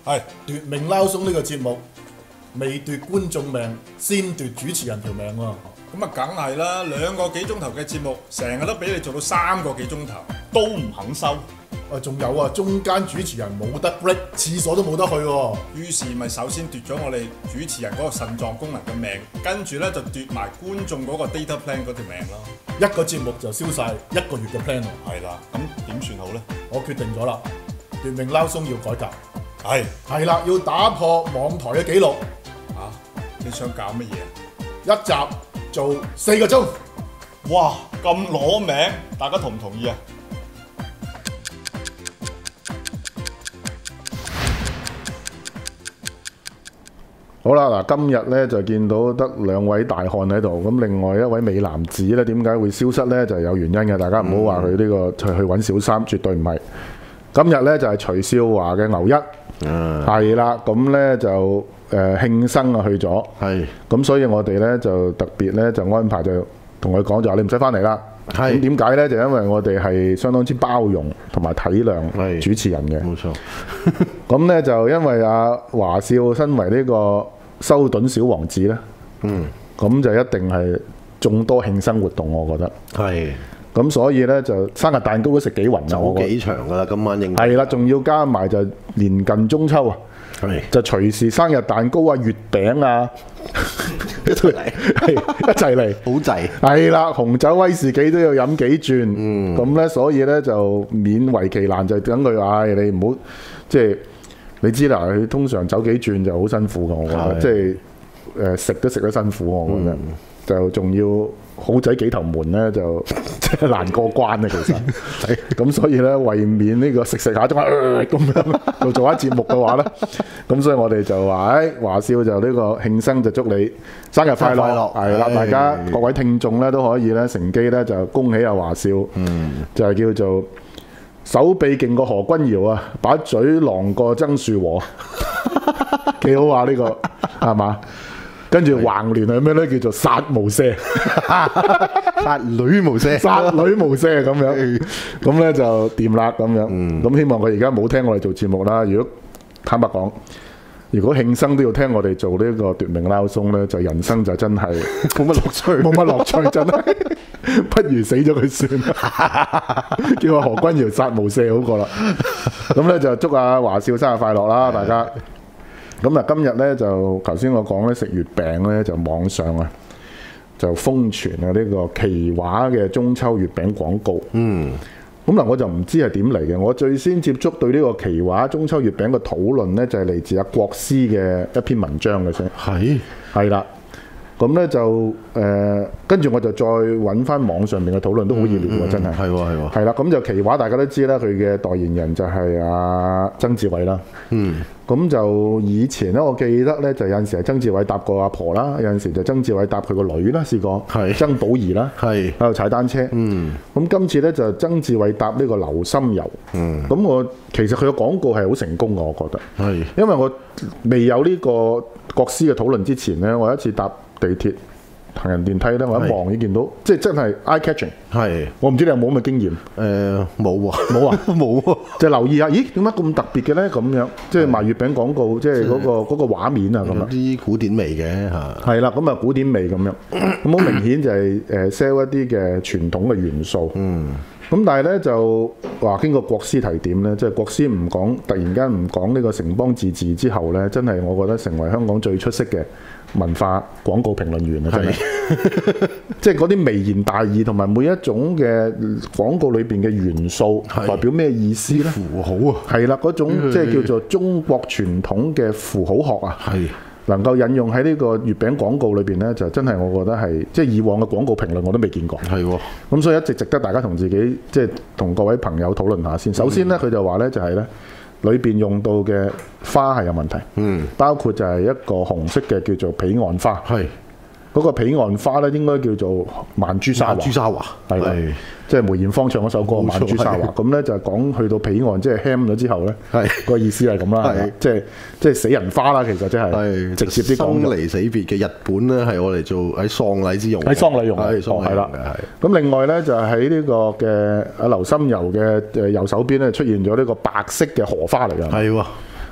係奪命撈鬆呢個節目，未奪觀眾命，先奪主持人條命喎。 咁啊，梗係啦，2個幾鐘頭嘅節目，成日都俾你做到3個幾鐘頭， 都唔肯收。 仲有啊，中間主持人冇得 break，廁所都冇得去喎。 於是咪首先奪咗我哋主持人嗰個腎臟功能嘅命，跟住咧就奪埋觀眾嗰個 data plan 嗰條命咯。 一個節目就燒晒1個月嘅 plan 喎。 係啦，咁點算好咧？ 我決定咗啦，奪命撈鬆要改革。 係啦，要打破網台嘅紀錄。 你想搞乜嘢啊？ 一集做4個鐘。 哇，咁攞命，大家同唔同意啊？ 好啦，嗱，今日咧就見到得2位大漢喺度，咁另外一位美男子咧點解會消失咧？就係有原因嘅，大家唔好話佢呢個去揾小三，絕對唔係。今日咧就係徐少華嘅牛一，係啦，咁咧就慶生啊去咗，咁所以我哋咧就特別咧就安排就同佢講就話你唔使翻嚟啦。咁點解咧？就因為我哋係相當之包容同埋體諒主持人嘅，冇錯。咁咧就因為阿華少身為呢個修頓小王子咧，咁就一定係眾多慶生活動，我覺得係。咁所以咧就生日蛋糕都食幾勻啦， 走幾場噶啦，今晚應該係啦，仲要加埋就年近中秋啊，就隨時生日蛋糕啊、月餅啊，一齊嚟， 好滯。 係啦，紅酒威士忌都要飲幾轉，咁咧所以咧就勉為其難就等佢話，你唔好即係你知啦，佢通常走幾轉就好辛苦噶，我覺得即係食都食得辛苦，我覺得就仲要。好仔幾頭門咧就即係難過關啊，其實咁所以咧為免呢個食下仲咁樣做下節目嘅話咧，咁所以我哋就話華少就呢個慶生就祝你生日快樂，係啦，大家各位聽眾咧都可以咧乘機咧就恭喜阿華少，就係叫做手臂勁過何君堯啊，把嘴狼過曾樹和，幾好啊呢個係嘛？跟住橫聯係咩咧？叫做殺無赦， 殺女無赦， 殺女無赦咁樣，咁咧就掂啦咁樣。咁希望佢而家冇聽我哋做節目啦。如果坦白講，如果慶生都要聽我哋做呢個奪命撈鬆咧，就人生就真係冇乜樂趣，冇乜樂趣真係，不如死咗佢算啦。叫阿何君堯殺無赦好過啦。咁咧就祝阿華少生日快樂啦，大家。咁啊，今日咧就頭先我講咧食月餅咧，就網上啊就瘋傳啊呢個奇華嘅中秋月餅廣告。咁嗱，我就唔知係點嚟嘅。我最先接觸對呢個奇華中秋月餅嘅討論咧，就係嚟自阿國師嘅一篇文章嘅啫。係啦。咁咧就跟住我就再揾翻網上面嘅討論都好熱烈喎，真係。係啦，咁就奇華大家都知啦，佢嘅代言人就係阿曾志偉啦。咁就以前咧，我記得咧就有陣時係曾志偉搭過阿婆啦，有陣時就曾志偉搭佢個女啦，試過曾寶儀啦，喺度踩單車。咁今次咧就曾志偉搭呢個劉心悠。咁我其實佢嘅廣告係好成功嘅，我覺得。因為我未有呢個國師嘅討論之前咧，我有一次搭地鐵行人電梯咧，我一望已經見到，即係真係 eye catching。我唔知你有冇咁嘅經驗？ 冇喎， 冇啊， 冇喎。 就留意下，咦？點解咁特別嘅咧？咁樣即係賣月餅廣告，即係嗰個畫面啊，咁樣啲古典味嘅嚇。 係啦，咁啊古典味咁樣，咁好明顯就係sell 一啲嘅傳統嘅元素。咁但係咧就話經過國師提點咧，即係國師唔講，突然間唔講呢個城邦自治之後咧，真係我覺得成為香港最出色嘅文化廣告評論員啊！真係，即係嗰啲微言大義同埋每一種嘅廣告裏邊嘅元素代表咩意思咧？ 符號啊， 係啦，嗰種即係叫做中國傳統嘅符號學啊，能夠引用喺呢個月餅廣告裏邊咧，就真係我覺得係即係以往嘅廣告評論我都未見過。咁所以一直值得大家同自己即係同各位朋友討論下先。首先咧，佢就話咧就係咧裏邊用到嘅花係有問題，包括就係一個紅色嘅叫做彼岸花。嗰個彼岸花咧應該叫做曼珠沙華，係即係梅艷芳唱嗰首歌《曼珠沙華》。咁咧就講去到彼岸，即係 ham 咗之後咧，個意思係咁啦，即係死人花啦，其實即係直接啲講。 生離死別嘅日本咧係我哋做喺喪禮之用， 喺喪禮用係啦。咁另外咧就喺呢個嘅阿劉心悠嘅右手邊咧出現咗呢個白色嘅荷花嚟㗎。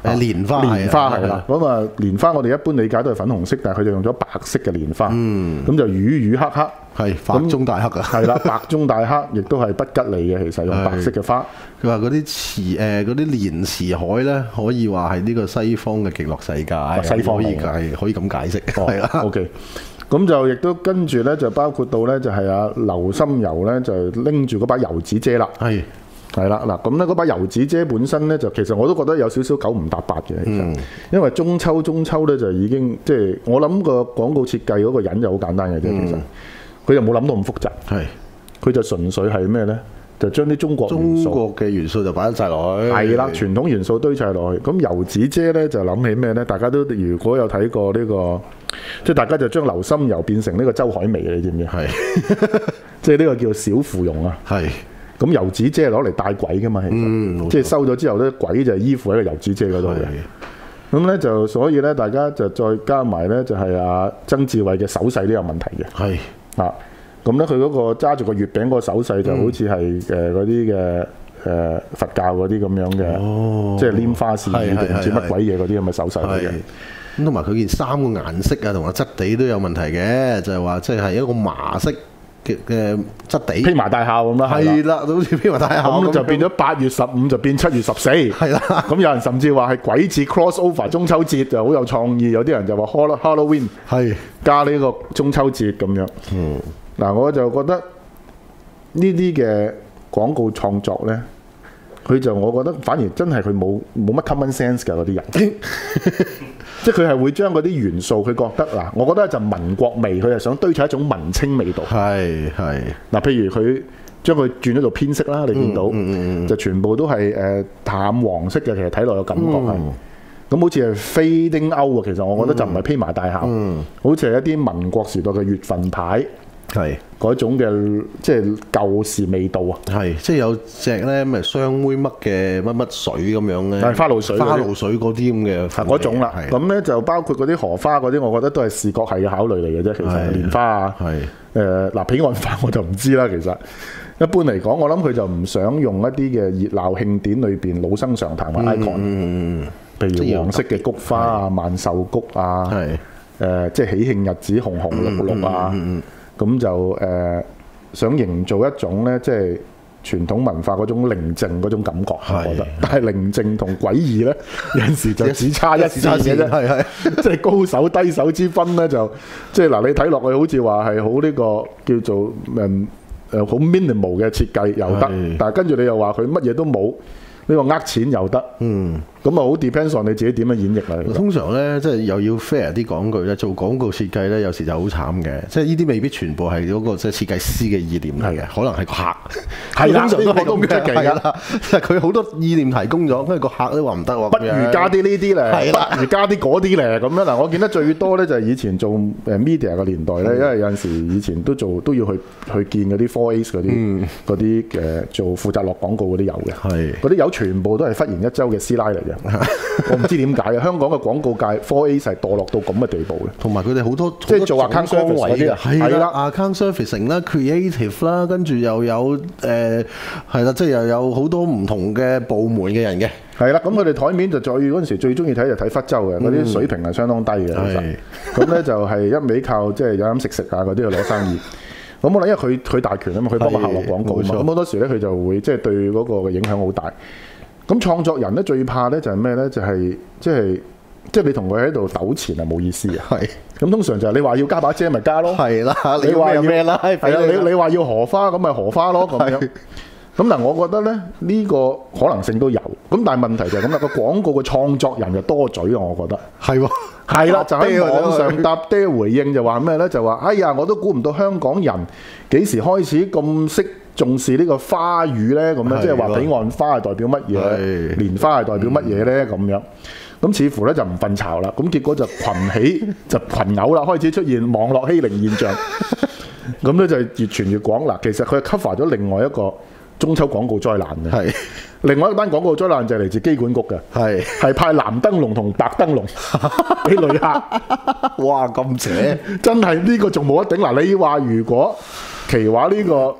蓮花蓮花係啦。咁啊，蓮花我哋一般理解都係粉紅色，但係佢就用咗白色嘅蓮花。咁就雨雨黑黑。 係白中大黑啊！ 係啦，白中大黑，亦都係不吉利嘅。其實用白色嘅花， 佢話嗰啲嗰啲蓮池海咧，可以話係呢個西方嘅極樂世界。西方可以咁解釋，係啦。 OK， 咁就亦都跟住咧，就包括到咧，就係阿劉心柔咧，就拎住嗰把油紙遮啦。係啦，嗱咁咧嗰把油紙遮本身咧，就其實我都覺得有少少九唔搭八嘅。其實，因為中秋咧就已經即係我諗個廣告設計嗰個人就好簡單嘅啫，其實。佢又冇諗到咁複雜，佢就純粹係咩呢？就將啲中國嘅元素就擺晒落去， 係啦，傳統元素堆砌落去。咁油紙遮呢，就諗起咩呢？大家都如果有睇過呢個，即係大家就將劉心柔變成呢個周海媚，你知唔知？即係呢個叫小芙蓉啊。咁油紙遮攞嚟帶鬼噶嘛，其實，即係收咗之後咧，鬼就係依附喺個油紙遮嗰度嘅。咁咧就所以咧，大家就再加埋咧，就係阿曾志偉嘅手勢都有問題嘅。咁咧佢嗰個揸住個月餅嗰個手勢就好似係嗰啲嘅佛教嗰啲咁樣嘅，即係拈花示意定唔知乜鬼嘢嗰啲咁嘅手勢嚟嘅。 咁同埋佢件衫個顏色啊，同埋質地都有問題嘅，就係話即係一個麻色嘅質地， 披麻戴孝咁啦。 係啦，好似披麻戴孝咁就變咗8月15就變7月14。 係啦， 咁有人甚至話係鬼節 cross over 中秋節就好有創意，有啲人就話 Halloween 加呢個中秋節咁樣。嗱，我就覺得呢啲嘅廣告創作咧，我覺得反而真係佢冇乜 common sense 㗎嗰啲人，即係佢係會將嗰啲元素，佢覺得嗱，我覺得就民國味，佢係想堆砌一種文青味道。嗱，譬如佢將佢轉咗做偏色啦，你見到就全部都係淡黃色嘅，其實睇落嘅感覺係。咁好似係fading out喎，其實我覺得就唔係披麻戴孝，好似係一啲民國時代嘅月份牌。嗰種嘅即係舊時味道啊！ 即係有隻咧咩雙妹乜嘅乜水咁樣咧， 花露水嗰啲咁嘅嗰種啦。咁咧就包括嗰啲荷花嗰啲，我覺得都係視覺系嘅考慮嚟嘅啫。其實蓮花啊，嗱彼岸花我就唔知啦。其實一般嚟講，我諗佢就唔想用一啲嘅熱鬧慶典裏邊老生常談嘅 icon，譬如黃色嘅菊花啊、萬壽菊啊，即係喜慶日子紅紅綠綠啊。咁就想營造一種咧，即係傳統文化嗰種寧靜嗰種感覺，我覺得。但係寧靜同詭異咧，有陣時就只差一線嘅啫。即係高手低手之分咧，就即係嗱，你睇落去好似話係好呢個叫做好 minimal 嘅設計又得，但係跟住你又話佢乜嘢都冇。呢個呃錢又得，咁啊好 depends on 你自己點樣演繹啦。 通常咧，即係又要 fair 啲講句咧，做廣告設計咧，有時就好慘嘅。即係呢啲未必全部係嗰個即係設計師嘅意念嚟嘅，可能係個客。係啦，通常都係咁出奇㗎。即係佢好多意念提供咗，跟住個客都話唔得喎。不如加啲呢啲咧，不如加啲嗰啲咧，咁樣嗱。我見得最多咧就係以前做media 嘅年代咧，因為有陣時以前都要去見嗰啲 4A 嗰啲做負責落廣告嗰啲有嘅，嗰啲有。全部都係忽然一周嘅師奶嚟嘅，我唔知點解嘅。香港嘅廣告界 4A 係墮落到咁嘅地步嘅，同埋佢哋好多即係做 account service 嗰啲啊，係啦 account servicing 啦、creative 啦，跟住又有係啦，即係又有好多唔同嘅部門嘅人嘅，係啦。咁佢哋台面就嗰陣時最中意睇就睇福州嘅，嗰啲水平係相當低嘅，其實咁咧就係一味靠即係有飲食啊嗰啲去攞生意。咁我諗，因為佢大權啊嘛，佢幫個客落廣告啊嘛，咁好多時咧佢就會即係對嗰個嘅影響好大。咁創作人咧最怕咧就係咩咧？就係即係你同佢喺度糾纏係冇意思嘅。係。咁通常就係你話要加把遮咪加咯。係啦。你話要咩啦？係啊，你話要荷花咁咪荷花咯咁樣。咁嗱，我覺得咧呢個可能性都有。咁但係問題就係咁啦，個廣告嘅創作人就多嘴啊，我覺得。係喎。係啦，就喺網上搭爹回應就話咩咧？就話哎呀，我都估唔到香港人幾時開始咁識重視呢個花語咧？咁樣即係話彼岸花係代表乜嘢？蓮花係代表乜嘢咧？咁樣咁似乎咧就唔瞓巢啦。咁結果就群起就群毆啦，開始出現網絡欺凌現象。咁咧就越傳越廣啦。其實佢係 cover 咗另外一個中秋廣告災難嘅。係。另外一單廣告災難就係嚟自機管局嘅，係派藍燈籠同白燈籠俾旅客。哇，咁邪！真係呢個仲冇得頂嗱！你話如果奇話呢個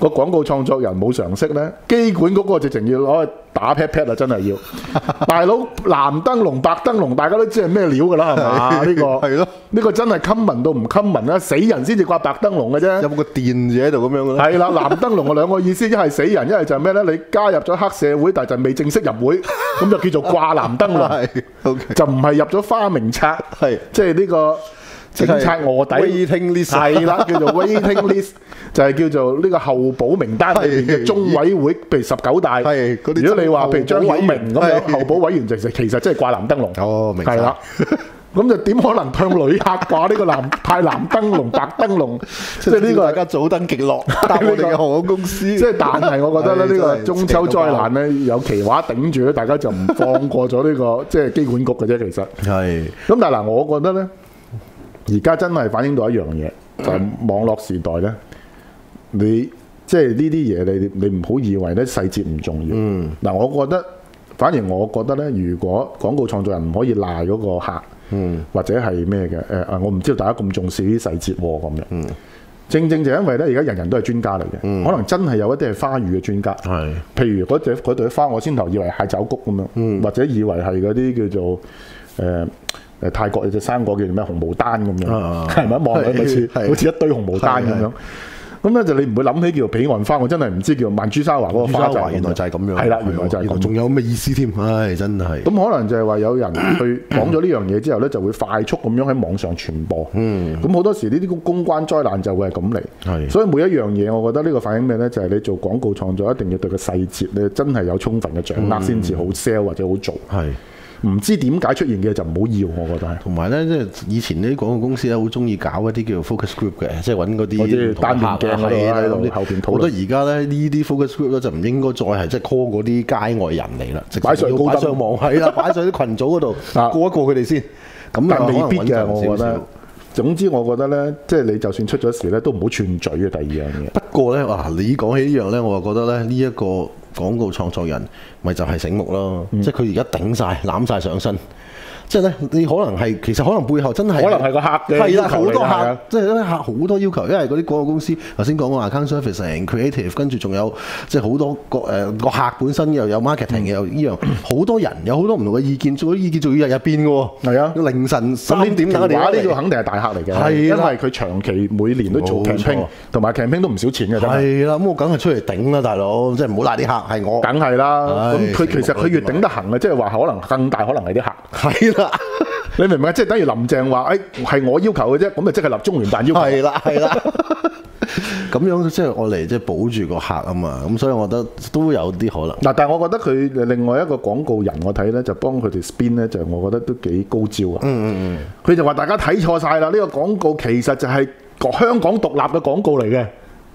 個廣告創作人冇常識咧，機管嗰個直情要攞去打 pat pat 啊！真係要，大佬藍燈籠、白燈籠，大家都知係咩料㗎啦，係嘛？呢個係咯， 呢個真係 common 到唔 common 啦，死人先至掛白燈籠嘅啫。 有冇個電字喺度咁樣嘅咧？ 係啦，藍燈籠嘅兩個意思，一係死人，一係就係咩咧？你加入咗黑社會，但係就未正式入會，咁就叫做掛藍燈籠， 係 OK， 就唔係入咗花名冊， 係即係呢個警察卧底 waiting list 係啦，叫做 waiting list， 就係叫做呢個候補名單裏邊嘅中委會，譬如19大。 係嗰啲如果你話譬如張曉明咁樣係候補委員，其實真係掛藍燈籠。 哦，明白係啦。咁就點可能向旅客掛呢個派藍燈籠、白燈籠？即係呢個大家早登極樂，搭我哋嘅航空公司。 即係，但係我覺得咧，呢個係中秋災難咧有奇話頂住咧，大家就唔放過咗呢個即係機管局嘅啫。其實係咁，但係嗱，我覺得咧，而家真係反映到一樣嘢，就係網絡時代咧，你即係呢啲嘢，你唔好以為咧細節唔重要。嗱，我覺得反而我覺得咧，如果廣告創作人唔可以賴嗰個客。或者係咩嘅？我唔知道大家咁重視呢啲細節喎咁樣。正正就因為咧，而家人人都係專家嚟嘅，可能真係有一啲係花語嘅專家。係，譬如嗰朵花，我先頭以為蟹爪菊咁樣，或者以為係嗰啲叫做泰國有隻生果叫做咩紅毛丹咁樣，係咪？望落去好似一堆紅毛丹咁樣。咁咧就你唔會諗起叫做彼岸花，我真係唔知叫做曼珠沙華嗰個花就原來就係咁樣。係啦，原來就係咁。 仲有咩意思添？唉，真係。 咁可能就係話有人去講咗呢樣嘢之後咧，就會快速咁樣喺網上傳播。咁好多時呢啲公關災難就會係咁嚟。係。所以每一樣嘢，我覺得呢個反映咩咧？就係你做廣告創作一定要對個細節咧，真係有充分嘅掌握先至好 sell 或者好做。係。唔知點解出現嘅就唔好要，我覺得係。 同埋咧，即係以前呢啲廣告公司咧，好中意搞一啲叫做 focus group 嘅，即係揾嗰啲單面鏡喺度後邊討論。 我覺得而家咧呢啲 focus group 咧就唔應該再係即係 call 嗰啲街外人嚟啦， 擺上高上網係啦，擺上啲群組嗰度過一過佢哋先。咁但未必嘅，我覺得。總之，我覺得咧，即係你就算出咗事咧，都唔好串嘴嘅。第二樣嘢。 不過咧，你講起呢樣咧，我就覺得咧呢一個廣告創作人咪就係醒目咯，即係佢而家頂晒攬晒上身。即係咧，你可能係其實可能背後真係可能係個客嘅係啦，好多客客，即係啲客好多要求，因為嗰啲廣告公司頭先講過 account service、creative， 跟住仲有即係好多個客本身又有 marketing 又依樣，好多人有好多唔同嘅意見，做啲意見仲要日日變嘅喎。係啊，凌晨3點等我哋話呢個肯定係大客嚟嘅，係因為佢長期每年都做 campaign， 同埋 campaign 都唔少錢嘅。 係啦，咁我梗係出嚟頂啦，大佬，即係唔好賴啲客係我。 梗係啦，咁佢其實佢越頂得行嘅，即係話可能更大可能係啲客。係啦。你明唔明？即係等於林鄭話，係我要求嘅啫，咁就即係立中聯辦要求。係啦，係啦。 咁樣即係我嚟即係保住個客啊嘛，咁所以我覺得都有啲可能。 嗱，但係我覺得佢另外一個廣告人，我睇咧就幫佢哋 spin 咧，就我覺得都幾高招啊。佢就話大家睇錯晒啦，呢個廣告其實就係香港獨立嘅廣告嚟嘅。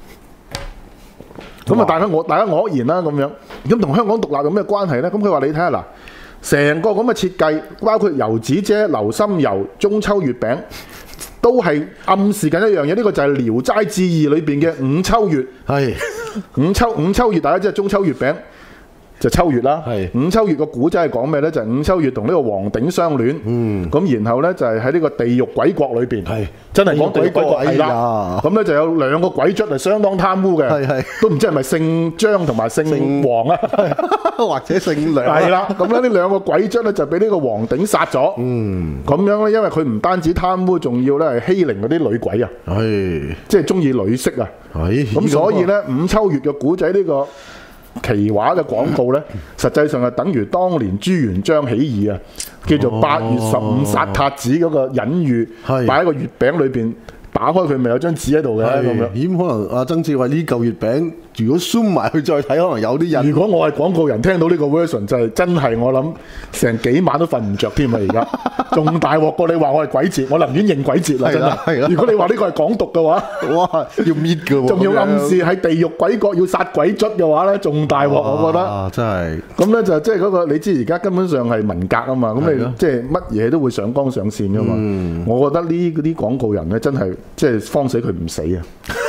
咁啊，大家愕然啦咁樣。咁同香港獨立有咩關係咧？咁佢話你睇下嗱。成個咁嘅設計，包括油紙姐、流心油、中秋月餅，都係暗示緊一樣嘢。呢個就係《聊齋志異》裏邊嘅午秋月。係午秋月，大家知係中秋月餅就秋月啦。係午秋月個古仔係講咩呢？就係午秋月同呢個黃頂相戀。咁然後呢，就係喺呢個地獄鬼國裏邊。係真係講地獄鬼國係啦。咁呢就有兩個鬼卒係相當貪污嘅。係都唔知係咪姓張同埋姓黃啊？ 或者姓梁係啦，咁咧呢兩個鬼卒咧就俾呢個黃頂殺咗。咁樣咧，因為佢唔單止貪污，仲要咧係欺凌嗰啲女鬼啊。即係中意女色啊。咁所以咧，午秋月嘅古仔呢個奇話嘅廣告咧，實際上係等於當年朱元璋起義啊，叫做8月15殺韃子嗰個隱喻，擺喺個月餅裏邊。打開佢咪有張紙喺度嘅咁樣。 可能阿曾志偉呢嚿月餅，如果 zoom 埋去再睇，可能有啲人。 如果我係廣告人，聽到呢個 version 就係真係我諗成幾晚都瞓唔着添啊！而家仲大鑊過你話我係鬼節，我寧願認鬼節啦，真係。如果你話呢個係港獨嘅話，哇，要搣嘅喎。仲要暗示喺地獄鬼國要殺鬼卒嘅話咧，仲大鑊，我覺得。啊，真係。咁咧就即係嗰個你知而家根本上係文革啊嘛，咁你即係乜嘢都會上綱上線噶嘛。我覺得呢啲廣告人咧真係。即係慌死佢唔死啊！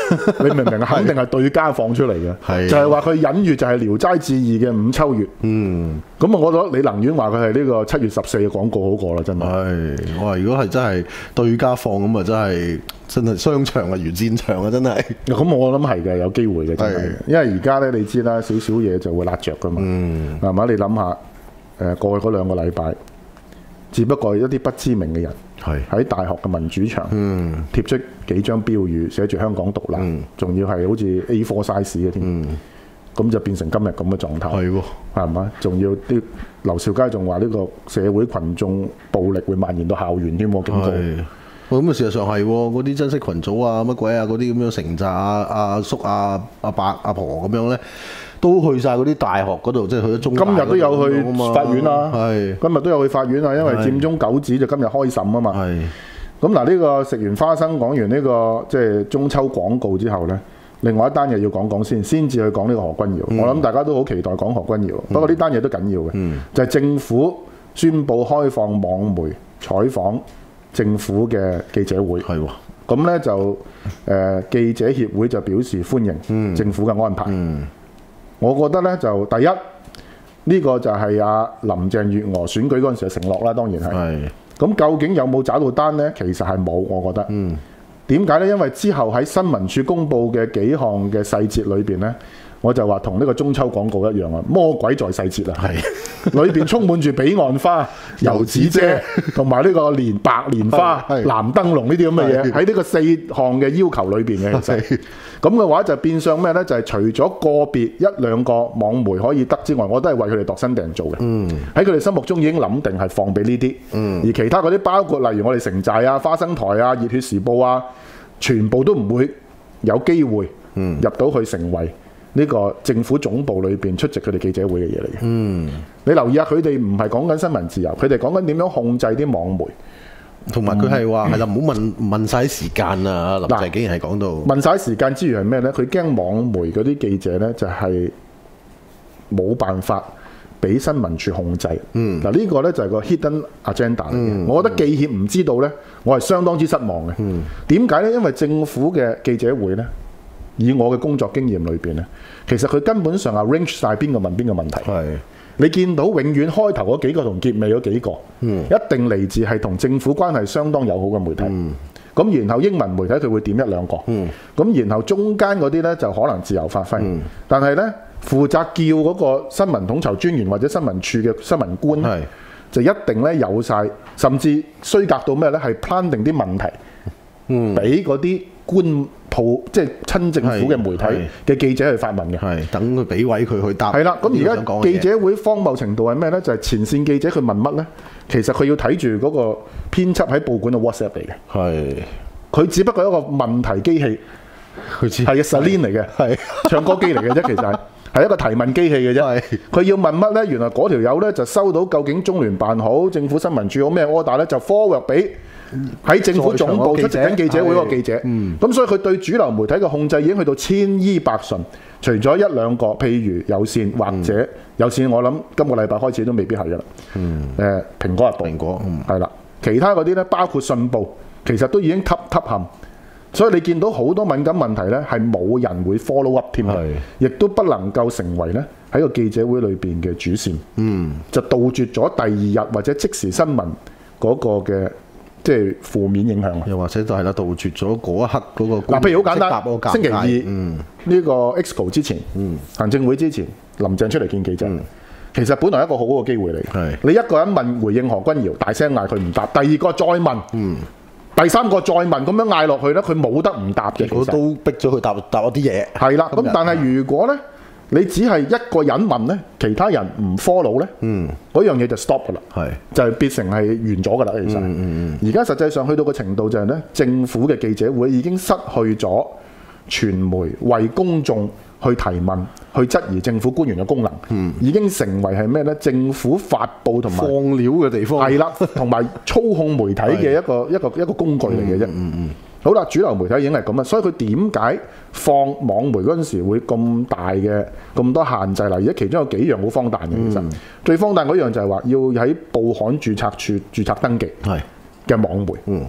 你明唔明啊？肯定係對家放出嚟嘅， 係就係話佢隱喻就係《聊齋志異》嘅午秋月。咁啊，我覺得你寧願話佢係呢個7月14嘅廣告好過啦，真係。 係，我話如果係真係對家放咁啊，真係商場啊如戰場啊，真係。 咁我諗係嘅，有機會嘅真係係。 因為而家咧，你知啦，少少嘢就會辣着噶嘛，係嘛？你諗下，過去嗰2個禮拜，只不過一啲不知名嘅人係喺大學嘅民主牆貼出幾張標語，寫住香港獨立，仲要係好似 A4 size 嘅添。咁就變成今日咁嘅狀態， 係喎， 係嘛？仲要啲劉兆佳仲話呢個社會群眾暴力會蔓延到校園添喎，警告。 咁啊，事實上係喎，嗰啲珍惜群組啊、乜鬼啊嗰啲咁樣成扎阿叔阿伯阿婆咁樣咧，都去晒嗰啲大學嗰度，即係去咗中大。 今日都有去法院啊， 係今日都有去法院啊，因為佔中九子就今日開審啊嘛。 係咁嗱，呢個食完花生講完呢個即係中秋廣告之後咧，另外一單嘢要講先至去講呢個何君堯。我諗大家都好期待講何君堯，不過呢單嘢都緊要嘅，就係政府宣布開放網媒採訪政府嘅記者會。 係喎， 咁咧就記者協會就表示歡迎政府嘅安排。我覺得咧就第一呢個就係阿林鄭月娥選舉嗰陣時嘅承諾啦，當然係。 係咁究竟有冇找到單呢？其實係冇，我覺得。點解呢？因為之後喺新聞處公佈嘅幾項嘅細節裏邊呢，我就話同呢個中秋廣告一樣啊，魔鬼在細節啊！係裏邊充滿住彼岸花、油紙遮同埋呢個白蓮花、藍燈籠呢啲咁嘅嘢，喺呢個4項嘅要求裏邊嘅。其實咁嘅話就變相咩呢？就係除咗個別1-2個網媒可以得之外，我都係為佢哋度身訂造嘅。喺佢哋心目中已經諗定係放俾呢啲，而其他嗰啲包括例如我哋城寨啊、花生台啊、熱血時報啊，全部都唔會有機會入到去成為呢個政府總部裏邊出席佢哋記者會嘅嘢嚟嘅。你留意下，佢哋唔係講緊新聞自由，佢哋講緊點樣控制啲網媒。 同埋佢係話係啦，唔好問晒啲時間啊！林鄭竟然係講到問晒時間之餘係咩呢？佢驚網媒嗰啲記者呢，就係冇辦法俾新聞處控制。嗱呢個呢，就係個 hidden agenda 嚟嘅。我覺得記協唔知道呢，我係相當之失望嘅。點解呢？因為政府嘅記者會呢，以我嘅工作經驗裏邊呢，其實佢根本上 arrange 晒邊個問邊個問題。你見到永遠開頭嗰幾個同結尾嗰幾個，一定嚟自係同政府關係相當友好嘅媒體。咁然後英文媒體佢會點1-2個，咁然後中間嗰啲呢，就可能自由發揮。但係呢，負責叫嗰個新聞統籌專員或者新聞處嘅新聞官呢，就一定呢有晒，甚至衰格到咩呢？係 plan 定啲問題，俾嗰啲官即係親政府嘅媒體嘅記者去發問嘅， 等佢俾位佢去答。係啦， 咁而家記者會荒謬程度係咩呢？就係前線記者佢問乜呢？其實佢要睇住嗰個編輯喺報館嘅 WhatsApp 嚟嘅。佢只不過一個問題機器，係嘅 Celine 嚟嘅，唱歌機嚟嘅啫。其實係一個提問機器嘅啫。佢要問乜呢？原來嗰條友呢就收到究竟中聯辦好、政府新聞處好咩 order 呢，就 forward 俾喺政府總部出席緊記者會嗰個記者。咁所以佢對主流媒體嘅控制已經去到千依百順。除咗1-2個，譬如有線或者有線，我諗今個禮拜開始都未必係㗎啦。蘋果日報係啦，其他嗰啲呢，包括信報，其實都已經凹陷。所以你見到好多敏感問題呢，係冇人會 follow up 添，亦都不能夠成為呢喺個記者會裏邊嘅主線。就杜絕咗第2日或者即時新聞嗰個嘅即係負面影響。 又或者就係啦，杜絕咗嗰一刻嗰個嗱，譬如好簡單，星期2呢個 Exco 之前，行政會之前，林鄭出嚟見記者。其實本來係一個好好嘅機會嚟。你一個人問回應何君堯，大聲嗌佢唔答；第2個再問，第3個再問，咁樣嗌落去呢，佢冇得唔答嘅。 我都逼咗佢答一啲嘢。 係啦，咁但係如果呢，你只係一個人問呢，其他人唔 follow 呢，嗰樣嘢就 stop 㗎啦，就係變成係完咗㗎啦。其實，而家實際上去到個程度就係呢，政府嘅記者會已經失去咗傳媒為公眾去提問、去質疑政府官員嘅功能，已經成為係咩呢？政府發布同埋放料嘅地方， 係啦，同埋操控媒體嘅一個工具嚟嘅啫。好啦，主流媒體已經係咁啊，所以佢點解放網媒嗰陣時會咁大嘅咁多限制啦？而家其中有幾樣好荒誕嘅，其實最荒誕嗰樣就係話要喺報刊註冊處註冊登記嘅網媒。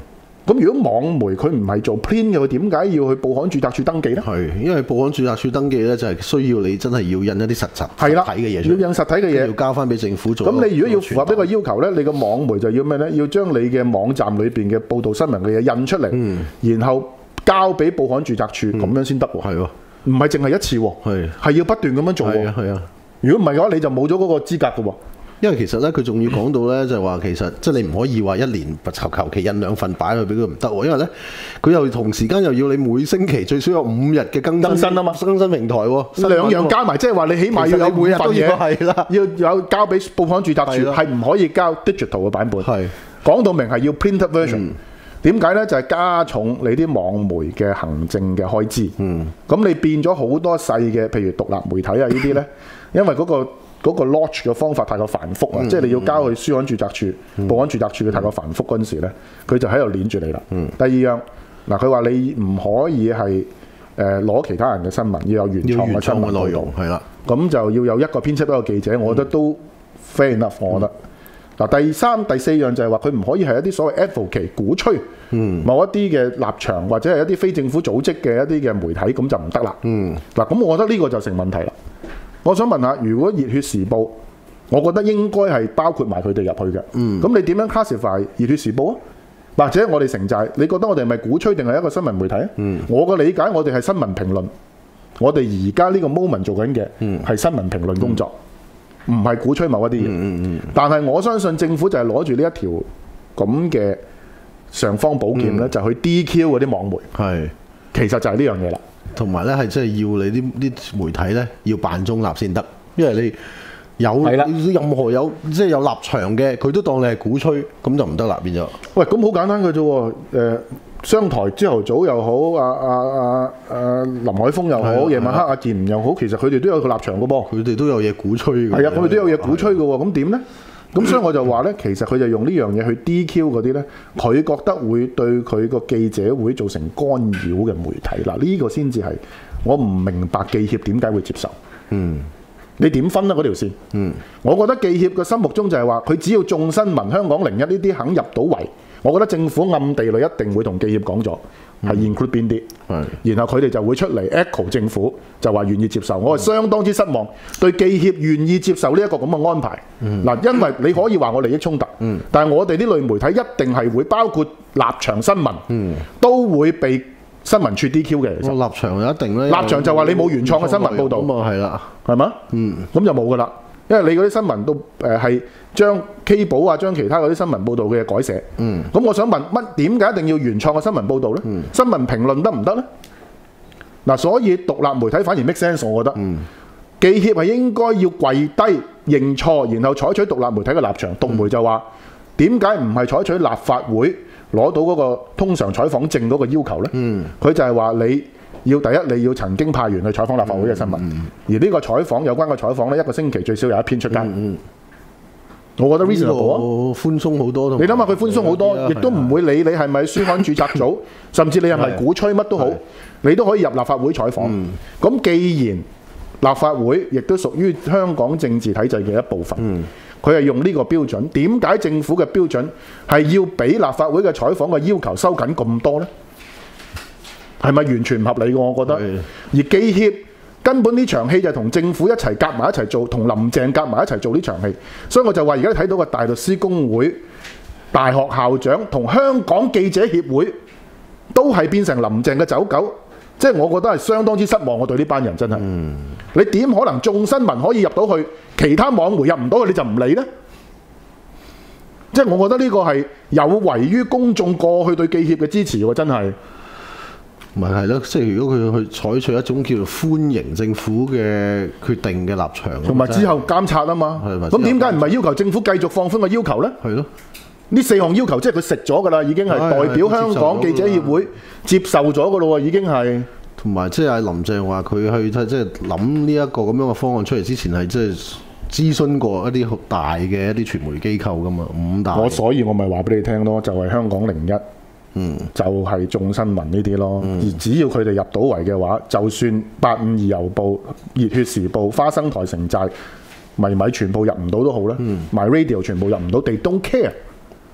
咁如果網媒佢唔係做 print 嘅，佢點解要去報刊註冊處登記咧？ 係，因為報刊註冊處登記咧，就係需要你真係要印一啲實體嘅嘢出嚟， 要印實體嘅嘢， 要交翻俾政府做。 咁你如果要符合呢個要求咧，你個網媒就要咩咧？要將你嘅網站裏邊嘅報導新聞嘅嘢印出嚟，然後交俾報刊註冊處，咁樣先得喎。 係喎， 唔係淨係一次喎，係要不斷咁樣做喎。 係啊， 如果唔係嘅話，你就冇咗嗰個資格嘅喎。 因為其實咧，佢仲要講到咧，就係話其實即係你唔可以話一年求其印2份擺去俾佢唔得喎，因為咧佢又同時間又要你每星期最少有5日嘅更新啊嘛，更新平台喎， 兩樣加埋，即係話你起碼要有每日都要係啦， 要有交俾報刊註冊處，係唔可以交 digital 嘅版本。係講到明係要 printed version。點解咧？就係加重你啲網媒嘅行政嘅開支。咁你變咗好多細嘅，譬如獨立媒體啊呢啲咧，因為嗰個 lodge 嘅方法太過繁複啊，即係你要交去書刊註冊處、報刊註冊處嘅太過繁複嗰陣時咧，佢就喺度攆住你啦。第二樣嗱，佢話你唔可以係攞其他人嘅新聞，要有原創嘅新聞內容，係啦。咁就要有一個編輯一個記者，我覺得都 fair enough，我覺得。嗱，第三、第四樣就係話佢唔可以係一啲所謂 advocate 鼓吹某一啲嘅立場，或者係一啲非政府組織嘅一啲嘅媒體，咁就唔得啦。嗱，咁我覺得呢個就成問題啦。我想問下，如果熱血時報，我覺得應該係包括埋佢哋入去嘅。咁你點樣 classify 熱血時報啊？或者我哋城寨，你覺得我哋係咪鼓吹定係一個新聞媒體啊？我嘅理解，我哋係新聞評論。我哋而家呢個 moment 做緊嘅係新聞評論工作。唔係鼓吹某一啲嘢，但係我相信政府就係攞住呢一條咁嘅尚方寶劍咧，就去 DQ 嗰啲網媒。係，其實就係呢樣嘢啦。同埋咧，係真係要你啲媒體咧要扮中立先得，因為你有任何有即係有立場嘅，佢都當你係鼓吹，咁就唔得啦，變咗。喂，咁好簡單嘅啫喎，商台朝頭早又好，林海峰又好，夜晚黑阿健吾又好，其實佢哋都有個立場嘅噃，佢哋都有嘢鼓吹嘅。係啊，佢哋都有嘢鼓吹嘅喎，咁點呢？咁所以我就話呢，其實佢就用呢樣嘢去 DQ 嗰啲呢，佢覺得會對佢個記者會造成干擾嘅媒體。嗱，呢個先至係我唔明白記協點解會接受。你點分啊嗰條線？我覺得記協嘅心目中就係話，佢只要眾新聞、香港01呢啲肯入到圍。我覺得政府暗地裏一定會同記協講咗，係 include 邊啲，然後佢哋就會出嚟 echo 政府，就話願意接受。我係相當之失望，對記協願意接受呢一個咁嘅安排。嗱，因為你可以話我利益衝突，但係我哋呢類媒體一定係會包括立場新聞，都會被新聞處 DQ 嘅。其實立場有一定咧，立場就話你冇原創嘅新聞報導，咁啊係啦，係嘛？咁就冇噶啦。因為你嗰啲新聞都係將 K 寶啊，將其他嗰啲新聞報導嘅嘢改寫。咁我想問點解一定要原創嘅新聞報導呢？新聞評論得唔得呢？嗱，所以獨立媒體反而 make sense， 我覺得。記協係應該要跪低認錯，然後採取獨立媒體嘅立場。獨媒就話點解唔係採取立法會攞到嗰個通常採訪證嗰個要求呢？佢就係話你。第一，你要曾經派員去採訪立法會嘅新聞，而呢個採訪有關嘅採訪呢，一個星期最少有一篇出街。我覺得 reasonable 啊，寬鬆好多。你諗下佢寬鬆好多，亦都唔會理你係咪書刊註冊組，甚至你係咪鼓吹乜都好，你都可以入立法會採訪。咁既然立法會亦都屬於香港政治體制嘅一部分，佢係用呢個標準，點解政府嘅標準係要比立法會嘅採訪嘅要求收緊咁多呢？係咪完全唔合理嘅？我覺得，而記協根本呢場戲就同政府一齊夾埋一齊做，同林鄭夾埋一齊做呢場戲。所以我就話而家睇到個大律師公會、大學校長同香港記者協會都係變成林鄭嘅走狗，即係我覺得係相當之失望。我對呢班人真係，你點可能眾新聞可以入到去，其他網媒入唔到去你就唔理呢？即係我覺得呢個係有違於公眾過去對記協嘅支持喎，真係。咪係咯，即係如果佢去採取一種叫做歡迎政府嘅決定嘅立場，同埋之後監察啊嘛。咁點解唔係要求政府繼續放寬個要求呢？係咯，呢4項要求即係佢食咗㗎啦，已經係代表香港記者協會接受咗㗎咯喎，已經係。同埋即係林鄭話佢去即係諗呢一個咁樣嘅方案出嚟之前係即係諮詢過一啲好大嘅一啲傳媒機構㗎嘛，5大。所以我咪話俾你聽咯，就係香港01。就係眾新聞呢啲咯，而只要佢哋入到圍嘅話，就算852郵報、熱血時報、花生台城寨、迷米全部入唔到都好啦，My Radio 全部入唔到，they don't care，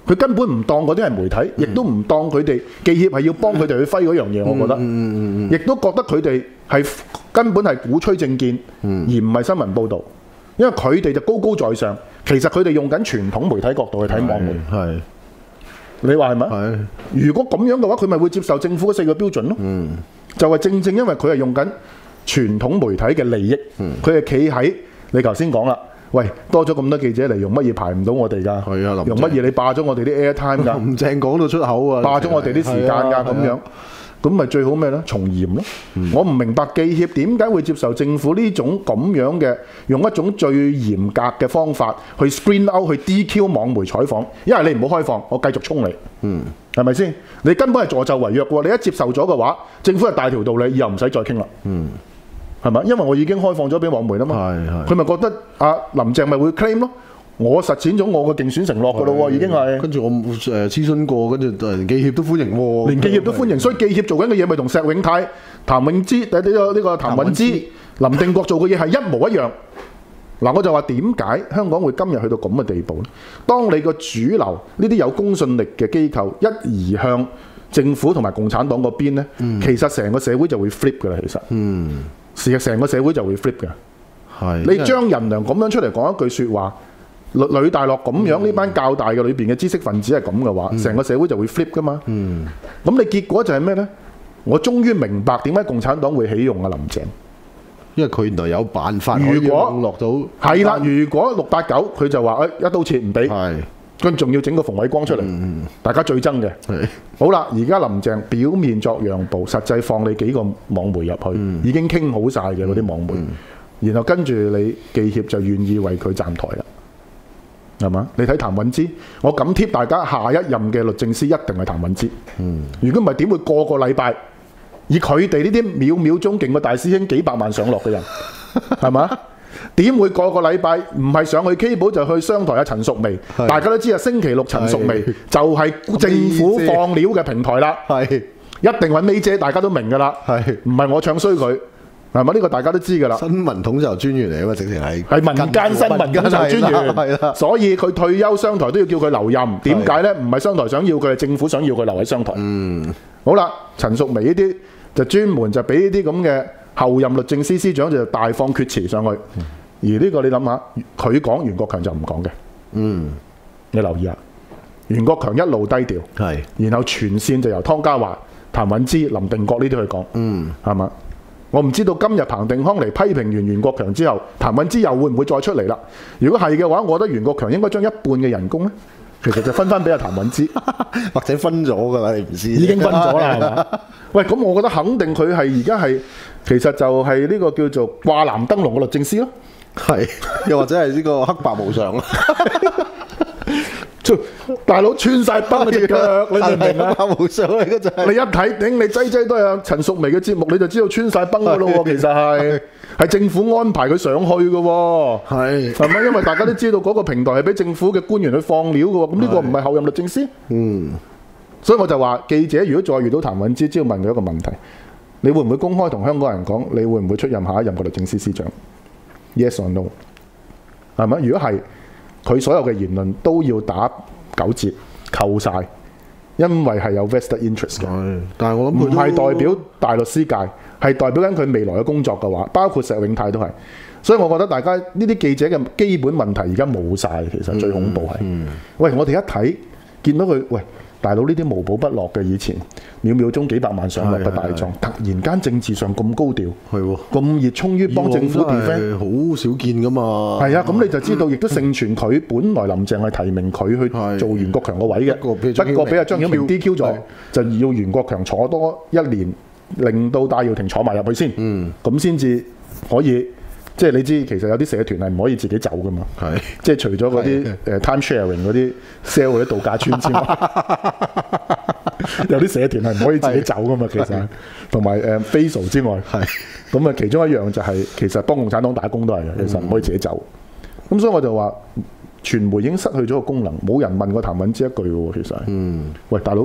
佢根本唔當嗰啲係媒體，亦都唔當佢哋記協係要幫佢哋去揮嗰樣嘢，我覺得，亦都覺得佢哋係根本係鼓吹政見，而唔係新聞報導，因為佢哋就高高在上，其實佢哋用緊傳統媒體角度去睇網媒， 係你話係咪？ 係。 如果咁樣嘅話，佢咪會接受政府嗰4個標準咯？就係正正因為佢係用緊傳統媒體嘅利益，佢係企喺你頭先講啦。喂，多咗咁多記者嚟，用乜嘢排唔到我哋㗎？ 係啊， 用乜嘢你霸咗我哋啲 airtime 㗎？ 林鄭講到出口啊， 霸咗我哋啲時間㗎咁樣，咁咪最好咩呢？從嚴咯。我唔明白記協點解會接受政府呢種咁樣嘅，用一種最嚴格嘅方法去 screen out 去 DQ 網媒採訪，因為你唔好開放，我繼續衝你。係咪先？你根本係助紂為虐喎！你一接受咗嘅話，政府係大條道理，以後唔使再傾啦。係咪？因為我已經開放咗俾網媒啦嘛。佢咪覺得林鄭咪會 claim 咯？我實踐咗我嘅競選承諾㗎咯喎，已經係。跟住我諮詢過，跟住連記協都歡迎喎。 連記協都歡迎，所以記協做緊嘅嘢咪同石永泰、譚詠芝、呢個譚韻芝、林定國做嘅嘢係一模一樣。嗱，我就話點解香港會今日去到咁嘅地步呢？當你個主流呢啲有公信力嘅機構一移向政府同埋共產黨嗰邊呢，其實成個社會就會 flip 㗎啦。其實，成個社會就會 flip 㗎。你將人良咁樣出嚟講一句説話，呂大樂咁樣呢班較大嘅裏邊嘅知識分子係咁嘅話，成個社會就會 flip 㗎嘛。咁你結果就係咩呢？我終於明白點解共產黨會起用林鄭。 因為佢原來有辦法可以網絡到， 係啦。如果689佢就話一刀切唔俾，跟仲要整個馮偉光出嚟，大家最憎嘅。好啦，而家林鄭表面作讓步，實際放你幾個網媒入去，已經傾好晒嘅嗰啲網媒，然後跟住你記協就願意為佢站台啦，係嘛？你睇譚韻芝，我敢貼大家下一任嘅律政司一定係譚韻芝。如果唔係點會個禮拜？以佢哋呢啲秒秒鐘勁過大師兄幾百萬上落嘅人，係嘛？點會個禮拜唔係上去 K 寶就去商台阿陳淑薇？大家都知啊，星期六陳淑薇就係政府放料嘅平台啦，一定揾May姐，大家都明㗎啦，唔係我唱衰佢，係咪？呢個大家都知㗎啦。 新聞統籌專員嚟啊嘛，直情係民間新聞統籌專員，所以佢退休商台都要叫佢留任。點解呢？唔係商台想要佢，係政府想要佢留喺商台。好啦，陳淑薇呢啲就專門就俾呢啲咁嘅後任律政司司長就大放厥詞上去，而呢個你諗下，佢講袁國強就唔講嘅。你留意下，袁國強一路低調，然後全線就由湯家驊、譚韻芝、林定國呢啲去講，係嘛？我唔知道今日彭定康嚟批評完袁國強之後，譚韻芝又會唔會再出嚟啦？如果係嘅話，我覺得袁國強應該將一半嘅人工呢，其實就分翻俾阿譚韻芝， 或者分咗㗎啦，你唔知已經分咗啦，係嘛？喂，咁我覺得肯定佢係而家係，其實就係呢個叫做掛藍燈籠嘅律政司咯， 又或者係呢個黑白無常大佬穿晒崩隻腳，你明唔明啊？ 黑白無常嚟嘅就係你一睇頂你擠都係陳淑薇嘅節目，你就知道穿晒崩㗎咯喎，其實係政府安排佢上去嘅喎，係咪？因為大家都知道嗰個平台係俾政府嘅官員去放料嘅喎，咁呢個唔係後任律政司。所以我就話記者如果再遇到譚韻芝，只要問佢一個問題：你會唔會公開同香港人講，你會唔會出任下一任嘅律政司司長 ？Yes or no？ 係咪？如果係，佢所有嘅言論都要打9折扣晒，因為係有 vested interest 嘅。 但係我諗唔係代表大律師界，係代表緊佢未來嘅工作嘅話，包括石永泰都係。所以我覺得大家呢啲記者嘅基本問題而家冇晒，其實最恐怖係。喂，我哋一睇見到佢，喂。大佬呢啲無寶不落嘅以前，秒秒鐘幾百萬上落嘅大狀，突然間政治上咁高調，咁熱衷於幫政府 defend， 好少見噶嘛。 係啊，咁你就知道，亦都盛傳佢本來林鄭係提名佢去做袁國強個位嘅，不過俾阿張曉明 DQ 咗，就要袁國強坐多1年，令到戴耀廷坐埋入去先，咁先至可以。即係你知，其實有啲社團係唔可以自己走噶嘛。即係除咗嗰啲time sharing 嗰啲 sell 嗰啲度假村之外，有啲社團係唔可以自己走噶嘛。其實同埋facial 之外，咁啊其中一樣就係、其實幫共產黨打工都係嘅，其實唔可以自己走。咁所以我就話，傳媒已經失去咗個功能，冇人問過譚韻芝一句喎。其實，喂大佬，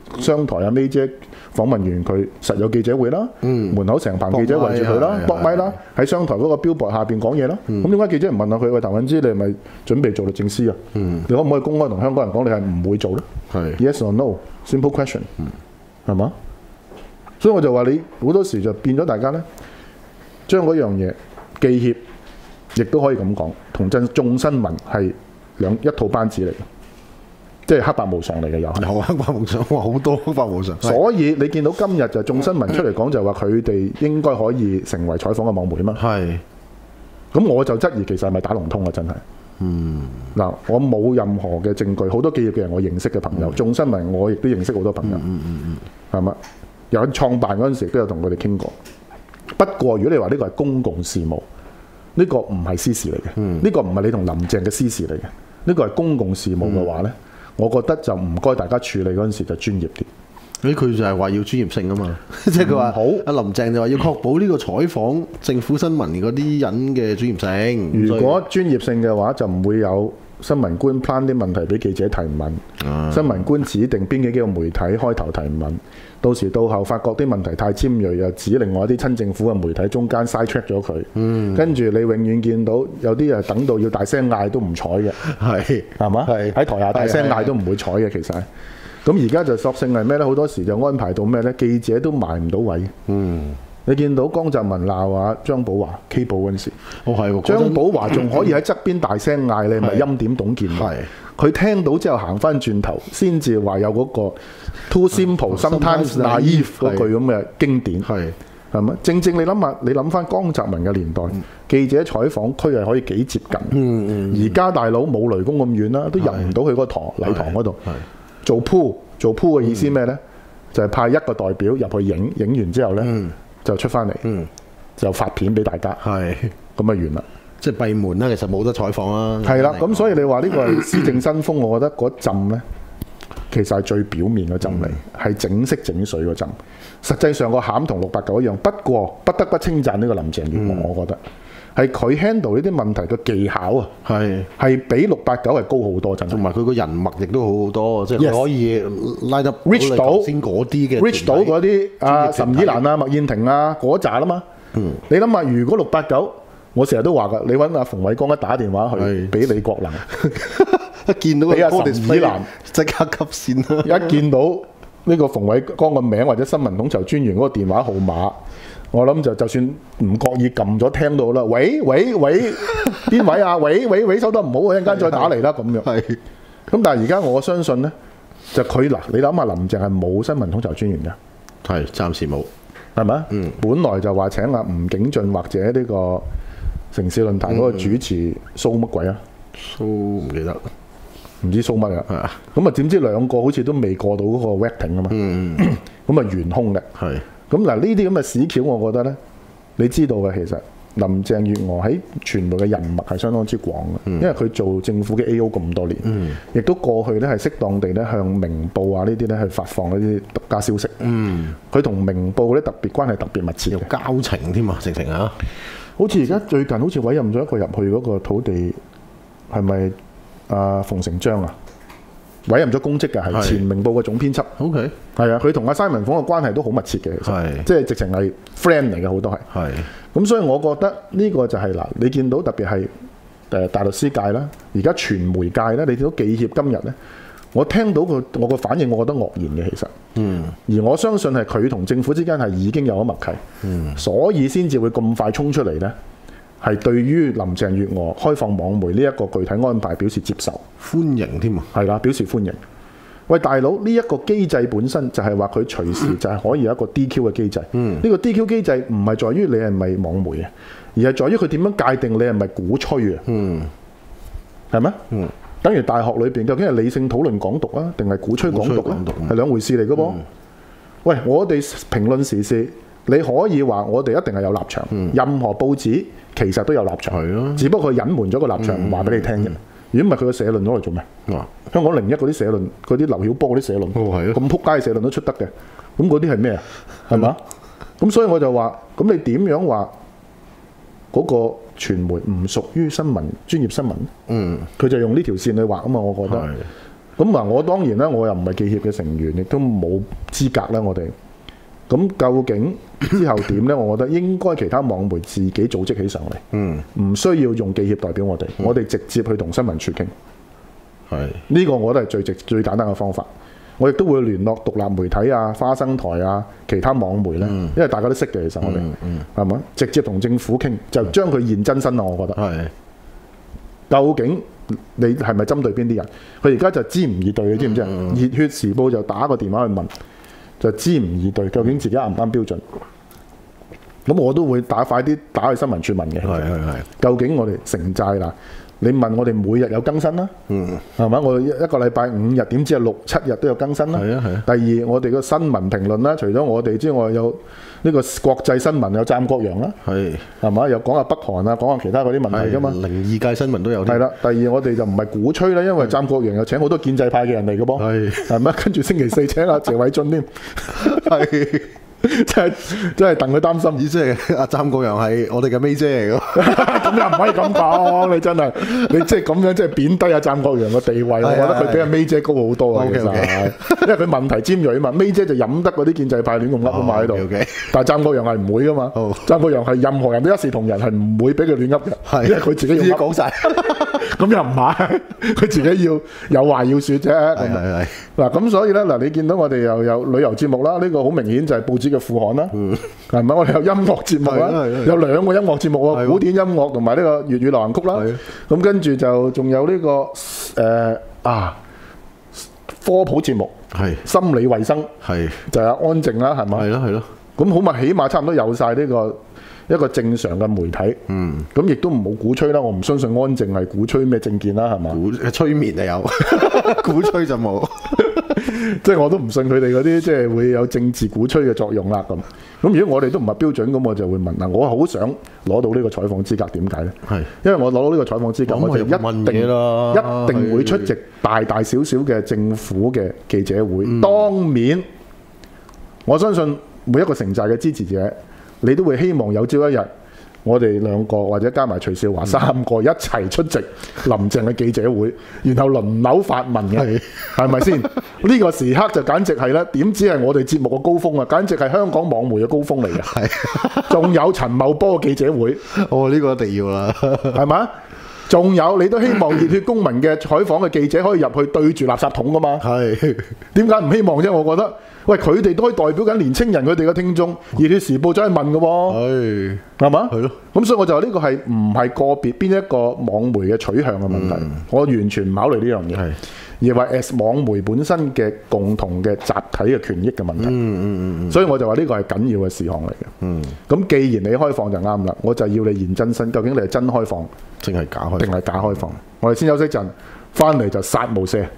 商台阿 May 姐訪問完佢，實有記者會啦，門口成棚記者圍住佢啦，搏咪啦，喺商台嗰個標誌下邊講嘢啦。咁點解記者唔問下佢？喂，譚允芝，你係咪準備做律政司啊？你可唔可以公開同香港人講你係唔會做咧？Yes or no？Simple question，係嘛？所以我就話你好多時就變咗大家咧，將嗰樣嘢記協，亦都可以咁講，同眾新聞係一套班子嚟嘅。即係黑白無常嚟嘅又係， 有黑白無常，哇好多黑白無常。 所以你見到今日就眾新聞出嚟講就話佢哋應該可以成為採訪嘅網媒嘛。 係。 咁我就質疑其實係咪打龍通啊？真係。嗱，我冇任何嘅證據，好多記業嘅人我認識嘅朋友，眾新聞我亦都認識好多朋友。係嘛？有創辦嗰陣時都有同佢哋傾過。不過如果你話呢個係公共事務，呢個唔係私事嚟嘅，呢個唔係你同林鄭嘅私事嚟嘅，呢個係公共事務嘅話呢。我覺得就唔該大家處理嗰陣時就專業啲。 佢就係話要專業性啊嘛，即係佢話好。阿林鄭就話要確保呢個採訪政府新聞嗰啲人嘅專業性。 如果專業性嘅話，就唔會有新聞官 plan 啲問題俾記者提問，新聞官指定邊幾個媒體開頭提問，到時到後發覺啲問題太尖鋭，又指另外一啲親政府嘅媒體中間 side track 咗佢，跟住你永遠見到有啲人等到要大聲嗌都唔睬嘅，係嘛？喺台下大聲嗌都唔會睬嘅，其實。咁而家就索性係咩呢？好多時就安排到咩呢？記者都埋唔到位。你見到江澤民鬧啊張寶華 K 報嗰陣時，張寶華仲可以喺側邊大聲嗌，你咪欽點董建華。佢聽到之後行翻轉頭，先至話有嗰個 too simple sometimes naive 嗰句咁嘅經典，係咪？正正你諗下，你諗翻江澤民嘅年代，記者採訪區係可以幾接近。而家大佬冇雷公咁遠啦，都入唔到去嗰個禮堂嗰度做 pool 嘅意思咩呢？就係派一個代表入去影完之後呢，就出翻嚟，就發片俾大家，咁啊完啦。 即係閉門啦，其實冇得採訪啦。 係啦，咁所以你話呢個係施政新風，我覺得嗰陣呢，其實係最表面嗰陣嚟，係整色整水嗰陣。實際上個餡同689一樣，不過不得不稱讚呢個林鄭月娥，我覺得係佢 handle 呢啲問題嘅技巧啊，係比689係高好多，真係。同埋佢個人脈亦都好好多，即係可以拉得 reach 到先嗰啲嘅 reach 到嗰啲岑依蘭啊、麥燕婷啊嗰扎啦嘛。你諗下，如果689，我成日都話㗎，你揾阿馮偉光一打電話去俾李國能， 一見到俾阿岑依蘭即刻急線啦！ 一見到呢個馮偉光個名或者新聞統籌專員嗰個電話號碼，我諗就算唔覺意撳咗聽到啦，喂，邊位啊？喂，收得唔好啊，一陣間再打嚟啦咁樣。咁但係而家我相信呢，就佢嗱，你諗下林鄭係冇新聞統籌專員㗎， 暫時冇， 係咪？本來就話請阿吳景俊或者呢個城市論壇嗰個主持蘇乜鬼啊？ 蘇唔記得， 唔知蘇乜啊？咁啊點知兩個好似都未過到嗰個 waiting 啊嘛？咁啊懸空嘅。咁嗱呢啲咁嘅屎橋，我覺得呢，你知道嘅其實林鄭月娥喺傳媒嘅人脈係相當之廣嘅，因為佢做政府嘅 AO 咁多年，亦都過去呢係適當地呢向明報啊呢啲呢去發放一啲獨家消息。佢同明報呢特別關係特別密切， 有交情添啊，直情啊！ 好似而家最近好似委任咗一個入去嗰個土地，係咪馮成章啊？委任咗公職嘅係前明報嘅總編輯。 OK， 係啊，佢同阿西文鳳嘅關係都好密切嘅，其實即係直情係 friend 嚟嘅，好多係。咁所以我覺得呢個就係嗱，你見到特別係大律師界啦，而家傳媒界咧，你見到記協今日咧，我聽到我個反應，我覺得愕然嘅其實。而我相信係佢同政府之間係已經有咗默契，所以先至會咁快衝出嚟咧，係對於林鄭月娥開放網媒呢一個具體安排表示接受、 歡迎添啊， 係啦，表示歡迎。喂，大佬，呢一個機制本身就係話佢隨時就係可以有一個 DQ 嘅機制。呢個 DQ 機制唔係在於你係咪網媒啊，而係在於佢點樣界定你係咪鼓吹啊？係咩？等於大學裏邊究竟係理性討論港獨啊，定係鼓吹港獨啊？係兩回事嚟嘅噃。喂，我哋評論時事，你可以話我哋一定係有立場，任何報紙其實都有立場，只不過佢隱瞞咗個立場，唔話俾你聽啫。如果唔係佢個社論攞嚟做咩？香港01嗰啲社論，嗰啲劉曉波嗰啲社論，咁撲街嘅社論都出得嘅，咁嗰啲係咩啊？係嘛？咁所以我就話，咁你點樣話嗰個傳媒唔屬於新聞專業新聞？佢就用呢條線去畫啊嘛，我覺得。 咁嗱，我當然啦，我又唔係記協嘅成員，亦都冇資格啦，我哋。咁究竟之後點呢？我覺得應該其他網媒自己組織起上嚟，唔需要用記協代表我哋，我哋直接去同新聞處傾。 係呢個我覺得係最簡單嘅方法。我亦都會聯絡獨立媒體啊、花生台啊、其他網媒呢，因為大家都識嘅，其實我哋係咪？直接同政府傾，就將佢現真身啦。我覺得係。 究竟你係咪針對邊啲人？佢而家就支吾以對，你知唔知啊？熱血時報就打個電話去問，就支吾以對，究竟自己啱唔啱標準？咁我都會快啲打去新聞處問嘅。 係。 究竟我哋城寨啦？你問我哋每日有更新啦，係咪？我一個禮拜5日，點知係6、7日都有更新啦。 係。 第二，我哋個新聞評論啦，除咗我哋之外，有呢個國際新聞有湛國陽啦，係嘛？又講下北韓啊，講下其他嗰啲問題噶嘛。 靈異界新聞都有。 係啦，第二我哋就唔係鼓吹啦，因為湛國陽又請好多建制派嘅人嚟嘅噃，係咪？跟住星期4請阿謝偉俊添，係。真係戥佢擔心， 咦！即係阿湛國陽係我哋嘅妹姐嚟㗎， 咁又唔可以咁講，你真係你即係咁樣即係貶低阿湛國陽嘅地位，我覺得佢比阿妹姐高好多啊，其實，因為佢問題尖鋭啊嘛，妹姐就飲得嗰啲建制派亂咁噏啊嘛喺度，但係湛國陽係唔會噶嘛，湛國陽係任何人都一視同仁，係唔會俾佢亂噏嘅，因為佢自己要講晒， 咁又唔係，佢自己要有話要説啫。 係。 嗱咁所以咧嗱，你見到我哋又有旅遊節目啦，呢個好明顯就係報紙嘅副刊啦，係咪？我哋有音樂節目啦，有2個音樂節目喎，古典音樂同埋呢個粵語流行曲啦。咁跟住就仲有呢個科普節目，心理衞生，就係安靜啦，係咪？ 係咯。 咁好咪起碼差唔多有晒呢個一個正常嘅媒體，咁亦都唔好鼓吹啦。我唔相信安靜係鼓吹咩政見啦，係嘛？ 催眠就有，鼓吹就冇。 即係我都唔信佢哋嗰啲即係會有政治鼓吹嘅作用啦。咁如果我哋都唔係標準，咁我就會問嗱，我好想攞到呢個採訪資格，點解呢？係因為我攞到呢個採訪資格，我就一定會出席大大小小嘅政府嘅記者會，當面。我相信每一個城寨嘅支持者，你都會希望有朝一日，我哋2個或者加埋徐少華3個一齊出席林鄭嘅記者會，然後輪流發問嘅，係咪先？呢個時刻就簡直係咧，點知係我哋節目嘅高峰啊！簡直係香港網媒嘅高峰嚟嘅。仲有陳茂波記者會， 呢個一定要啦， 係嘛？仲有你都希望熱血公民嘅採訪嘅記者可以入去對住垃圾桶噶嘛？點解唔希望啫？我覺得。喂，佢哋都可以代表緊年青人佢哋嘅聽眾，熱血時報走去問嘅喎，係嘛？係咯。咁所以我就話呢個係唔係個別邊一個網媒嘅取向嘅問題，我完全唔考慮呢樣嘢，而係話 as 網媒本身嘅共同嘅集體嘅權益嘅問題。所以我就話呢個係緊要嘅事項嚟嘅。咁既然你開放就啱啦，我就要你現真身，究竟你係真開放定係假開放？ 我哋先休息陣，翻嚟就殺無赦。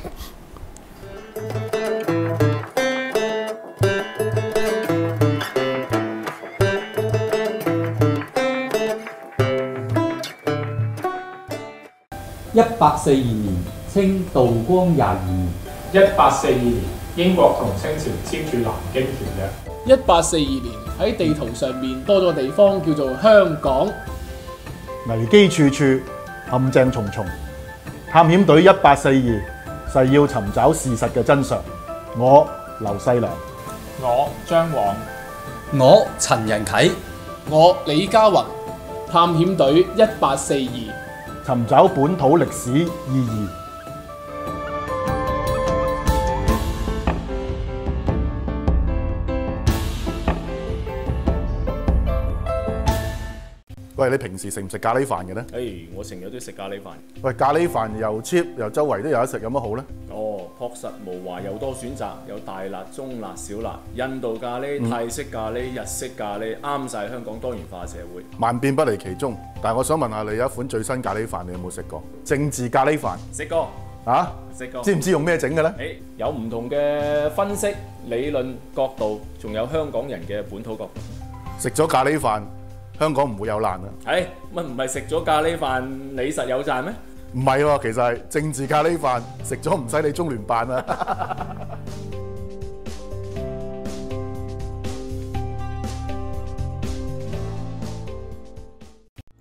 1842年，清道光22年。 1842年，英國同清朝簽署南京條約。 1842年，喺地圖上面多咗個地方叫做香港。 危機處處，陷阱重重。探險隊1842，誓要尋找事實嘅真相。我劉細良， 我張晃， 我陳仁啟， 我李家宏。探險隊1842。 尋找本土歷史意義。喂，你平時食唔食咖喱飯嘅呢？ 我成日都食咖喱飯。 喂，咖喱飯又 cheap，又周圍都有得食，有乜好呢？ 確實無華又多選擇，有大辣、中辣、小辣，印度咖喱、泰式咖喱、日式咖喱，啱晒香港多元化社會。 萬變不離其宗，但係我想問下你，有一款最新咖喱飯，你有冇食過？政治咖喱飯。 食過。 啊？ 食過。知唔知用咩整嘅呢？ 有唔同嘅分析、理論角度，仲有香港人嘅本土角度。 食咗咖喱飯，香港唔會有難啊！ 乜唔係食咗咖喱飯你實有賺咩？ 唔係喎，其實係政治咖喱飯，食咗唔使理中聯辦啊！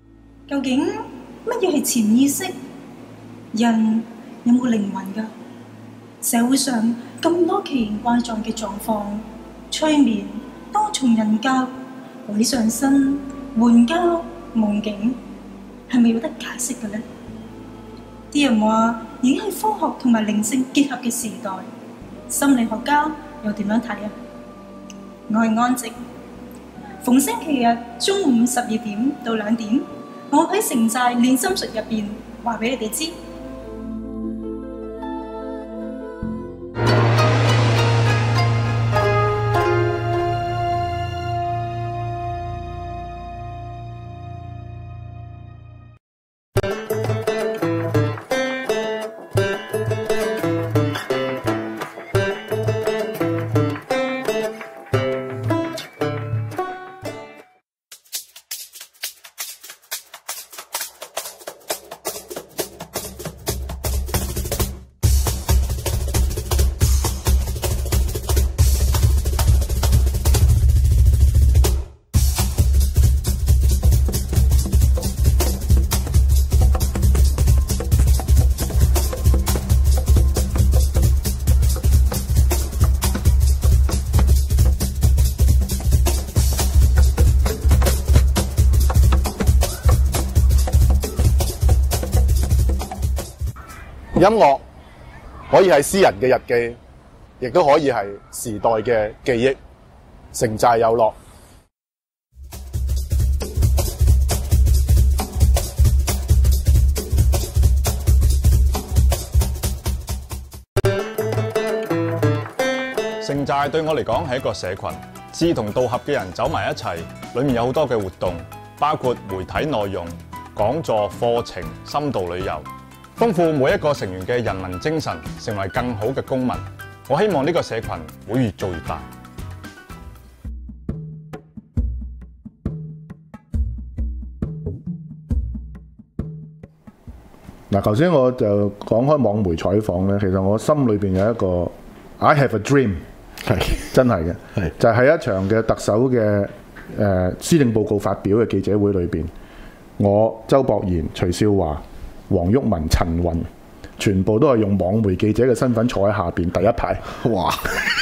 究竟乜嘢係潛意識？人有冇靈魂㗎？ 社會上咁多奇形怪狀嘅狀況，催眠、多重人格、鬼上身、援交、夢境，係咪有得解釋嘅呢？啲人話已經係科學同埋靈性結合嘅時代，心理學家又點樣睇啊？我係安靜，逢星期日中午12點到2點，我喺城寨練心術入邊話俾你哋知。 音樂可以係詩人嘅日記，亦都可以係時代嘅記憶。城寨有樂。 城寨對我嚟講係一個社群，志同道合嘅人走埋一齊，裡面有好多嘅活動，包括媒體內容、講座、課程、深度旅遊。豐富每一個成員嘅人民精神，成為更好嘅公民。我希望呢個社群會越做越大。 嗱，頭先我就講開網媒採訪咧，其實我心裏邊有一個 I have a dream， 係真係嘅，就係一場嘅特首嘅施政報告發表嘅記者會裏邊，我周博賢、徐少華、黃毓民、陳雲，全部都係用網媒記者嘅身份坐喺下邊第一排。哇！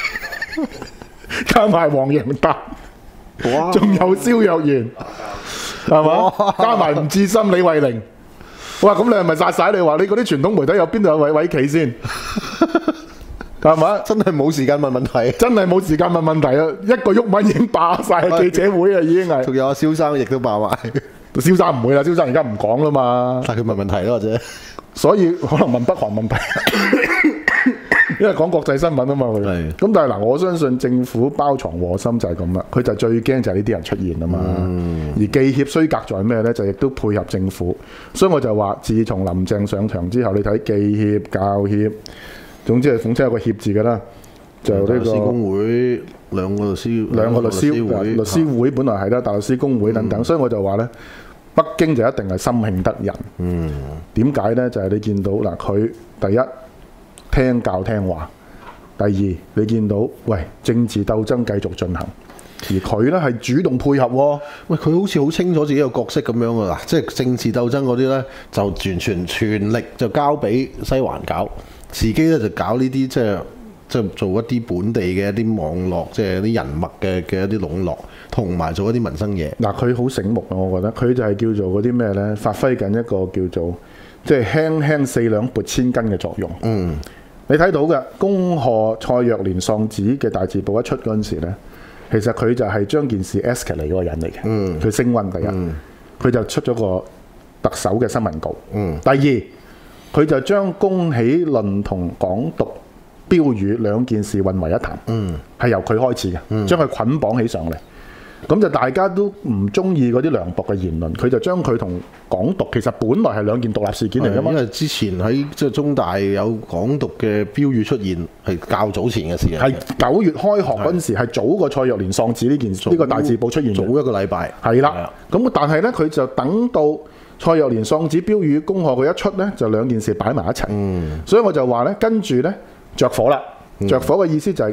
加埋黃洋達，哇！仲有蕭若元，係嘛？加埋吳志森、李慧玲。哇！咁你係咪殺晒？你話你嗰啲傳統媒體有邊度有位企先？係嘛？ 真係冇時間問問題， 真係冇時間問問題啊！一個毓民已經霸晒記者會啊，已經係。 仲有阿蕭生亦都霸埋。 蕭生唔會啦，蕭生而家唔講啦嘛。 但係佢問問題咯，或者所以可能問北韓問題，因為講國際新聞啊嘛佢。咁但係嗱，我相信政府包藏禍心就係咁啦，佢就最驚就係呢啲人出現啊嘛。而記協衰格在咩呢？就亦都配合政府，所以我就話，自從林鄭上場之後，你睇記協、教協，總之係統稱有個協字㗎啦。就呢個律師公會兩個律師會本來係啦，大律師公會等等，所以我就話呢。北京就一定係心慶得人。點解呢？就係你見到嗱，佢第一聽教聽話，第二你見到喂政治鬥爭繼續進行，而佢呢係主動配合喎。 喂，佢好似好清楚自己個角色咁樣㗎啦，即係政治鬥爭嗰啲呢，就完全全力就交俾西環搞，自己呢就搞呢啲即係做一啲本地嘅一啲網絡，即係啲人脈嘅一啲籠絡，同埋做一啲民生嘢。 嗱，佢好醒目啊！我覺得佢就係叫做嗰啲咩呢？發揮緊一個叫做即係輕輕4兩撥千斤嘅作用。你睇到嘅恭賀蔡若蓮喪子嘅大字報一出嗰陣時呢，其實佢就係將件事 escalate 嗰個人嚟嘅。佢升溫第一，佢就出咗個特首嘅新聞稿。第二，佢就將恭喜論同港獨標語兩件事混為一談，係由佢開始嘅，將佢捆綁起上嚟。咁就大家都唔中意嗰啲涼薄嘅言論，佢就將佢同港獨其實本來係兩件獨立事件嚟㗎嘛。 因為之前喺即係中大有港獨嘅標語出現，係較早前嘅事嘅。 係9月開學嗰陣時，係早過蔡若蓮喪子呢件事，呢個大字報出現早一個禮拜。 係啦，咁但係呢，佢就等到蔡若蓮喪子標語恭賀佢一出呢，就兩件事擺埋一齊。所以我就話呢，跟住呢，着火啦！着火嘅意思就係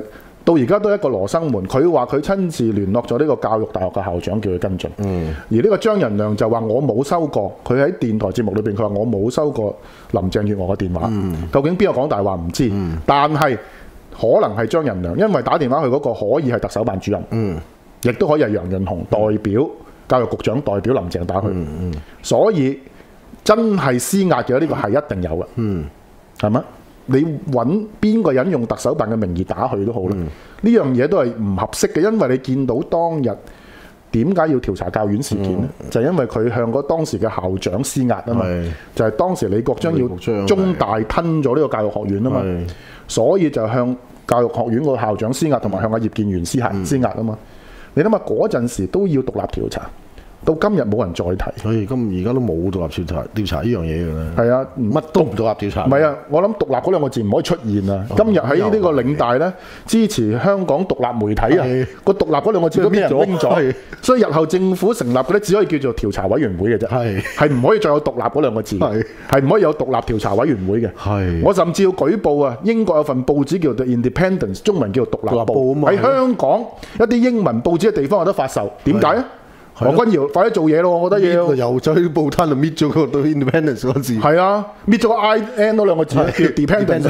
到而家都係一個羅生門。佢話佢親自聯絡咗呢個教育大學嘅校長，叫佢跟進。而呢個張仁良就話我冇收過，佢喺電台節目裏邊佢話我冇收過林鄭月娥嘅電話。究竟邊個講大話唔知，但係可能係張仁良，因為打電話去嗰個可以係特首辦主任，亦都可以係楊潤雄代表教育局長代表林鄭打去。所以真係施壓嘅呢個係一定有嘅，係咪？你揾邊個人用特首辦嘅名義打去都好啦，呢樣嘢都係唔合適嘅，因為你見到當日點解要調查教院事件呢？就係因為佢向嗰當時嘅校長施壓啊嘛，就係當時李國章要中大吞咗呢個教育學院啊嘛，所以就向教育學院個校長施壓，同埋向阿葉建源施壓啊嘛。你諗下嗰陣時都要獨立調查。到今日冇人再提， 所以而家都冇獨立調查呢樣嘢㗎啦。 係啊， 乜都唔獨立調查。 唔係啊，我諗獨立嗰兩個字唔可以出現啊。今日喺呢個領大咧，支持香港獨立媒體啊，個獨立嗰兩個字都俾人拎咗。所以日後政府成立嘅咧，只可以叫做調查委員會嘅啫，係唔可以再有獨立嗰兩個字，係唔可以有獨立調查委員會嘅。我甚至要舉報啊，英國有份報紙叫做 The Independence， 中文叫做獨立報，喺香港一啲英文報紙嘅地方有得發售，點解啊？何君堯快啲做嘢咯，我覺得要又再喺報攤度搣咗個對 independence 嗰個字， 係啊，搣咗個 IN 嗰兩個字，叫 dependence，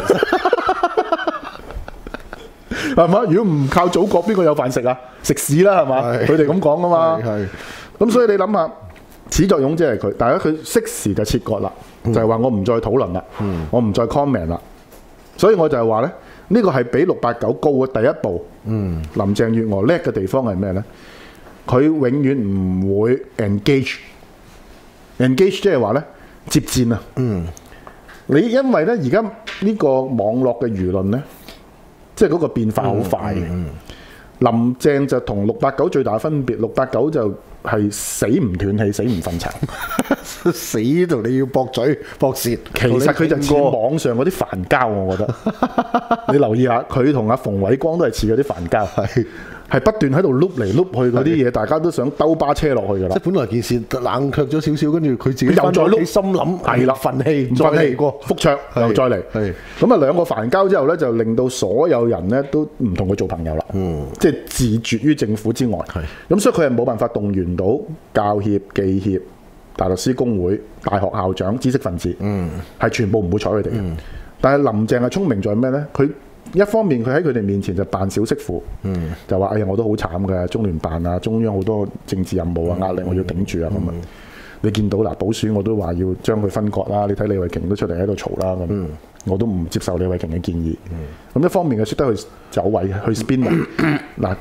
係嘛？如果唔靠祖國，邊個有飯食啊？食屎啦，係嘛？佢哋咁講噶嘛。咁所以你諗下，始作俑者係佢，但係佢適時就切割啦，就係話我唔再討論啦，我唔再 comment 啦。所以我就係話咧，呢個係比689高嘅第一步。林鄭月娥叻嘅地方係咩咧？佢永遠唔會 engage， 即係話咧接戰啊！你因為咧而家呢個網絡嘅輿論咧，即係嗰個變化好快嘅。林鄭就同689最大嘅分別，689就係死唔斷氣、死唔瞓巢， 死到你要駁嘴駁舌。 其實佢就似網上嗰啲煩膠，我覺得。你留意下，佢同阿馮偉光都係似嗰啲煩膠。係不斷喺度碌嚟碌去嗰啲嘢，大家都想兜巴車落去㗎啦。 即係本來件事冷卻咗少少，跟住佢自己又再碌， 心諗係啦， 憤氣， 再嚟過覆桌，又再嚟。咁啊兩個煩交之後咧，就令到所有人咧都唔同佢做朋友啦。即係自絕於政府之外。咁所以佢係冇辦法動員到教協、記協、大律師公會、大學校長、知識分子，係全部唔會睬佢哋嘅。但係林鄭係聰明在咩咧？佢一方面佢喺佢哋面前就扮小媳婦，就話：哎呀，我都好慘㗎，中聯辦啊，中央好多政治任務啊、壓力，我要頂住啊咁啊！你見到嗱，補選我都話要將佢分割啦，你睇李慧瓊都出嚟喺度嘈啦咁，我都唔接受李慧瓊嘅建議。咁一方面佢識得去走位去 spin 嗱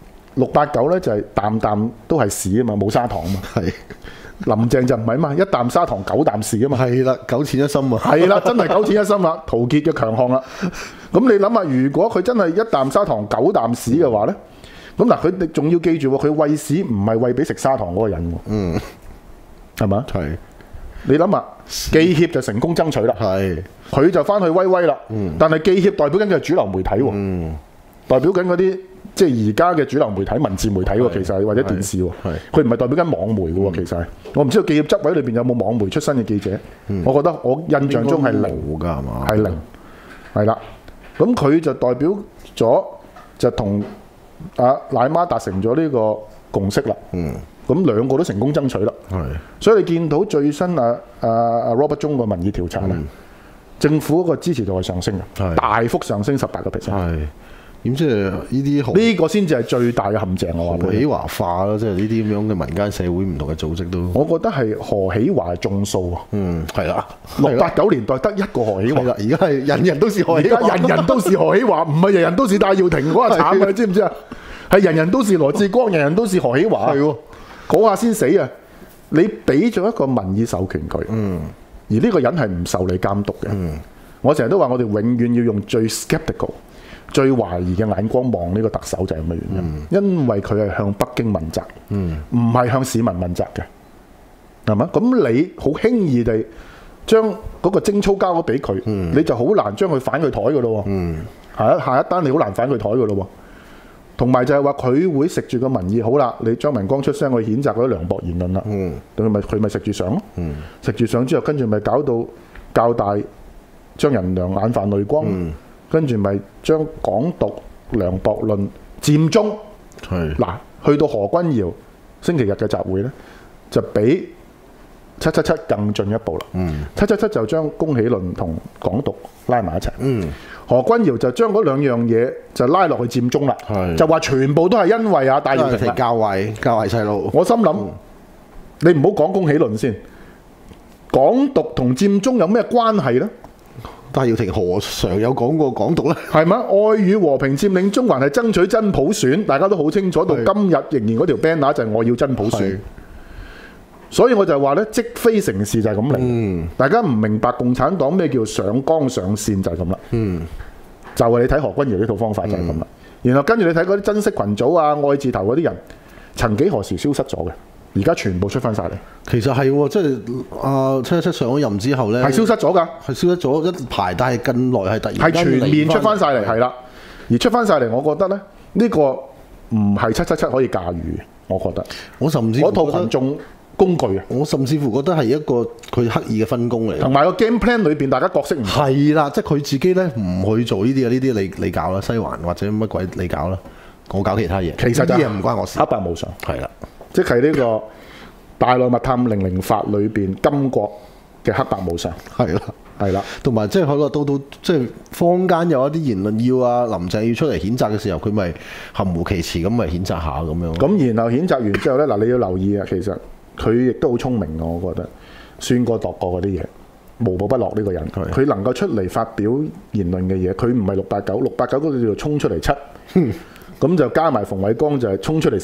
，689咧就係啖啖都係屎啊嘛，冇砂糖啊嘛。林鄭就唔係啊嘛，一啖砂糖9啖屎啊嘛。 係啦，九淺一深啊。 係啦，真係九淺一深啦，陶傑嘅強項啦。咁你諗下，如果佢真係一啖砂糖9啖屎嘅話咧，咁嗱佢仲要記住喎，佢餵屎唔係餵俾食砂糖嗰個人喎。係嘛？係。你諗下，記協就成功爭取啦。係。佢就翻去威威啦。但係記協代表緊嘅係主流媒體喎。代表緊嗰啲。即係而家嘅主流媒體、文字媒體喎，其實係或者電視喎，佢唔係代表緊網媒嘅喎，其實係。我唔知道記協執委裏邊有冇網媒出身嘅記者，我覺得我印象中係零㗎，係嘛？係零，係啦。咁佢就代表咗就同奶媽達成咗呢個共識啦。咁兩個都成功爭取啦。所以你見到最新Robert 中個民意調查咧，政府嗰個支持度係上升嘅，大幅上升18%。 咁即係呢啲呢個先至係最大嘅陷阱，我話何喜華化咯，即係呢啲咁樣嘅民間社會唔同嘅組織都。 我覺得係何喜華眾數啊。係啦。689年代得一個何喜華。 而家係人人都是何喜華。 而家人人都是何喜華，唔係人人都是戴耀廷嗰下慘嘅，你知唔知啊？係人人都是羅致光，人人都是何喜華。係喎，嗰下先死啊！你俾咗一個民意授權佢，而呢個人係唔受你監督嘅。我成日都話，我哋永遠要用最 skeptical。最懷疑嘅眼光望呢個特首就係咁嘅原因，因為佢係向北京問責，唔係向市民問責嘅，係嘛？咁你好輕易地將嗰個貞操交咗俾佢，你就好難將佢反佢台嘅咯喎。下一單你好難反佢台嘅咯喎。同埋就係話佢會食住個民意，好啦，你張文光出聲去譴責嗰啲涼薄言論啦，佢咪食住上咯，食住上之後，跟住咪搞到較大張仁良眼泛淚光。跟住咪將港獨梁博論佔中。嗱，去到何君堯星期日嘅集會呢，就比777更進一步啦。777就將公喜論同港獨拉埋一齊。何君堯就將嗰兩樣嘢就拉落去佔中啦，就話全部都係因為戴耀廷教壞細路。 我心諗、你唔好講公喜論先，港獨同佔中有咩關係呢？ 戴耀廷何嘗有講過港獨呢？ 係咪？愛與和平佔領中環係爭取真普選，大家都好清楚。到今日仍然嗰條 banner 就係我要真普選。所以我就話呢，積非成是就係咁嚟。大家唔明白共產黨咩叫上綱上線就係咁啦。就係你睇何君堯呢套方法就係咁啦。然後跟住你睇嗰啲珍惜群組啊、愛字頭嗰啲人，曾幾何時消失咗嘅，而家全部出翻晒嚟。 其實係喎，即係777上咗任之後呢， 係消失咗㗎， 係消失咗一排，但係近來係突然間係全面出翻晒嚟，係啦。而出翻晒嚟，我覺得呢，呢個唔係777可以駕馭，我覺得。 我甚至嗰套群眾工具啊！ 我甚至乎覺得係一個佢刻意嘅分工嚟， 同埋個 game plan 裏邊大家角色唔同。 係啦，即係佢自己咧唔去做呢啲啊，呢啲你搞啦，西環或者乜鬼你搞啦，我搞其他嘢。 其實啲嘢唔關我事，黑白無常。 係啦， 即係呢個《大內密探零零發》裏邊金國嘅黑白無常。 係啦， 係啦， 同埋即係可能到即係坊間有一啲言論要林鄭要出嚟譴責嘅時候，佢咪含糊其辭咁咪譴責下咁樣。 咁然後譴責完之後咧，嗱你要留意啊，其實。佢亦都好聰明嘅，我覺得算過度過嗰啲嘢，無寶不落呢個人，佢能夠出嚟發表言論嘅嘢，佢唔係689嗰個叫做衝出嚟7，咁就加埋馮偉光就係衝出嚟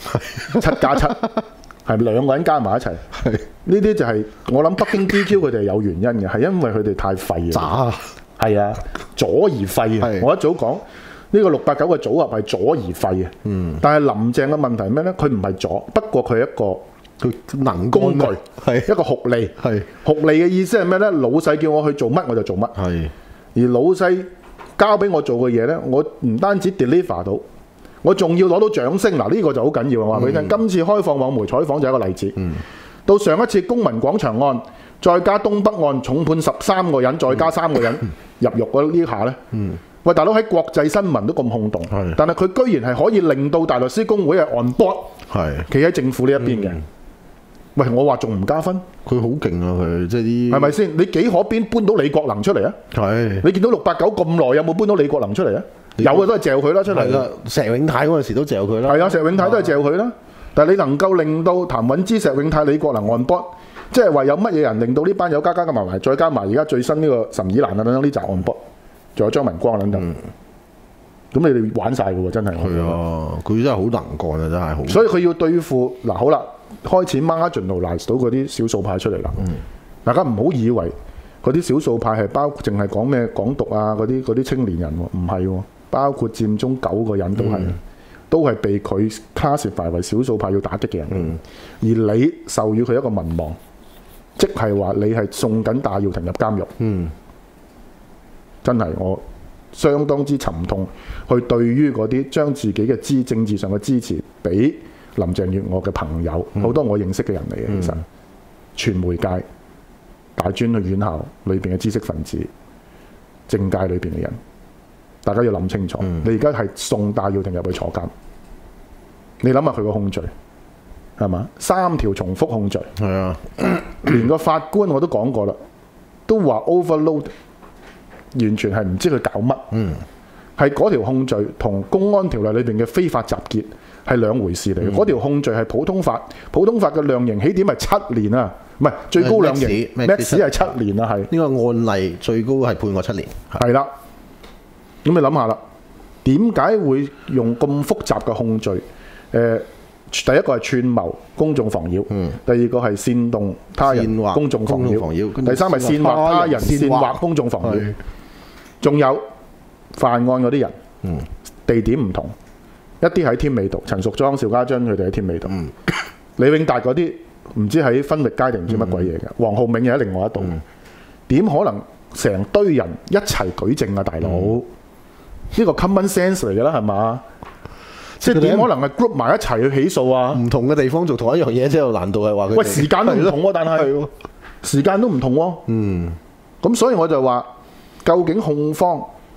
14，7+7，係兩個人加埋一齊。呢啲就係我諗北京 DQ 佢哋係有原因嘅，係因為佢哋太廢渣， 係啊，左而廢啊！我一早講呢個689嘅組合係左而廢啊。但係林鄭嘅問題係咩呢？佢唔係左，不過佢係一個。 佢能工具係一個酷吏，酷吏嘅意思係咩呢？老細叫我去做乜我就做乜，而老細交俾我做嘅嘢呢，我唔單止 deliver 到，我仲要攞到掌聲。嗱，呢個就好緊要啊！話俾你聽，今次開放網媒採訪就係一個例子。到上一次公民廣場案，再加東北案重判13個人，再加3個人入獄嗰呢下呢。喂，大佬喺國際新聞都咁轟動，但係佢居然係可以令到大律師公會係 on board，企喺政府呢一邊嘅。喂，我話仲唔加分？ 佢好勁啊！佢即係啲係咪先？你幾可邊搬到李國能出嚟啊？你見到689咁耐，有冇搬到李國能出嚟啊？有嘅都係嚼佢啦出嚟。 石永泰嗰陣時都嚼佢啦。 係啊，石永泰都係嚼佢啦。但係你能夠令到譚允芝、石永泰、李國能 on board，即係話有乜嘢人令到呢班友加埋，再加埋而家最新呢個岑以蘭啊等等呢集 on board，仲有張文光等等。咁你哋玩晒嘅喎，真係。 係啊，佢真係好能幹啊，真係好。 所以佢要對付嗱，好啦。開始 marginalize 到嗰啲少數派出嚟啦，大家唔好以為嗰啲少數派係淨係講咩港獨啊嗰啲青年人喎，唔係喎，包括佔中9個人都係被佢 classify 為少數派要打擊嘅人，而你授予佢一個民望，即係話你係送緊戴耀廷入監獄，真係我相當之沉痛，去對於嗰啲將自己嘅政治上嘅支持俾林鄭月娥嘅朋友，好多我認識嘅人嚟嘅，其實傳媒界、大專去院校裏邊嘅知識分子、政界裏邊嘅人，大家要諗清楚。你而家係送戴耀廷入去坐監，你諗下佢個控罪係嘛？3條重複控罪， 係啊， 連個法官我都講過啦，都話 overload， 完全係唔知佢搞乜。係嗰條控罪同公安條例裏邊嘅非法集結係兩回事嚟嘅。嗰條控罪係普通法嘅量刑起點係7年啊，唔係最高量刑 max 係7年啊，係呢個案例最高係判過7年。 係啦，咁你諗下啦，點解會用咁複雜嘅控罪？第一個係串謀公眾妨擾，第二個係煽動他人公眾妨擾，第三係煽惑他人煽惑公眾妨擾，仲有犯案嗰啲人，地點唔同，一啲喺添美道，陳淑莊、邵家臻佢哋喺添美道，李永達嗰啲唔知喺分域街定唔知乜鬼嘢嘅，黃浩銘又喺另外一度，點可能成堆人一齊舉證啊，大佬？呢個 common sense 嚟㗎啦，係嘛？即係點可能係 group 埋一齊去起訴啊？ 唔同嘅地方做同一樣嘢，之後難度係話佢喂時間都唔同喎，但係時間都唔同喎。咁所以我就話，究竟控方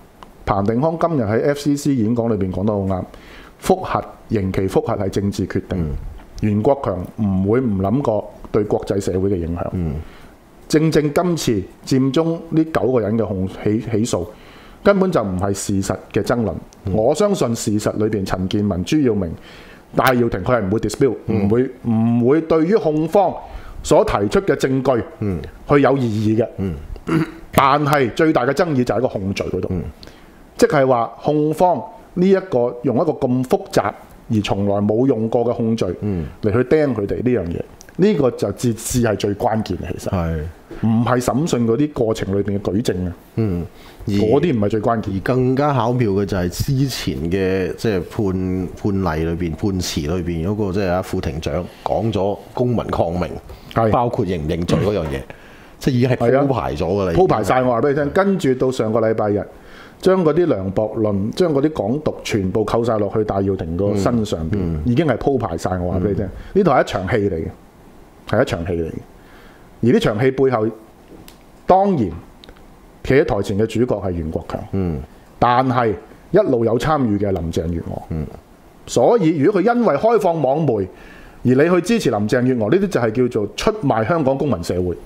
彭定康今日喺 FCC 演講裏邊講得好啱，復核刑期復核係政治決定。袁國強唔會唔諗過對國際社會嘅影響。正今次佔中呢9個人嘅起訴，根本就唔係事實嘅爭論。我相信事實裏邊陳健民、朱耀明、戴耀廷佢係唔會 dispute，唔會對於控方所提出嘅證據去有異議嘅。但係最大嘅爭議就喺個控罪嗰度，即係話控方呢一個用一個咁複雜而從來冇用過嘅控罪嚟去釘佢哋呢樣嘢，呢個就至係最關鍵嘅。其實唔係審訊嗰啲過程裏邊嘅舉證啊，嗰啲唔係最關鍵。 而更加巧妙嘅就係之前嘅即係判例裏邊、判詞裏邊嗰個即係副庭長講咗公民抗命，包括認唔認罪嗰樣嘢，即係已經係鋪排咗㗎啦。 鋪排晒，我話俾你聽。跟住到上個禮拜日，將嗰啲梁博論、將嗰啲港獨全部扣晒落去戴耀廷個身上邊，已經係鋪排晒。我話俾你聽，呢度係一場戲嚟嘅，係一場戲嚟嘅。而呢場戲背後，當然企喺台前嘅主角係袁國強，但係一路有參與嘅林鄭月娥。所以如果佢因為開放網媒而你去支持林鄭月娥，呢啲就係叫做出賣香港公民社會。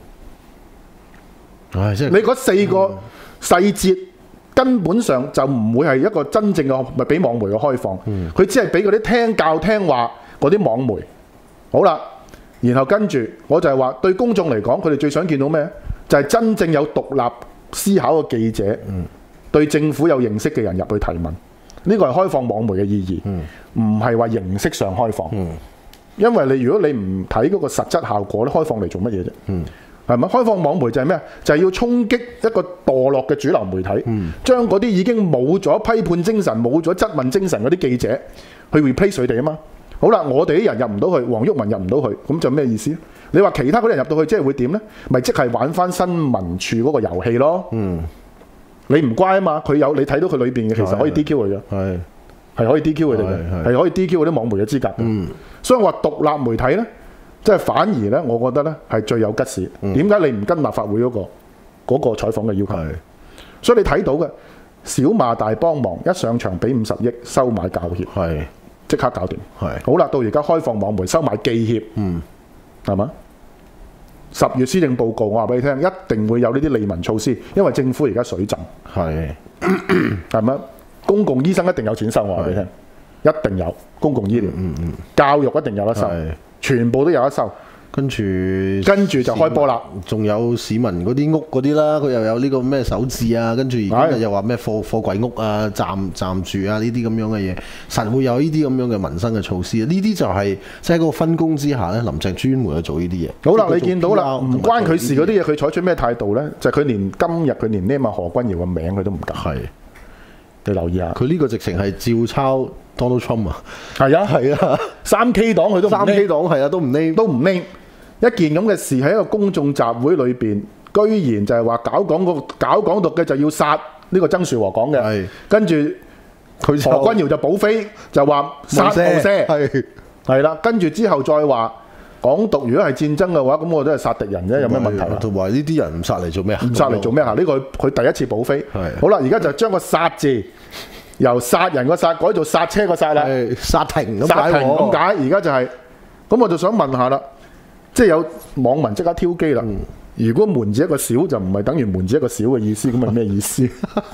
你嗰4個細節根本上就唔會係一個真正嘅咪俾網媒嘅開放，佢只係俾嗰啲聽教聽話嗰啲網媒。好啦。然後跟住我就係話對公眾嚟講，佢哋最想見到咩？就係真正有獨立思考嘅記者，對政府有認識嘅人入去提問。呢個係開放網媒嘅意義，唔係話形式上開放。因為如果你唔睇嗰個實質效果咧，開放嚟做乜嘢啫？係咪？開放網媒就係咩？就係要衝擊一個墮落嘅主流媒體，將嗰啲已經冇咗批判精神、冇咗質問精神嗰啲記者去 replace 佢哋啊嘛。好啦，我哋啲人入唔到去，黃毓民入唔到去，咁就咩意思？你話其他嗰啲人入到去，即係會點呢？咪即係玩翻新聞處嗰個遊戲咯。你唔乖啊嘛，你睇到佢裏邊嘅其實可以 DQ 佢嘅，係可以 DQ 佢哋嘅，係可以 DQ 嗰啲網媒嘅資格嘅。所以我話獨立媒體呢，即係反而呢，我覺得呢係最有吉事。點解你唔跟立法會嗰個採訪嘅要求？所以你睇到嘅小馬大幫忙，一上場俾50億收買教協。即刻搞掂，好啦，到而家開放網媒收買記協，係嘛？10月施政報告，我話俾你聽，一定會有呢啲利民措施，因為政府而家水浸，係咪？公共醫生一定有錢收，我話俾你聽，一定有公共醫療，教育一定有得收，全部都有得收。跟住就開波啦， 仲有市民嗰啲屋嗰啲啦，佢又有呢個咩首置啊，跟住而家又話咩貨櫃屋啊、暫住啊呢啲咁樣嘅嘢，實會有呢啲咁樣嘅民生嘅措施。呢啲就係即係嗰個分工之下咧，林鄭專門去做呢啲嘢。 好啦，你見到啦，唔關佢事嗰啲嘢，佢採取咩態度咧？就係佢連今日佢連呢何君堯嘅名佢都唔夾。你留意下， 佢呢個直情係照抄 Donald Trump 啊。 係啊，3K 黨佢都唔 3K 黨係啊，都唔拎。 一件咁嘅事喺一個公眾集會裏邊，居然就係話搞港獨嘅就要殺呢個曾樹和講嘅，跟住何君堯就補飛就話殺無赦，係啦，跟住之後再話港獨如果係戰爭嘅話，咁我都係殺敵人啫，有咩問題啊？ 同埋呢啲人唔殺嚟做咩啊？ 唔殺嚟做咩啊？呢個佢第一次補飛，好啦，而家就將個殺字由殺人個殺改做剎車個剎啦， 剎停咁解，而家就係咁，我就想問下啦。即係有網民即刻挑機啦！如果門字一個小就唔係等於門字一個小嘅意思，咁係咩意思？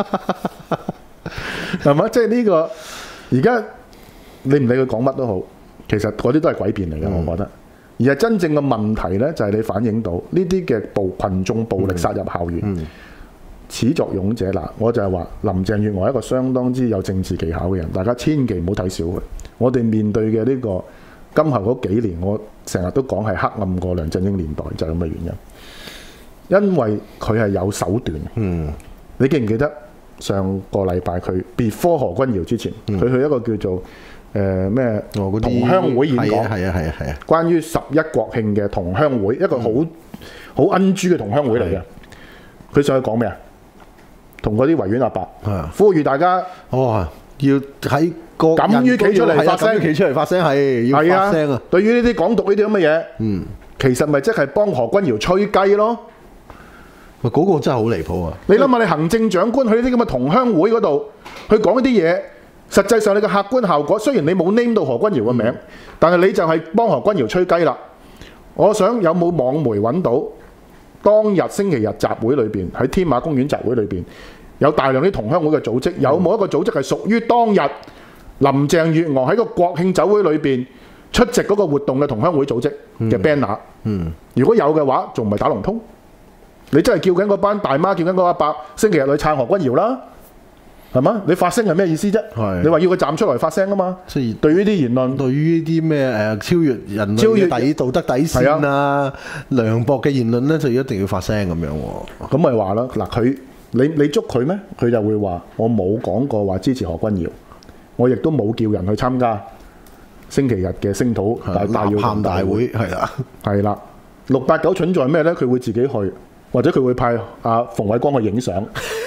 係嘛？即係呢個而家你唔理佢講乜都好，其實嗰啲都係詭辯嚟嘅，我覺得。而係真正嘅問題呢，就係你反映到呢啲嘅群眾暴力殺入校園，始作俑者嗱，我就係話林鄭月娥係一個相當之有政治技巧嘅人，大家千祈唔好睇小佢。我哋面對嘅呢個今後嗰幾年，我成日都講係黑暗過梁振英年代，就係咁嘅原因。因為佢係有手段。你記唔記得上個禮拜佢 before 何君堯之前，佢去一個叫做咩同鄉會演講， 係啊， 關於11國慶嘅同鄉會，一個好恩珠嘅同鄉會嚟嘅。佢上去講咩啊？同嗰啲維園阿伯呼籲大家要喺敢於企出嚟發聲， 係要發聲啊！ 對於呢啲港獨呢啲咁嘅嘢，其實咪即係幫何君堯吹雞咯。 喂，嗰個真係好離譜啊！ 你諗下，你行政長官去呢啲咁嘅同鄉會嗰度去講一啲嘢，實際上你嘅客觀效果，雖然你冇 name 到何君堯嘅名，但係你就係幫何君堯吹雞啦。我想有冇網媒揾到當日星期日集會裏邊喺天馬公園集會裏邊有大量啲同鄉會嘅組織，有冇一個組織係屬於當日林鄭月娥喺個國慶酒會裏邊出席嗰個活動嘅同鄉會組織嘅 banner？如果有嘅話，仲唔係打龍通？你真係叫緊嗰班大媽，叫緊嗰阿伯，星期日去撐何君堯啦，係嘛？你發聲係咩意思啫？你話要佢站出來發聲啊嘛。所以對於啲言論， 對於啲咩超越人類嘅道德底線啊、涼薄嘅言論咧，就一定要發聲咁樣喎。 咁咪話啦，嗱你捉佢咩？佢就會話我冇講過話支持何君堯，我亦都冇叫人去參加星期日嘅聲討大要喊大會，係啦。689蠢在咩咧？佢會自己去。或者佢會派阿馮偉光去影相。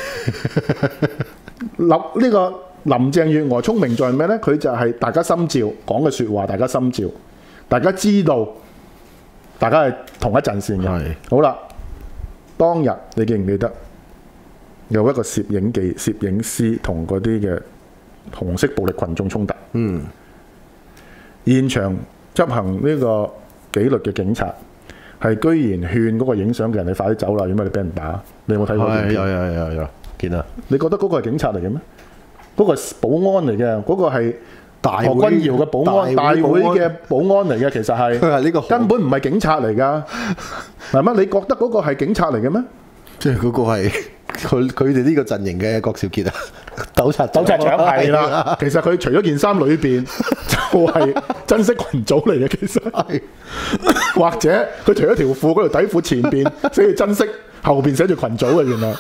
呢個林鄭月娥聰明在咩呢？佢就係大家心照講嘅説話，大家心照，大家知道，大家係同一陣線嘅。好啦，當日你記唔記得有一個攝影師同嗰啲嘅紅色暴力群眾衝突？現場執行呢個紀律嘅警察。係居然勸嗰個影相嘅人你快啲走啦，如果唔係你俾人打。你有冇睇過？有見啊！你覺得嗰個係警察嚟嘅咩？嗰個係保安嚟嘅，嗰個係何君堯嘅保安，大會嘅保安嚟嘅，其實係呢個根本唔係警察嚟㗎，係乜？你覺得嗰個係警察嚟嘅咩？ 即係嗰個係佢哋呢個陣營嘅郭兆傑啊，糾察長係啦。其實佢除咗件衫裏邊就係珍惜群組嚟嘅，其實係或者佢除咗條褲嗰條底褲前邊寫住珍惜，後邊寫住群組嘅原來。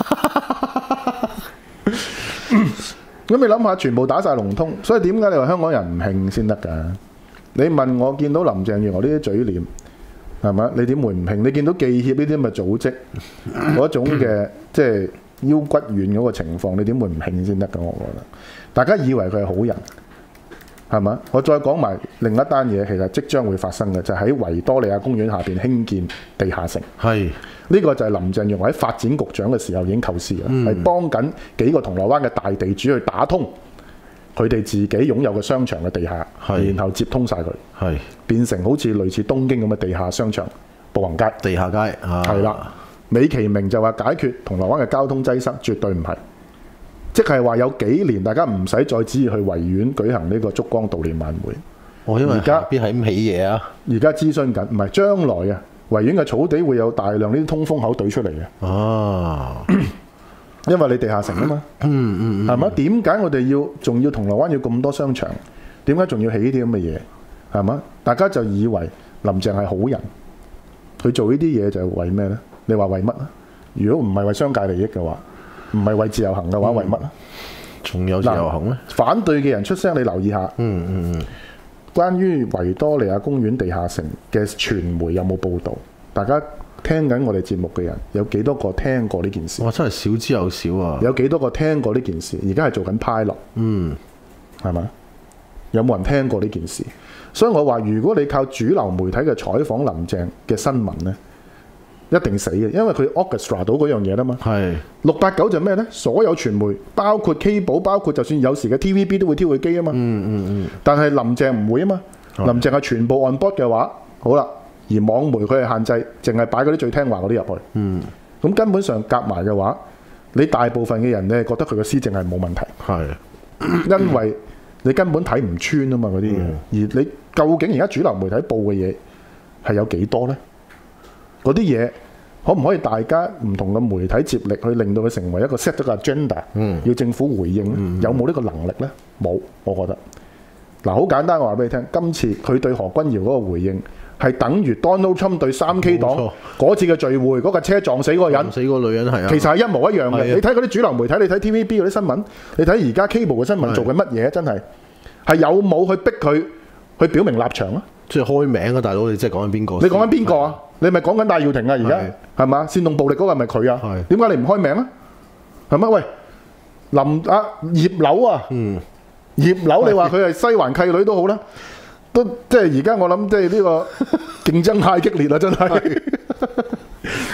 咁你諗下，全部打晒龍通，所以點解你話香港人唔興先得㗎？你問我見到林鄭月娥呢啲嘴臉係咪？你點會唔興？你見到記協呢啲咁嘅組織嗰種嘅即係腰骨軟嗰個情況，你點會唔興先得㗎？我覺得大家以為佢係好人係咪？我再講埋另一單嘢，其實即將會發生嘅就係喺維多利亞公園下邊興建地下城。係呢個就係林鄭月娥喺發展局長嘅時候已經構思啦，係幫緊幾個銅鑼灣嘅大地主去打通佢哋自己擁有嘅商場嘅地下，然後接通晒佢，變成好似類似東京咁嘅地下商場、步行街、 地下街， 係啦。美其名就話解決銅鑼灣嘅交通擠塞，絕對唔係，即係話有幾年大家唔使再旨意去維園舉行呢個燭光悼念晚會。 因為而家邊係咁起嘢啊？ 而家諮詢緊，唔係將來啊，維園嘅草地會有大量呢啲通風口對出嚟嘅。因為你地下城啊嘛，係嘛？點解我哋仲要銅鑼灣要咁多商場？點解仲要起呢啲咁嘅嘢？係嘛？大家就以為林鄭係好人，佢做呢啲嘢就係為咩呢？你話為乜啊？如果唔係為商界利益嘅話，唔係為自由行嘅話，為乜啊？ 仲有自由行咩？ 反對嘅人出聲，你留意下。關於維多利亞公園地下城嘅傳媒有冇報導？大家聽緊我哋節目嘅人有幾多個聽過呢件事？ 哇！真係少之又少啊！ 有幾多個聽過呢件事？而家係做緊pilot，係咪？有冇人聽過呢件事？所以我話，如果你靠主流媒體嘅採訪林鄭嘅新聞呢，一定死嘅，因為佢 orchestra 到嗰樣嘢啦嘛。係689就咩呢？所有傳媒，包括 Cable， 包括就算有時嘅 TVB 都會挑佢機啊嘛。但係林鄭唔會啊嘛。林鄭係全部 on board 嘅話，好啦。而網媒佢係限制，淨係擺嗰啲最聽話嗰啲入去。咁根本上夾埋嘅話，你大部分嘅人咧覺得佢嘅施政係冇問題。因為你根本睇唔穿啊嘛嗰啲嘢。而你究竟而家主流媒體報嘅嘢係有幾多呢？嗰啲嘢可唔可以大家唔同嘅媒體接力去令到佢成為一個 set 咗個 agenda？要政府回應，有冇呢個能力呢？冇，我覺得。嗱，好簡單，我話俾你聽，今次佢對何君堯嗰個回應係等於 Donald Trump 對3K 黨嗰次嘅聚會，嗰架車撞死嗰個人， 撞死個女人係啊， 其實係一模一樣嘅。你睇嗰啲主流媒體，你睇 TVB 嗰啲新聞，你睇而家 Cable 嘅新聞做緊乜嘢？真係有冇去逼佢去表明立場啊？ 即係開名啊，大佬！你即係講緊邊個？ 你講緊邊個啊？你咪講緊戴耀廷啊？而家係嘛？煽動暴力嗰個係咪佢啊？點解你唔開名啊？係咪？喂，葉劉啊，葉劉，你話佢係西環契女都好啦。都即係而家我諗，即係呢個競爭太激烈啦，真係。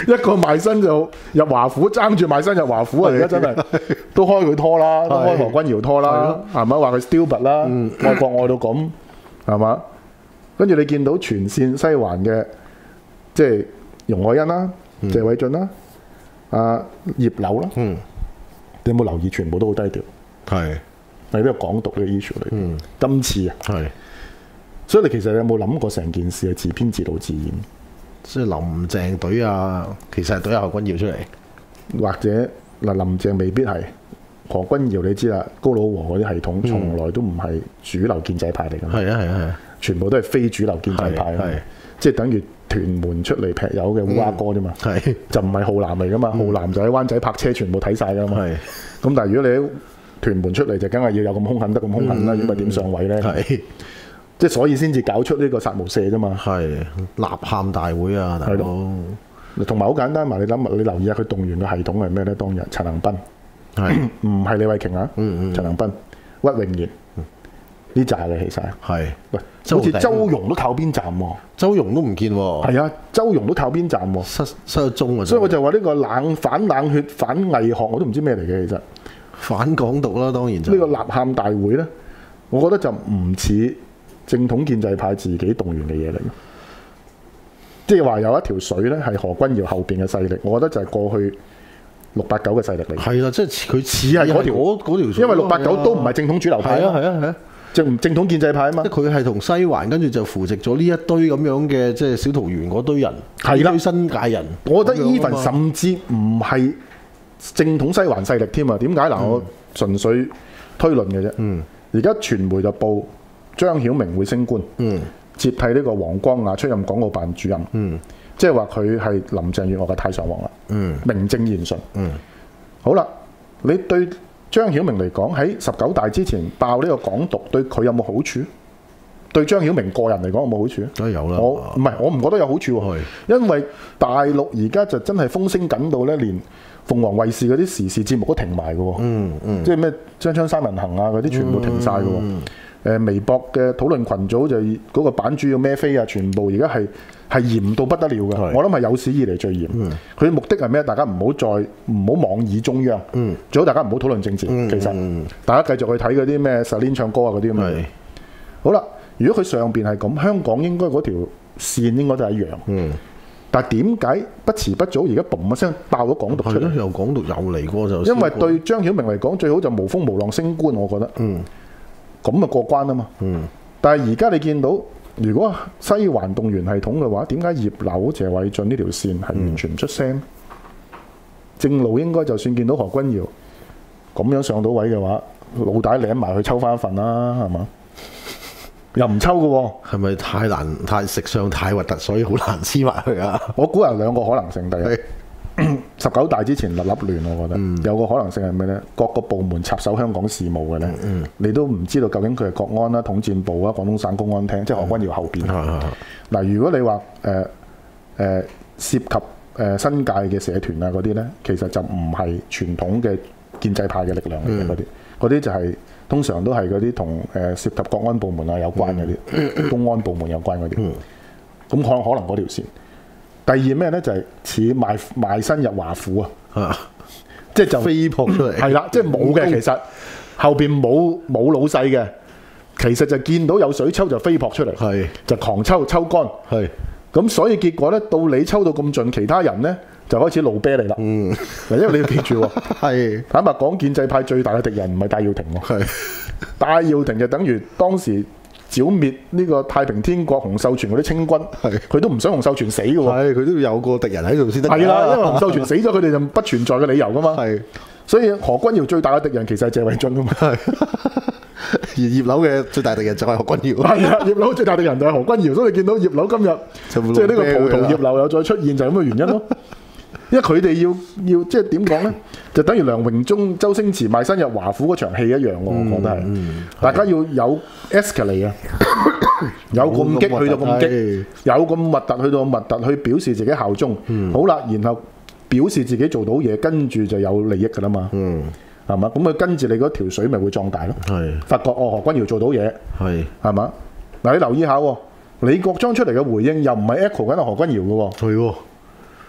一個賣身就入華府，爭住賣身入華府啊！而家真係都開佢拖啦，都開何君堯拖啦，係咪？話佢 stupid 啦，愛國愛到咁，係嘛？跟住你見到全線西環嘅，即係容海恩啦、謝偉俊啦、葉劉啦，你有冇留意？全部都好低調，係呢個港獨嘅 issue 嚟。今次啊，係，所以你其實有冇諗過成件事係自編自導自演？ 即係林鄭隊啊，其實係隊何君堯出嚟， 或者嗱林鄭未必係何君堯，你知啦，高佬和嗰啲系統從來都唔係主流建制派嚟㗎嘛，係啊，全部都係非主流建制派，即係等於屯門出嚟劈友嘅烏鴉哥啫嘛，就唔係浩南嚟㗎嘛，浩南就喺灣仔泊車，全部睇晒㗎嘛，咁但係如果你喺屯門出嚟，就梗係要有咁兇狠得咁兇狠啦，如果唔係點上位咧？即係所以先至搞出呢個殺無赦啫嘛，係吶喊大會啊，大佬。 同埋好簡單，你留意下佢動員嘅系統係咩咧？當日陳恒鑌係唔係李慧瓊啊？陳恒鑌、屈穎妍呢扎嘅其實係喂，好似周融都靠邊站喎， 周融都唔見喎， 係啊，周融都靠邊站喎， 失咗蹤啊！ 所以我就話呢個反冷血、反偽學，我都唔知咩嚟嘅其實。 反港獨啦，當然就呢個吶喊大會咧，我覺得就唔似正統建制派自己動員嘅嘢嚟，即係話有一條水咧係何君堯後邊嘅勢力，我覺得就係過去689嘅勢力嚟。係啦，即係佢似係嗰條水， 因為689都唔係正統主流派， 係啊， 正統建制派啊嘛。 佢係同西環跟住就扶植咗呢一堆咁樣嘅即係小桃園嗰堆人， 係啦， 新界人。 我覺得 even 甚至唔係正統西環勢力添啊？點解嗱？我純粹推論嘅啫。而家傳媒就報張曉明會升官，接替呢個黃光亞出任港澳辦主任，即係話佢係林鄭月娥嘅太上皇啦，名正言順。好啦，你對張曉明嚟講喺19大之前爆呢個港獨，對佢有冇好處？對張曉明個人嚟講有冇好處？ 梗係有啦。 我唔覺得有好處喎，因為大陸而家就真係風聲緊到咧，連鳳凰衛視嗰啲時事節目都停埋嘅喎，即係咩張槍三人行啊嗰啲全部停晒嘅喎。微博嘅討論群組就嗰個版主要孭飛啊，全部而家係嚴到不得了嘅。我諗係有史以嚟最嚴。佢目的係咩？大家唔好妄議中央，最好大家唔好討論政治。其實大家繼續去睇嗰啲咩 Celine 唱歌啊嗰啲咁嘅。好啦，如果佢上邊係咁，香港應該嗰條線應該都係一樣。但係點解不遲不早而家嘣一聲爆咗港獨出嚟？ 由港獨又嚟過就。 因為對張曉明嚟講，最好就無風無浪升官，我覺得。咁啊過關啊嘛。但係而家你見到，如果西環動員系統嘅話，點解葉劉、謝偉俊呢條線係完全唔出聲？正路應該就算見到何君堯咁樣上到位嘅話，老大舐埋去抽翻一份啦，係嘛？又唔抽嘅喎， 係咪太難太食相太核突，所以好難黐埋去啊？ 我估有兩個可能性，第一19大之前立亂，我覺得有個可能性係咩呢？各個部門插手香港事務嘅呢，你都唔知道究竟佢係國安啦、統戰部啊、廣東省公安廳，即係何君堯後邊。嗱，如果你話涉及新界嘅社團啊嗰啲呢，其實就唔係傳統嘅建制派嘅力量嚟嘅嗰啲就係。通常都係嗰啲同涉及國安部門啊有關嗰啲，公安部門有關嗰啲，咁可能嗰條線。第二咩咧就係似賣身入華府啊，即係就飛撲出嚟， 係啦，即係冇嘅，其實後邊冇老細嘅，其實就見到有水抽就飛撲出嚟，就狂抽乾，咁所以結果咧到你抽到咁盡，其他人咧。就開始露啤嚟啦，嗱，因為你要記住喎，坦白講，建制派最大嘅敵人唔係戴耀廷喎，戴耀廷就等於當時剿滅呢個太平天國洪秀全嗰啲清軍，佢都唔想洪秀全死嘅喎， 佢都要有個敵人喺度先得。 係啦，因為洪秀全死咗，佢哋就不存在嘅理由噶嘛。所以何君堯最大嘅敵人其實係謝偉俊噶嘛。 而葉劉嘅最大敵人就係何君堯。 係啊，葉劉最大敵人就係何君堯，所以你見到葉劉今日即係呢個葡萄葉劉又再出現，就係咁嘅原因咯。因為佢哋要即係點講咧，就等於梁榮忠、周星馳賣身入華府嗰場戲一樣喎，我覺得係。大家要有 escalate 啊，有咁激去到咁激，有咁核突去到咁核突，去表示自己效忠。好啦，然後表示自己做到嘢，跟住就有利益㗎啦嘛。係嘛？咁佢跟住你嗰條水咪會壯大咯。發覺何君堯做到嘢，係嘛？嗱，你留意下喎，李國章出嚟嘅回應又唔係 echo 緊何君堯嘅喎。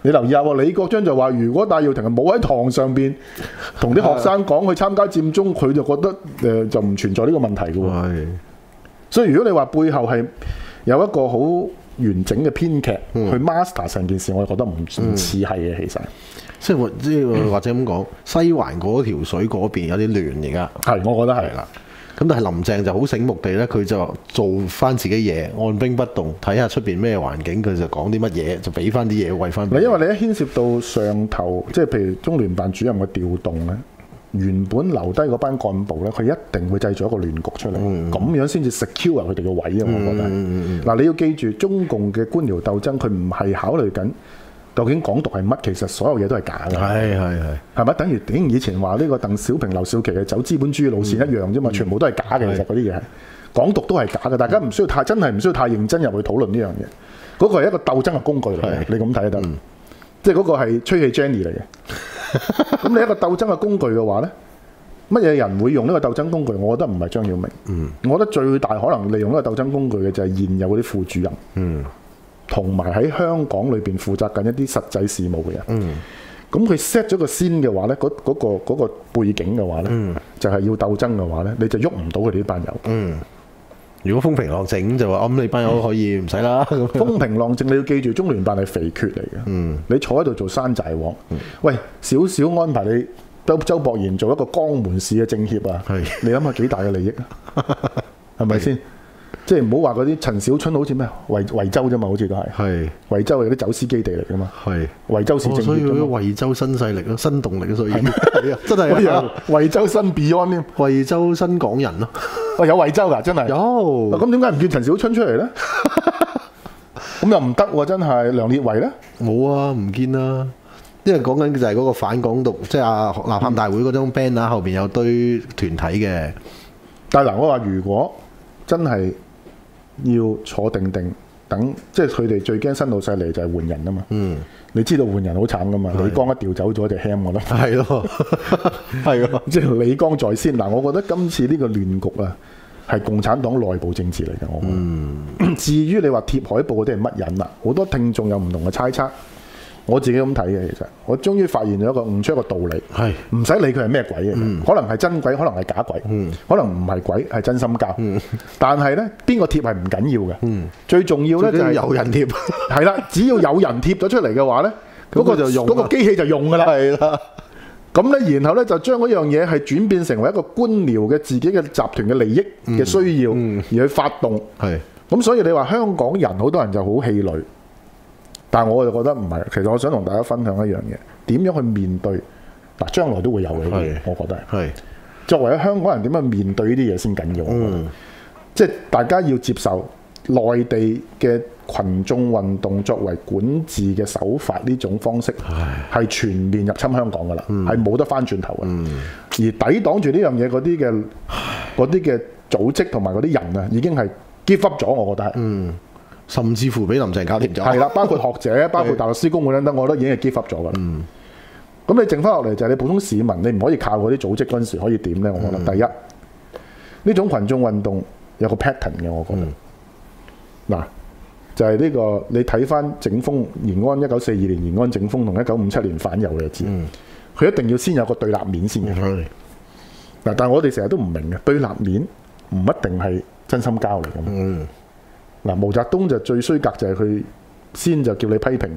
你留意下喎，李國章就話：如果戴耀廷係冇喺堂上邊同啲學生講去參加佔中，佢就覺得就唔存在呢個問題嘅喎。所以如果你話背後係有一個好完整嘅編劇去 master 成件事，我覺得唔似係嘅，其實。 即係或者咁講，西環嗰條水嗰邊有啲亂而家。 係，我覺得係啦。 咁但係林鄭就好醒目地咧，佢就做翻自己嘢，按兵不動，睇下出邊咩環境，佢就講啲乜嘢，就俾翻啲嘢餵翻。 因為你一牽涉到上頭，即係譬如中聯辦主任嘅調動咧，原本留低嗰班幹部咧，佢一定會製造一個亂局出嚟，咁樣先至 secure 佢哋嘅位啊！我覺得。嗱，你要記住，中共嘅官僚鬥爭，佢唔係考慮緊究竟港獨係乜，其實所有嘢都係假嘅。係咪？等於以前話呢個鄧小平、劉少奇嘅走資本主義路線一樣啫嘛，全部都係假嘅。其實嗰啲嘢，港獨都係假嘅。大家唔需要太真係唔需要太認真入去討論呢樣嘢。嗰個係一個鬥爭嘅工具嚟嘅，你咁睇得。即係嗰個係吹氣 Jenny 嚟嘅。咁你一個鬥爭嘅工具嘅話咧，乜嘢人會用呢個鬥爭工具？我覺得唔係張耀明。我覺得最大可能利用呢個鬥爭工具嘅就係現有嗰啲副主任。同埋喺香港裏邊負責緊一啲實際事務嘅人，咁佢 set 咗個先嘅話咧，嗰個背景嘅話咧，就係要鬥爭嘅話咧，你就喐唔到佢哋啲班友。 如果風平浪靜就話，咁你班友可以唔使啦。 風平浪靜，你要記住，中聯辦係肥缺嚟嘅。你坐喺度做山寨王，喂，少少安排你周博賢做一個江門市嘅政協啊，你諗下幾大嘅利益啊？係咪先？即係唔好話嗰啲陳小春好似咩惠州啫嘛，好似都係。惠州係啲走私基地嚟噶嘛。惠州市政協。 所以惠州新勢力咯，新動力咯，所以真係啊！ 惠州新 Beyond 添， 惠州新港人咯。 有惠州㗎，真係。有。咁點解唔叫陳小春出嚟咧？咁又唔得喎，真係。梁烈唯咧？ 冇啊，唔見啦。因為講緊就係嗰個反港獨，即係吶喊大會嗰張 banner 後邊有堆團體嘅。 但係嗱，我話如果真係要坐定定等，即係佢哋最驚新老勢力就係換人啊嘛。你知道換人好慘噶嘛？李剛一調走咗就 ham 我啦。係咯，係咯，即係李剛在先。嗱，我覺得今次呢個亂局啊，係共產黨內部政治嚟嘅。我覺得。至於你話貼海報嗰啲係乜人啊？好多聽眾有唔同嘅猜測。我自己咁睇嘅，其實我終於發現咗悟出一個道理，唔使理佢係咩鬼嘅，可能係真鬼，可能係假鬼，可能唔係鬼，係真心教。但係呢，邊個貼係唔緊要嘅，最重要呢就係有人貼，係啦，只要有人貼咗出嚟嘅話呢，嗰個機器就用㗎啦，係啦。咁呢，然後呢，就將嗰樣嘢係轉變成為一個官僚嘅自己嘅集團嘅利益嘅需要而去發動，咁所以你話香港人好多人就好氣餒。但我就覺得唔係，其實我想同大家分享一樣嘢，點樣去面對嗱，將來都會有嘅嘢，我覺得係。作為香港人點樣面對呢啲嘢先緊要，我覺得即係大家要接受內地嘅群眾運動作為管治嘅手法呢種方式係全面入侵香港㗎啦，係冇得翻轉頭嘅。而抵擋住呢樣嘢嗰啲嘅組織同埋嗰啲人啊，已經係 give up 咗，我覺得係。 甚至乎俾林鄭搞掂咗， 係啦，包括學者、包括大律師公會等等，我覺得已經係 give up 咗㗎啦。咁你剩翻落嚟就係你普通市民，你唔可以靠嗰啲組織嗰陣時可以點呢？我覺得第一，呢種群眾運動有個 pattern 嘅，我覺得嗱，就係呢個你睇翻整風延安1942年延安整風同1957年反右你就知，佢一定要先有個對立面先嘅。嗱，但係我哋成日都唔明嘅，對立面唔一定係真心交嚟嘅。嗱，毛澤東就最衰格就係佢先就叫你批評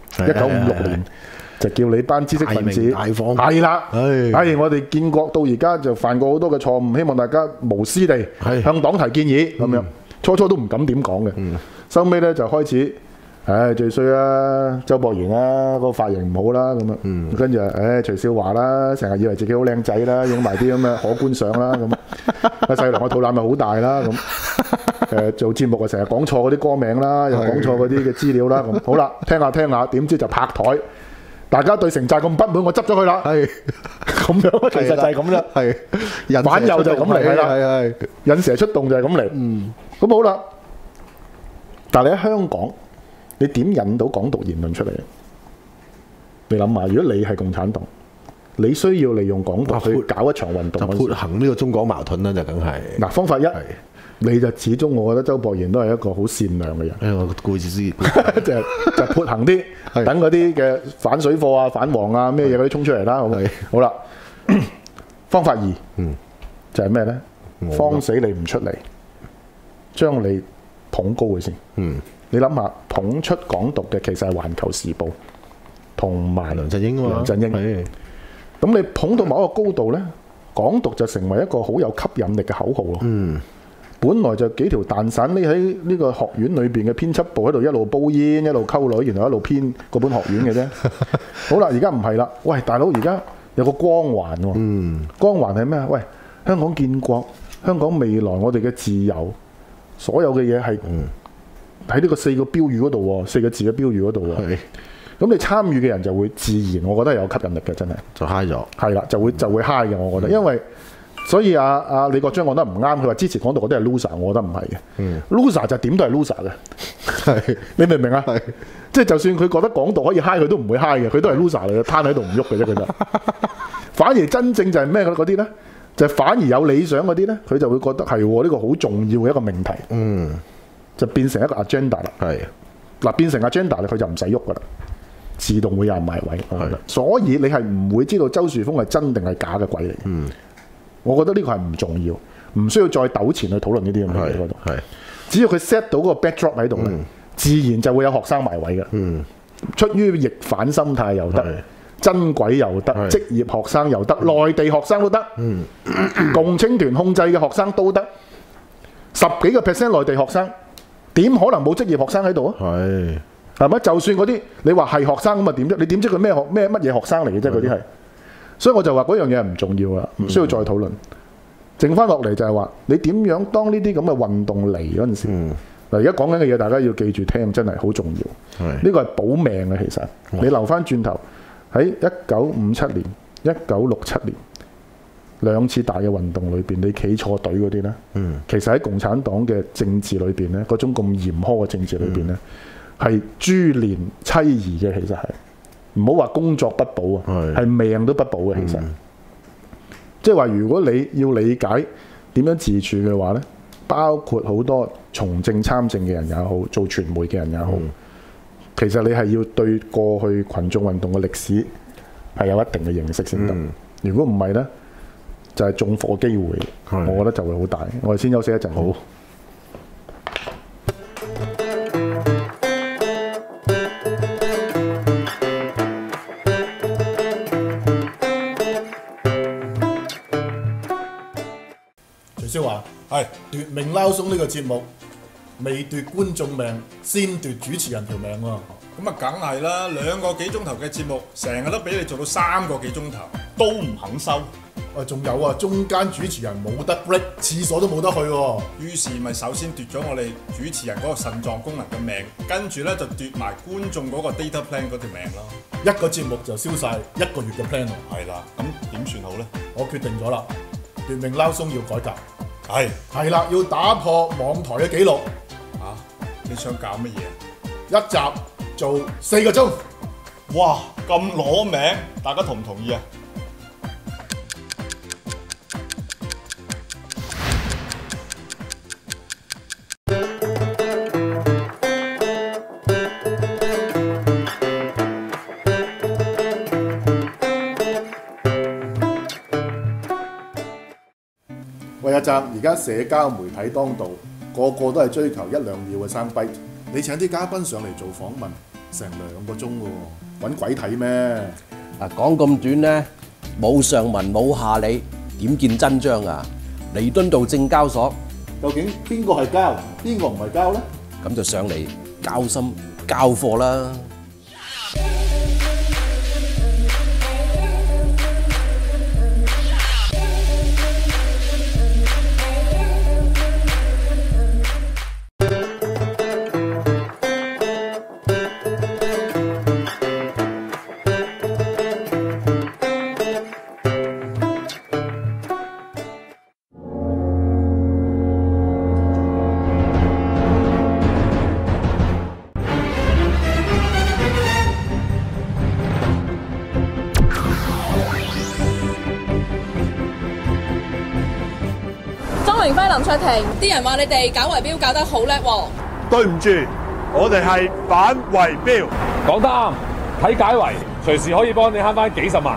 1956年，就叫你班知識分子係啦，我哋建國到而家就犯過好多嘅錯誤，希望大家無私地向黨提建議咁樣。初初都唔敢點講嘅，收尾咧就開始，最衰啦，周博賢啦，個髮型唔好啦咁樣，跟住徐少華啦，成日以為自己好靚仔啦，影埋啲咁嘅可觀相啦咁，阿細良個肚腩咪好大啦咁。做節目啊，成日講錯嗰啲歌名啦，又講錯嗰啲嘅資料啦，咁好啦，聽下，點知就拍台，大家對城寨咁不滿，我執咗佢啦，係咁樣，其實就係咁啦，係反右就係咁嚟，係啦，引蛇出洞就係咁嚟，咁好啦。但係你喺香港，你點引到港獨言論出嚟？你諗下，如果你係共產黨，你需要利用港獨去搞一場運動， 就潑行呢個中港矛盾啦，就梗係嗱， 方法一。 你就始終我覺得周博賢都係一個好善良嘅人， 我顧住先， 就潑行啲，等嗰啲嘅反水貨啊、反黃啊咩嘢嗰啲衝出嚟啦。好啦，方法二，就係咩咧？慌死你唔出嚟，將你捧高佢先。你諗下，捧出港獨嘅其實係《環球時報》同埋梁振英啊嘛。 梁振英。咁你捧到某一個高度咧，港獨就成為一個好有吸引力嘅口號咯。本來就幾條蛋散匿喺呢個學院裏邊嘅編輯部喺度一路煲煙一路溝女，然後一路編嗰本學院嘅啫。好啦，而家唔係啦。喂，大佬，而家有個光環喎。光環係咩啊？喂，香港建國，香港未來，我哋嘅自由，所有嘅嘢係喺呢個4個標語嗰度喎，4個字嘅標語嗰度喎。咁你參與嘅人就會自然，我覺得係有吸引力嘅，真係就 high 咗。係啦，就會 high 嘅，我覺得，因為所以李國章講得唔啱，佢話支持港獨嗰啲係 loser， 我覺得唔係嘅。loser 就點都係 loser 嘅，你明唔明啊？即係就算佢覺得港獨可以 high， 佢都唔會 high 嘅，佢都係 loser 嚟嘅，攤喺度唔喐嘅啫，佢就。反而真正就係咩嗰啲咧？就反而有理想嗰啲咧，佢就會覺得係呢個好重要嘅一個命題。就變成一個 agenda 啦。嗱，變成 agenda 咧，佢就唔使喐噶啦。自動會有人埋位，我覺得，所以你係唔會知道周樹峰係真定係假嘅鬼嚟。我覺得呢個係唔重要，唔需要再糾纏去討論呢啲咁嘅嘢嗰度。只要佢 set 到嗰個 backdrop 喺度咧，自然就會有學生埋位嘅。出於逆反心態又得，真鬼又得，職業學生又得，內地學生都得，共青團控制嘅學生都得，10幾個% 內地學生，點可能冇職業學生喺度啊？係咪？就算嗰啲你話係學生咁啊點啫？你點知佢乜嘢學生嚟嘅啫？嗰啲係，所以我就話嗰樣嘢係唔重要啦，唔需要再討論。剩翻落嚟就係話你點樣當呢啲咁嘅運動嚟嗰陣時，嗱而家講緊嘅嘢，大家要記住聽，真係好重要。呢個係保命嘅，其實你留翻轉頭喺1957年、1967年2次大嘅運動裏邊，你企錯隊嗰啲呢，其實喺共產黨嘅政治裏邊呢，嗰種咁嚴苛嘅政治裏邊呢。係株連妻兒嘅，其實係唔好話工作不保啊，係命都不保嘅。其實即係話，如果你要理解點樣自處嘅話呢，包括好多從政參政嘅人也好，做傳媒嘅人也好，其實你係要對過去群眾運動嘅歷史係有一定嘅認識先得。如果唔係呢，就係縱火機會，我覺得就會好大。我哋先休息一陣。好。 即係話係奪命撈鬆呢個節目，未奪觀眾命，先奪主持人條命喎。 咁啊，梗係啦，2個幾鐘頭嘅節目，成日都俾你做到3個幾鐘頭，都唔肯收。 喂，仲有啊，中間主持人冇得 break，廁所都冇得去喎。 於是咪首先奪咗我哋主持人嗰個腎臟功能嘅命，跟住咧就奪埋觀眾嗰個 data plan 嗰條命咯。 一個節目就燒晒1個月嘅 plan 喎。 係啦，咁點算好咧？ 我決定咗啦，奪命撈鬆要改革。係啦，要打破網台嘅紀錄。 你想搞乜嘢？ 一集做4個鐘。 哇，咁攞命！大家同唔同意啊？ 喂，阿澤，而家社交媒體當道，個個都係追求1-2秒嘅soundbite。你請啲嘉賓上嚟做訪問，成2個鐘喎，揾鬼睇咩？ 講咁短呢，冇上文冇下理，點見真章啊？彌敦道證交所， 究竟邊個係交，邊個唔係交呢？ 咁就上嚟交心交貨啦！ 榮輝、林卓廷，啲人話你哋搞圍標搞得好叻喎。 對唔住，我哋係反圍標。 講得啱，睇解圍，隨時可以幫你慳翻幾十萬。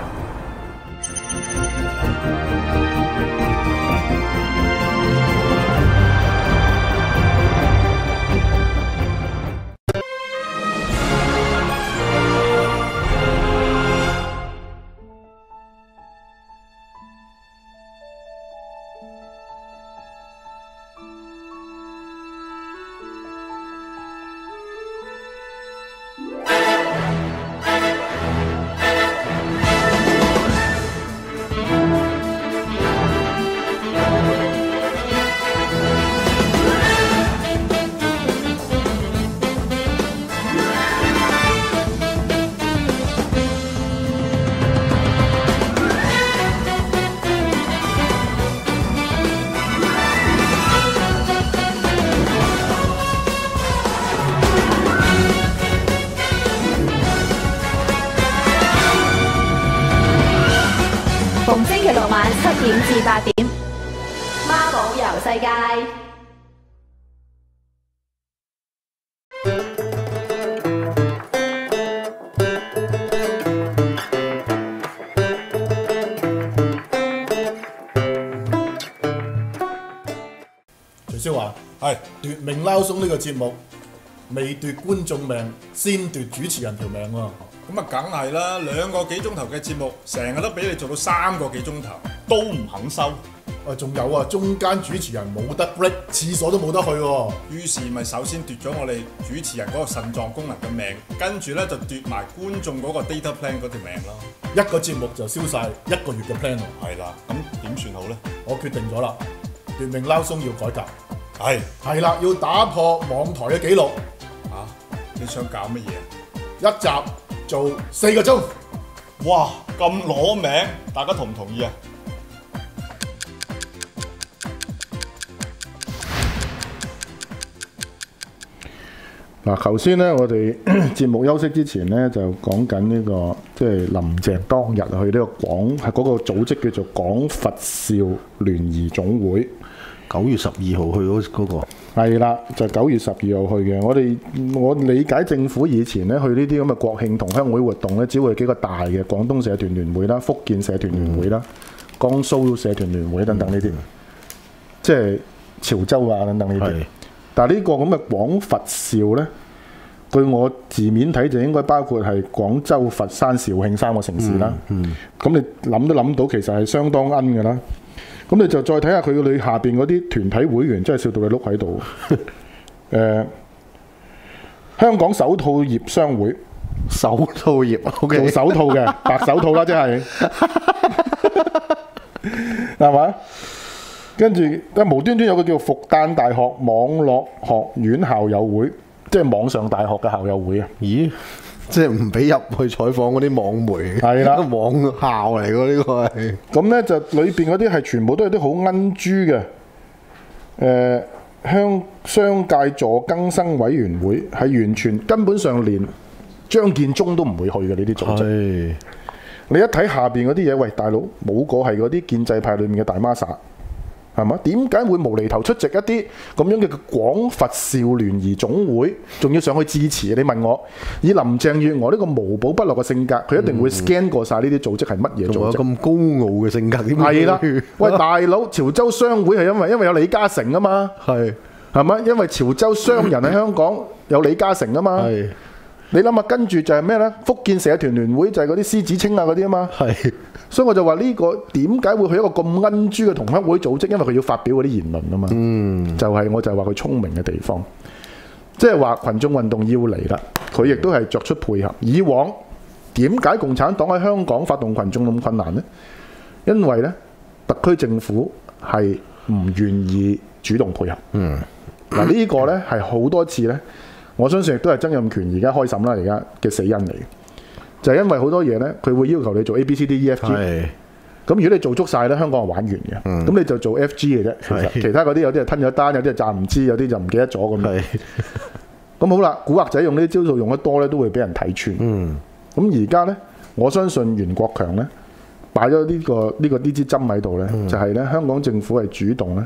逢星期六晚7點至8點，孖寶遊世界。 徐少華係奪命撈鬆呢個節目，未奪觀眾命，先奪主持人條命喎。 咁啊，梗係啦，2個幾鐘頭嘅節目，成日都俾你做到3個幾鐘頭，都唔肯收。 仲有啊，中間主持人冇得 break， 廁所都冇得去喎。 於是咪首先奪咗我哋主持人嗰個腎臟功能嘅命，跟住咧就奪埋觀眾嗰個 data plan 嗰條命咯。 一個節目就燒晒1個月嘅 plan 喎。 係啦，咁點算好咧？ 我決定咗啦，奪命撈鬆要改革。係啦，要打破網台嘅紀錄。 你想搞乜嘢？ 一集做4個鐘。 哇，咁攞命，大家同唔同意啊？ 嗱，頭先咧，我哋節目休息之前咧，就講緊呢個即係林鄭當日去呢個係嗰個組織叫做廣佛少聯誼總會 ，9月12號去嗰個。 係啦，就9月12號去嘅。我理解政府以前咧去呢啲咁嘅國慶同鄉會活動咧，只會係幾個大嘅廣東社團聯會啦、福建社團聯會啦、江蘇社團聯會等等呢啲，即係潮州啊等等呢啲。但係呢個咁嘅廣佛少咧，據我字面睇就應該包括係廣州、佛山、肇慶3個城市啦。咁你諗都諗到，其實係相當奀㗎啦。咁你就再睇下佢裏下邊嗰啲團體會員，真係笑到你碌喺度。香港手套業商會， 手套業，OK， 做手套嘅白手套啦，即係係嘛？跟住無端端有個叫復旦大學網絡學院校友會，即係網上大學嘅校友會啊！ 咦？即係唔俾入去採訪嗰啲網媒， 係啦， 網校嚟㗎呢個係。 咁咧就裏邊嗰啲係全部都係啲好奀豬嘅，商界助更生委員會係完全根本上連張建宗都唔會去嘅呢啲組織。你一睇下邊嗰啲嘢，喂大佬冇個係嗰啲建制派裏面嘅大媽撒。係嘛？點解會無厘頭出席一啲咁樣嘅廣佛少聯誼總會，仲要上去致辭？你問我，以林鄭月娥呢個無寶不落嘅性格，佢一定會 scan 過晒呢啲組織係乜嘢組織？ 仲有咁高傲嘅性格點？ 係啦，喂大佬，潮州商會係因為有李嘉誠啊嘛，係嘛？因為潮州商人喺香港有李嘉誠啊嘛。你諗下，跟住就係咩呢？福建社團聯會就係嗰啲施子清啊嗰啲啊嘛。所以我就話呢個點解會去一個咁奀豬嘅同鄉會組織？因為佢要發表嗰啲言論啊嘛。我就係話佢聰明嘅地方，即係話群眾運動要嚟啦，佢亦都係作出配合。以往點解共產黨喺香港發動群眾咁困難呢？因為呢特區政府係唔願意主動配合。嗱呢個呢係好多次呢。我相信亦都係曾蔭權而家開審啦，而家嘅死因嚟嘅，就係因為好多嘢呢，佢會要求你做 A、B、C、D、E、F、G。咁如果你做足晒呢，香港係玩完嘅。咁你就做 F、G 嘅啫。其他嗰啲有啲係吞咗單，有啲係詐唔知，有啲就唔記得咗咁樣。咁好啦，古惑仔用呢啲招數用得多呢，都會俾人睇穿。咁而家呢，我相信袁國強呢，擺咗呢支針喺度呢，就係呢香港政府係主動呢，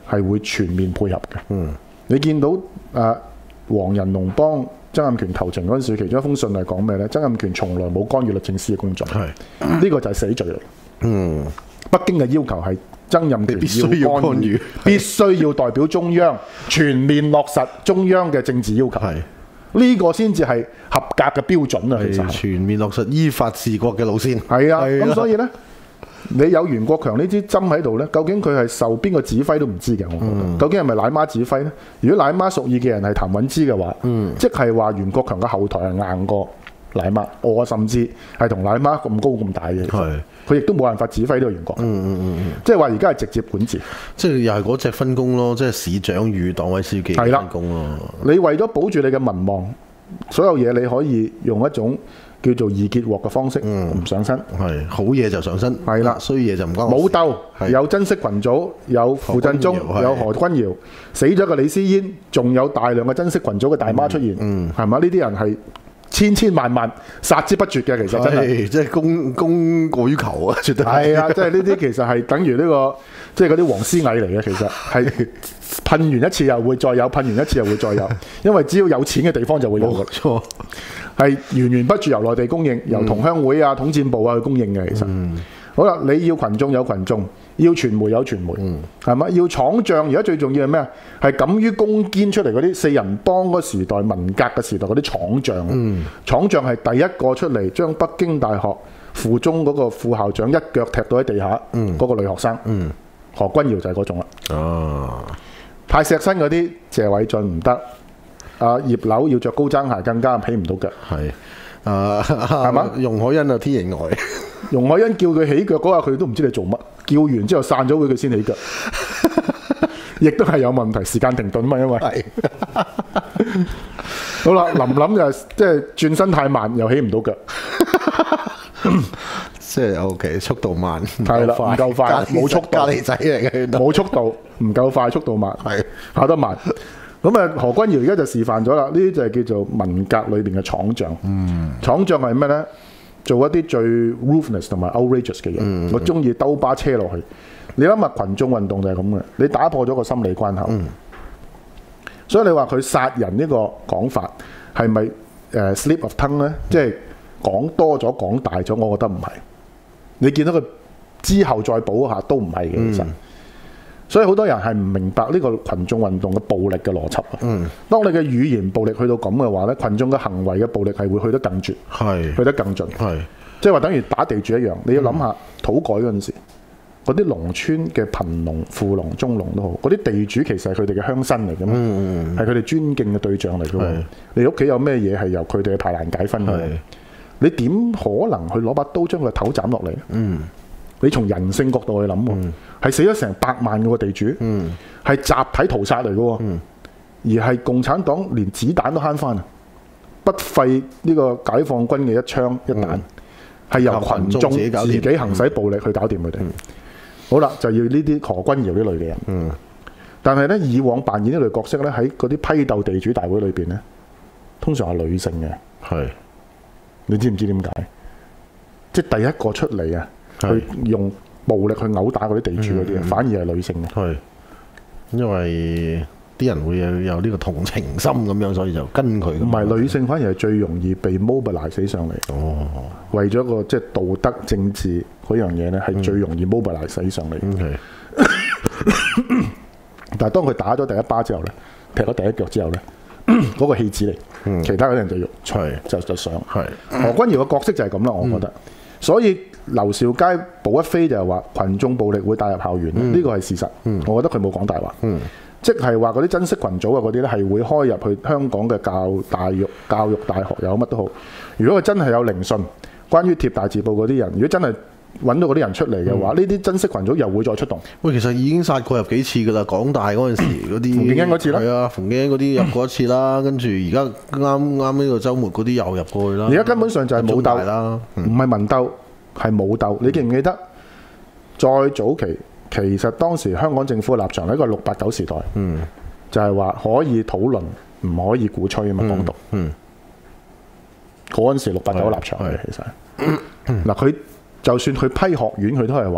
係會全面配合嘅。你見到黃仁龍幫曾蔭權求情嗰陣時，其中一封信係講咩呢？曾蔭權從來冇干預律政司嘅工作，呢個就係死罪嚟。北京嘅要求係曾蔭權必須要干預， 必須要代表中央全面落實中央嘅政治要求。呢個先至係合格嘅標準啊！其實全面落實依法治國嘅路線。 係啊，咁所以呢，你有袁國強呢支針喺度呢，究竟佢係受邊個指揮都唔知嘅。我覺得，究竟係咪奶媽指揮呢？如果奶媽屬意嘅人係譚允芝嘅話，即係話袁國強嘅後台係硬過奶媽，我甚至係同奶媽咁高咁大嘅。佢亦都冇辦法指揮呢個袁國強。即係話而家係直接管治， 即係又係嗰隻分工咯，即係市長與黨委書記嘅分工咯。 你為咗保住你嘅民望，所有嘢你可以用一種叫做易結獲嘅方式，唔上身。 係好嘢就上身， 係啦， 衰嘢就唔關我事。 冇鬥，有珍惜群組，有傅振中，有何君堯，死咗嘅李思嫣，仲有大量嘅珍惜群組嘅大媽出現，係咪？呢啲人係千萬萬殺之不絕嘅，其實真係即係供過於求啊！絕對係啊！即係呢啲其實係等於呢個即係嗰啲黃絲蟻嚟嘅，其實係噴完一次又會再有，噴完一次又會再有，因為只要有錢嘅地方就會有嘅。錯，係源源不絕由內地供應，由同鄉會啊、統戰部啊去供應嘅。其實好啦，你要群眾有群眾，要傳媒有傳媒，係咪？要廠將，而家最重要係咩啊？係敢於攻堅出嚟嗰啲四人幫嗰時代、文革嘅時代嗰啲廠將。廠將係第一個出嚟將北京大學附中嗰個副校長一腳踢到喺地下嗰個女學生。何君堯就係嗰種啦。太錫身嗰啲謝偉俊唔得，葉劉要着高踭鞋更加起唔到腳。係嘛？ 容海恩啊，天形外。 容海恩叫佢起腳嗰下，佢都唔知你做乜。叫完之後散咗會，佢先起腳，亦都係有問題。時間停頓嘛，因為好啦，林林就即係轉身太慢，又起唔到腳。 即係 OK， 速度慢， 係啦，唔夠快，冇速度， 隔離仔嚟嘅， 冇速度，唔夠快，速度慢，係跑得慢。咁啊，何君堯而家就示範咗啦，呢啲就係叫做文革裏邊嘅廠將。廠將係咩呢？做一啲最 ruthless 同埋 outrageous 嘅嘢。我中意兜巴車落去。你諗下群眾運動就係咁嘅，你打破咗個心理關口。所以你話佢殺人呢個講法係咪slip of tongue 呢？即係講多咗、講大咗，我覺得唔係。你見到佢之後再補下都唔係嘅，其實。所以好多人係唔明白呢個群眾運動嘅暴力嘅邏輯啊！當你嘅語言暴力去到咁嘅話咧，群眾嘅行為嘅暴力係會去得更絕，去得更盡。即係話等於打地主一樣，你要諗下土改嗰陣時，嗰啲農村嘅貧農、富農、中農都好，嗰啲地主其實係佢哋嘅鄉紳嚟嘅嘛，係佢哋尊敬嘅對象嚟嘅嘛。你屋企有咩嘢係由佢哋嘅排難解分嘅？你點可能去攞把刀將佢頭斬落嚟？你從人性角度去諗喎，係死咗成百萬個地主，係集體屠殺嚟嘅喎，而係共產黨連子彈都慳翻啊！不費呢個解放軍嘅一槍一彈，係由群眾自己行使暴力去搞掂佢哋。好啦，就要呢啲何君堯呢類嘅人。但係呢，以往扮演呢類角色呢，喺嗰啲批鬥地主大會裏邊呢，通常係女性嘅。你知唔知點解？即係第一個出嚟啊！去用暴力去毆打嗰啲地主嗰啲，反而係女性嘅。 係，因為啲人會有呢個同情心咁樣，所以就跟佢。 唔係女性，反而係最容易被 mobilize 上嚟。為咗個即係道德政治嗰樣嘢咧，係最容易 mobilize 上嚟。但係當佢打咗第一巴之後咧，踢咗第一腳之後咧，嗰個戲子嚟，其他嗰啲人就要就上。何君堯嘅角色就係咁啦，我覺得。所以劉兆佳補一飛就係話群眾暴力會帶入校園，呢個係事實。我覺得佢冇講大話，即係話嗰啲珍惜群組啊嗰啲咧係會開入去香港嘅教育大學有乜都好。如果佢真係有聆訊，關於貼大字報嗰啲人，如果真係揾到嗰啲人出嚟嘅話，呢啲珍惜群組又會再出動。 喂，其實已經殺過入幾次㗎啦，港大嗰陣時嗰啲馮敬恩嗰次啦， 係啊，馮敬恩嗰啲入過一次啦，跟住而家啱呢個週末嗰啲又入過去啦。 而家根本上就係冇鬥啦，唔係民鬥，係冇鬥。你記唔記得？再早期，其實當時香港政府嘅立場喺一個689時代，就係話可以討論，唔可以鼓吹啊嘛，港獨。嗰陣時689立場嘅其實，嗱佢。就算佢批學院，佢都係話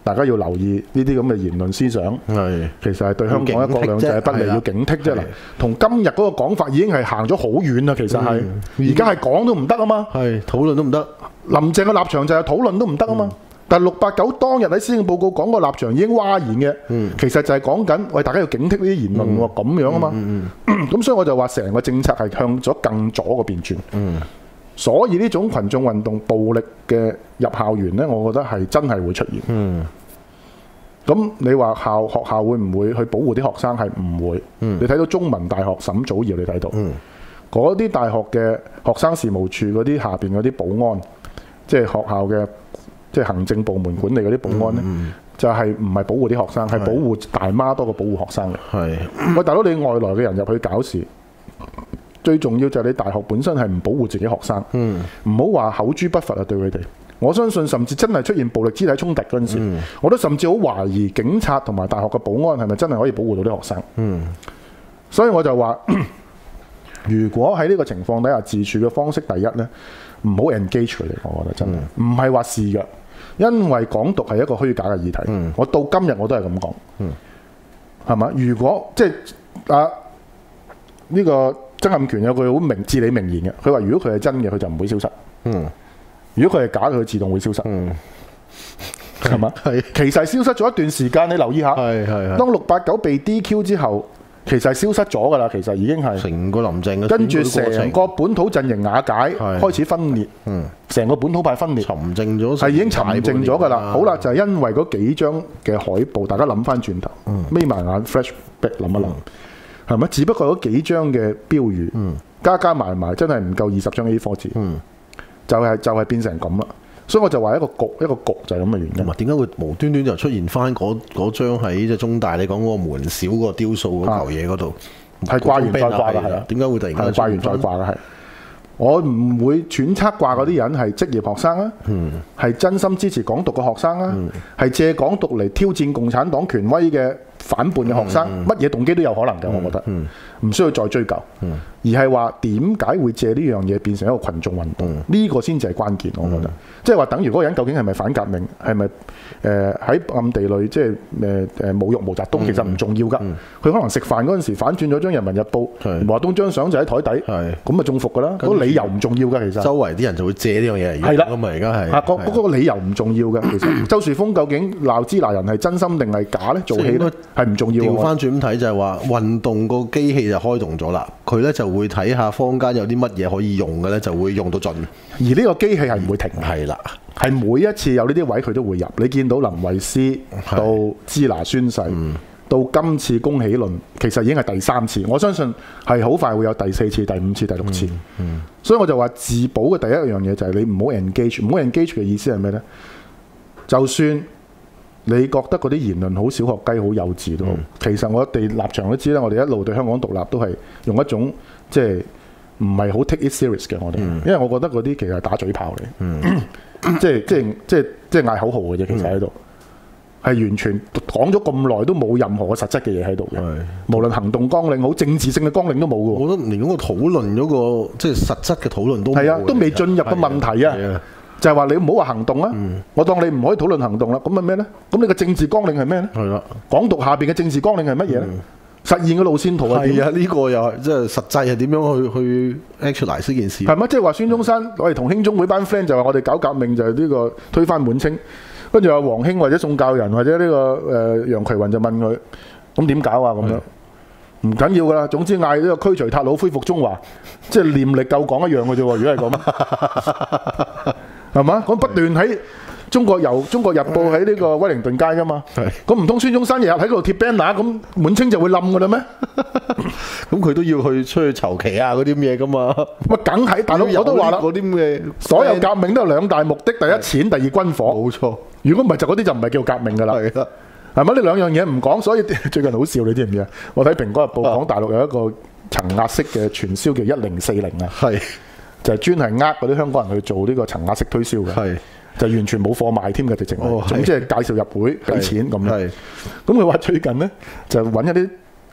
大家要留意呢啲咁嘅言論思想，其實係對香港一國兩制係不利，要警惕啫嗱。同今日嗰個講法已經係行咗好遠啦，其實係而家係講都唔得啊嘛， 討論都唔得。 林鄭嘅立場就係討論都唔得啊嘛。但係689當日喺施政報告講個立場已經嘩然嘅，其實就係講緊喂大家要警惕呢啲言論喎，咁樣啊嘛。咁所以我就話成個政策係向咗更左嗰邊轉。所以呢種群眾運動暴力嘅入校園呢，我覺得係真係會出現。咁你話學校會唔會去保護啲學生？係唔會。你睇到中文大學沈祖堯，你睇到嗰啲大學嘅學生事務處嗰啲下邊嗰啲保安，即係學校嘅即係行政部門管理嗰啲保安呢，就係唔係保護啲學生，係保護大媽多過保護學生嘅。喂，大佬，你外來嘅人入去搞事，最重要就係你大學本身係唔保護自己學生，唔好話口誅筆伐啊對佢哋。我相信甚至真係出現暴力肢體衝突嗰陣時，我都甚至好懷疑警察同埋大學嘅保安係咪真係可以保護到啲學生。所以我就話，如果喺呢個情況底下自處嘅方式，第一呢，唔好 engage 佢哋，我覺得真係唔係話示弱，因為港獨係一個虛假嘅議題。我到今日我都係咁講，係嘛？如果即係呢個曾蔭權有句好至理名言嘅，佢話如果佢係真嘅，佢就唔會消失。如果佢係假嘅，佢自動會消失。係嘛？其實係消失咗一段時間，你留意下。當689被 DQ 之後，其實係消失咗㗎啦。其實已經係成個林鄭嘅跟住成個本土陣營瓦解，開始分裂。成個本土派分裂， 沉靜咗， 係已經沉靜咗㗎啦。好啦，就係因為嗰幾張嘅海報，大家諗翻轉頭，眯埋眼 flashback 諗一諗，係咪？只不過嗰幾張嘅標語，加埋埋真係唔夠20張 A4 字，就係變成咁啦。所以我就話一個局就係咁嘅原因。 同埋點解會無端端就出現翻嗰張喺即中大你講嗰個門小嗰個雕塑嗰嚿嘢嗰度， 係掛完再掛㗎，係啊？ 點解會突然間掛完再掛嘅係？我唔會揣測掛嗰啲人係職業學生啊，係真心支持港獨嘅學生啊，係借港獨嚟挑戰共產黨權威嘅反叛嘅學生，乜嘢動機都有可能嘅，我覺得唔需要再追究，而係話點解會借呢樣嘢變成一個群眾運動？呢個先至係關鍵，我覺得。即係話等於嗰個人究竟係咪反革命，係咪喺暗地裏即係侮辱毛澤東，其實唔重要㗎。佢可能食飯嗰陣時反轉咗張《人民日報》，毛澤東張相就喺台底，咁咪中伏㗎啦。嗰個理由唔重要㗎，其實。 周圍啲人就會借呢樣嘢嚟用。係啦，咁啊而家係。 嗰個理由唔重要嘅，其實。周樹峰究竟鬧支那人係真心定係假咧？做戲咧係唔重要。 調翻轉咁睇就係話運動個機器就開動咗啦，佢咧就會睇下坊間有啲乜嘢可以用嘅咧，就會用到盡。而呢個機器係唔會停。係啦，係每一次有呢啲位佢都會入。你見到林慧思到支那宣誓，到今次恭喜論，其實已經係第3次。我相信係好快會有第4次、第5次、第6次。所以我就話自保嘅第一樣嘢就係你唔好 engage。唔好 engage 嘅意思係咩呢？就算你覺得嗰啲言論好小學雞、好幼稚都好，其實我哋立場都知啦。我哋一路對香港獨立都係用一種即係唔係好 take it serious 嘅我哋，因為我覺得嗰啲其實係打嘴炮嚟，即係嗌口號嘅啫。其實喺度係完全講咗咁耐都冇任何嘅實質嘅嘢喺度嘅，無論行動綱領好、政治性嘅綱領都冇嘅。我覺得連嗰個討論嗰個即係實質嘅討論都冇。 係啊，都未進入個問題啊。就係話你唔好話行動啦，我當你唔可以討論行動啦，咁係咩呢？咁你個政治綱領係咩呢？係啦，港獨下邊嘅政治綱領係乜嘢呢？實現嘅路線圖係點？ 係啊，呢個又係即係實際係點樣去 actualize 呢件事？ 係咪即係話孫中山我哋同興中會班 friend 就話我哋搞革命就係呢個推翻滿清，跟住阿黃興或者宋教仁或者呢個楊衢雲就問佢咁點搞啊？咁樣唔緊要噶啦，總之嗌呢個驅除韃虜恢復中華，即係念力夠講一樣嘅啫喎。如果係咁。係嘛？咁不斷喺中國日報喺呢個威靈頓街㗎嘛？咁唔通孫中山日日喺嗰度貼 banner，咁滿清就會冧㗎啦咩？ 咁佢都要去出去籌旗啊嗰啲嘢㗎嘛？ 咪梗係大佬我都話啦，嗰啲嘅所有革命都有2大目的，第一錢，第二軍火。 冇錯。如果唔係就嗰啲就唔係叫革命㗎啦。係啦。係咪呢兩樣嘢唔講？所以最近好笑，你知唔知啊？我睇《蘋果日報》講大陸有一個層壓式嘅傳銷叫1040啊。係。就係專係嗰啲香港人去做呢個層壓式推銷嘅，就完全冇貨賣添嘅直情。總之係介紹入會俾錢咁樣。咁佢話最近呢，就揾一啲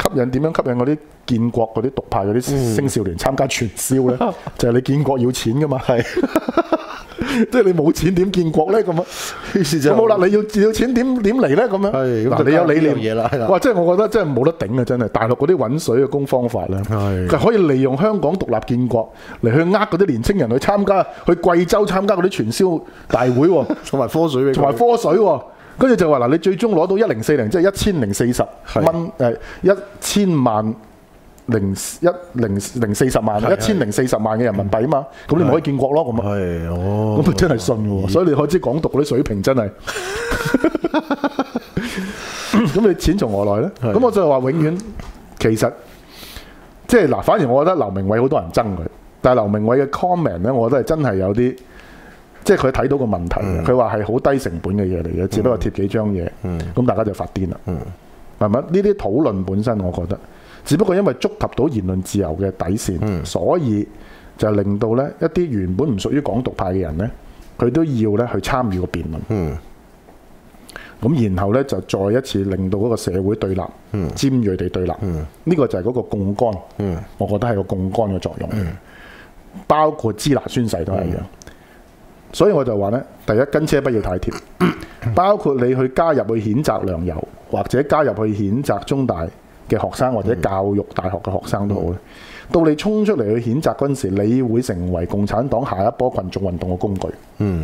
點樣吸引嗰啲建國嗰啲獨派嗰啲青少年參加傳銷咧？就係你建國要錢噶嘛，係。即係你冇錢點建國咧咁啊？於是就冇啦，你要錢點嚟咧咁樣？係嗱，你有理念嘢啦，係啦。 哇！即係我覺得真係冇得頂啊！真係大陸嗰啲揾水嘅工方法咧，係可以利用香港獨立建國嚟去呃嗰啲年青人去參加去貴州參加嗰啲傳銷大會喎， 同埋科水， 同埋科水喎。跟住就話嗱，你最終攞到1040，即係1040蚊1000萬。1040萬1040萬嘅人民幣啊嘛，咁你咪可以建國咯咁啊，咁啊真係信喎，所以你可知港獨嗰啲水平真係，咁你錢從何來咧？咁我就話永遠其實即係嗱，反而我覺得劉鳴煒好多人憎佢，但係劉鳴煒嘅 comment 咧，我覺得係真係有啲，即係佢睇到個問題嘅，佢話係好低成本嘅嘢嚟嘅，只不過貼幾張嘢，咁大家就發癲啦，係咪？呢啲討論本身我覺得。只不過因為觸及到言論自由嘅底線，所以就令到咧一啲原本唔屬於港獨派嘅人咧，佢都要咧去參與個辯論。咁然後咧就再一次令到嗰個社會對立，尖鋭地對立。呢個就係嗰個槓桿。我覺得係個槓桿嘅作用。包括支那宣誓都係一樣。所以我就話咧，第一跟車不要太貼，包括你去加入去譴責梁游，或者加入去譴責中大嘅學生或者教育大學嘅學生都好咧，到你衝出嚟去譴責嗰陣時，你會成為共產黨下一波群眾運動嘅工具。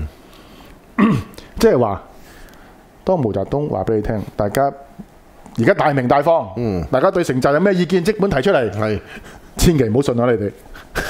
即係話，當毛澤東話俾你聽，大家而家大鳴大放，大家對成澤有咩意見，即管提出嚟，千祈唔好信啊！你哋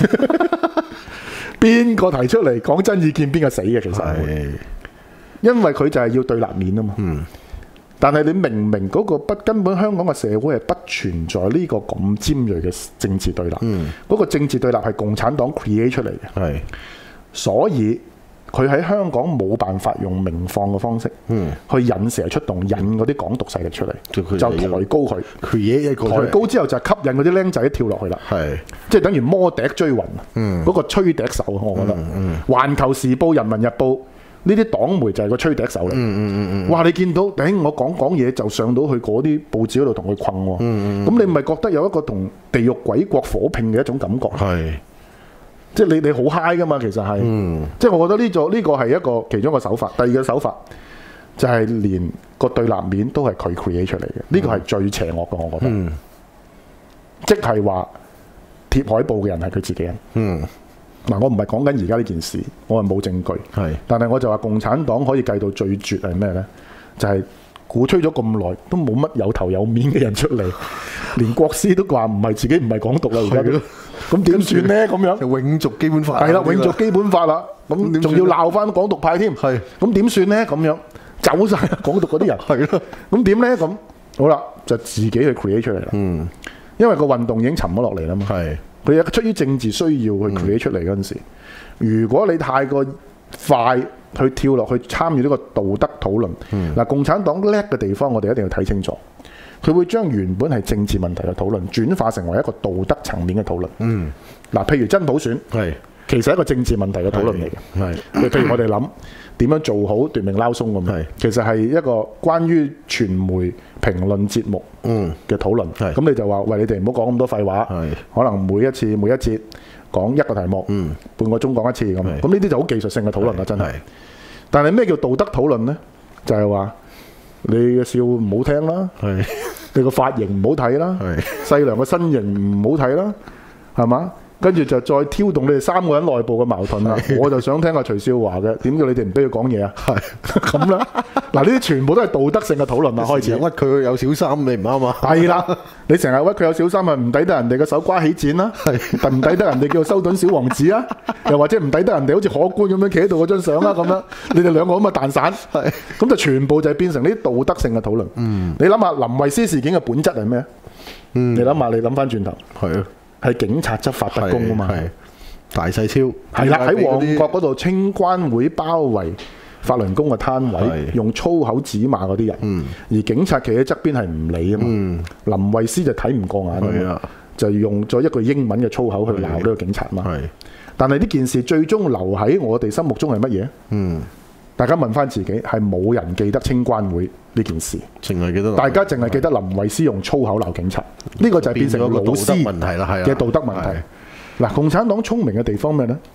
邊個提出嚟講真意見，邊個死嘅？其實因為佢就係要對立面啊嘛。但係你明明嗰個根本香港嘅社會係不存在呢個咁尖鋭嘅政治對立，嗰個政治對立係共產黨 create 出嚟嘅，所以佢喺香港冇辦法用明放嘅方式去引蛇出洞，引嗰啲港獨勢力出嚟，就抬高佢 create 一個抬高之後就吸引嗰啲僆仔跳落去啦，即係等於摩笛追雲，嗰個吹笛手我覺得，環球時報、人民日報。呢啲黨媒就係個吹笛手嚟，哇！你見到頂我講嘢就上到去嗰啲報紙嗰度同佢困喎，咁你咪覺得有一個同地獄鬼國火拼嘅一種感覺，即係你好 high 噶嘛，其實係，即係我覺得呢個係一個其中一個手法。第二個手法就係連個對立面都係佢 create 出嚟嘅，呢個係最邪惡嘅，我覺得，即係話貼海報嘅人係佢自己人。嗱，我唔係講緊而家呢件事，我係冇證據。但係我就話共產黨可以計到最絕係咩呢？就係鼓吹咗咁耐，都冇乜有頭有面嘅人出嚟，連國師都話唔係自己唔係港獨啦，而家咁點算呢？咁樣永續基本法係啦，永續基本法啦，咁仲要鬧翻港獨派添，咁點算呢？咁樣走晒港獨嗰啲人，係咯，咁點呢？咁好啦，就自己去 create 出嚟啦。因為個運動已經沉咗落嚟啦嘛。佢有出於政治需要去 create 出嚟嗰陣時，如果你太過快去跳落去參與呢個道德討論，嗱，共產黨叻嘅地方，我哋一定要睇清楚，佢會將原本係政治問題嘅討論轉化成為一個道德層面嘅討論。嗱，譬如真普選，其實係一個政治問題嘅討論嚟嘅。譬如我哋諗點樣做好奪命撈鬆咁，其實係一個關於傳媒評論節目嘅討論。咁你就話：喂，你哋唔好講咁多廢話，可能每一節講一個題目，半個鐘講一次咁。咁呢啲就好技術性嘅討論啦，真係。但係咩叫道德討論呢？就係話你嘅笑唔好聽啦，你個髮型唔好睇啦，細娘嘅身形唔好睇啦，係嘛？跟住就再挑動你哋3個人內部嘅矛盾啦。我就想聽下徐少華嘅，點解你哋唔俾佢講嘢啊？咁啦，嗱，呢啲全部都係道德性嘅討論啦。開始屈佢有小三，你唔啱啊？ 係啦，你成日屈佢有小三，係唔抵得人哋嘅手瓜起剪啦，唔抵得人哋叫修頓小王子啊，又或者唔抵得人哋好似可觀咁樣企喺度嗰張相啊咁樣，你哋兩個咁嘅蛋散，咁就全部就係變成呢啲道德性嘅討論。你諗下林慧思事件嘅本質係咩？你諗下，你諗翻轉頭，係警察執法不公啊嘛， 大細超係啦，喺旺角嗰度清關會包圍法輪功嘅攤位，用粗口指罵嗰啲人，而警察企喺側邊係唔理啊嘛。林慧思就睇唔過眼啊，就用咗一句英文嘅粗口去鬧呢個警察嘛。但係呢件事最終留喺我哋心目中係乜嘢？ 大家問翻自己，係冇人記得清關會呢件事，大家淨係記得林慧思用粗口鬧警察，呢個就係變成老師問題啦，係嘅道德問題。嗱，共產黨聰明嘅地方咩呢？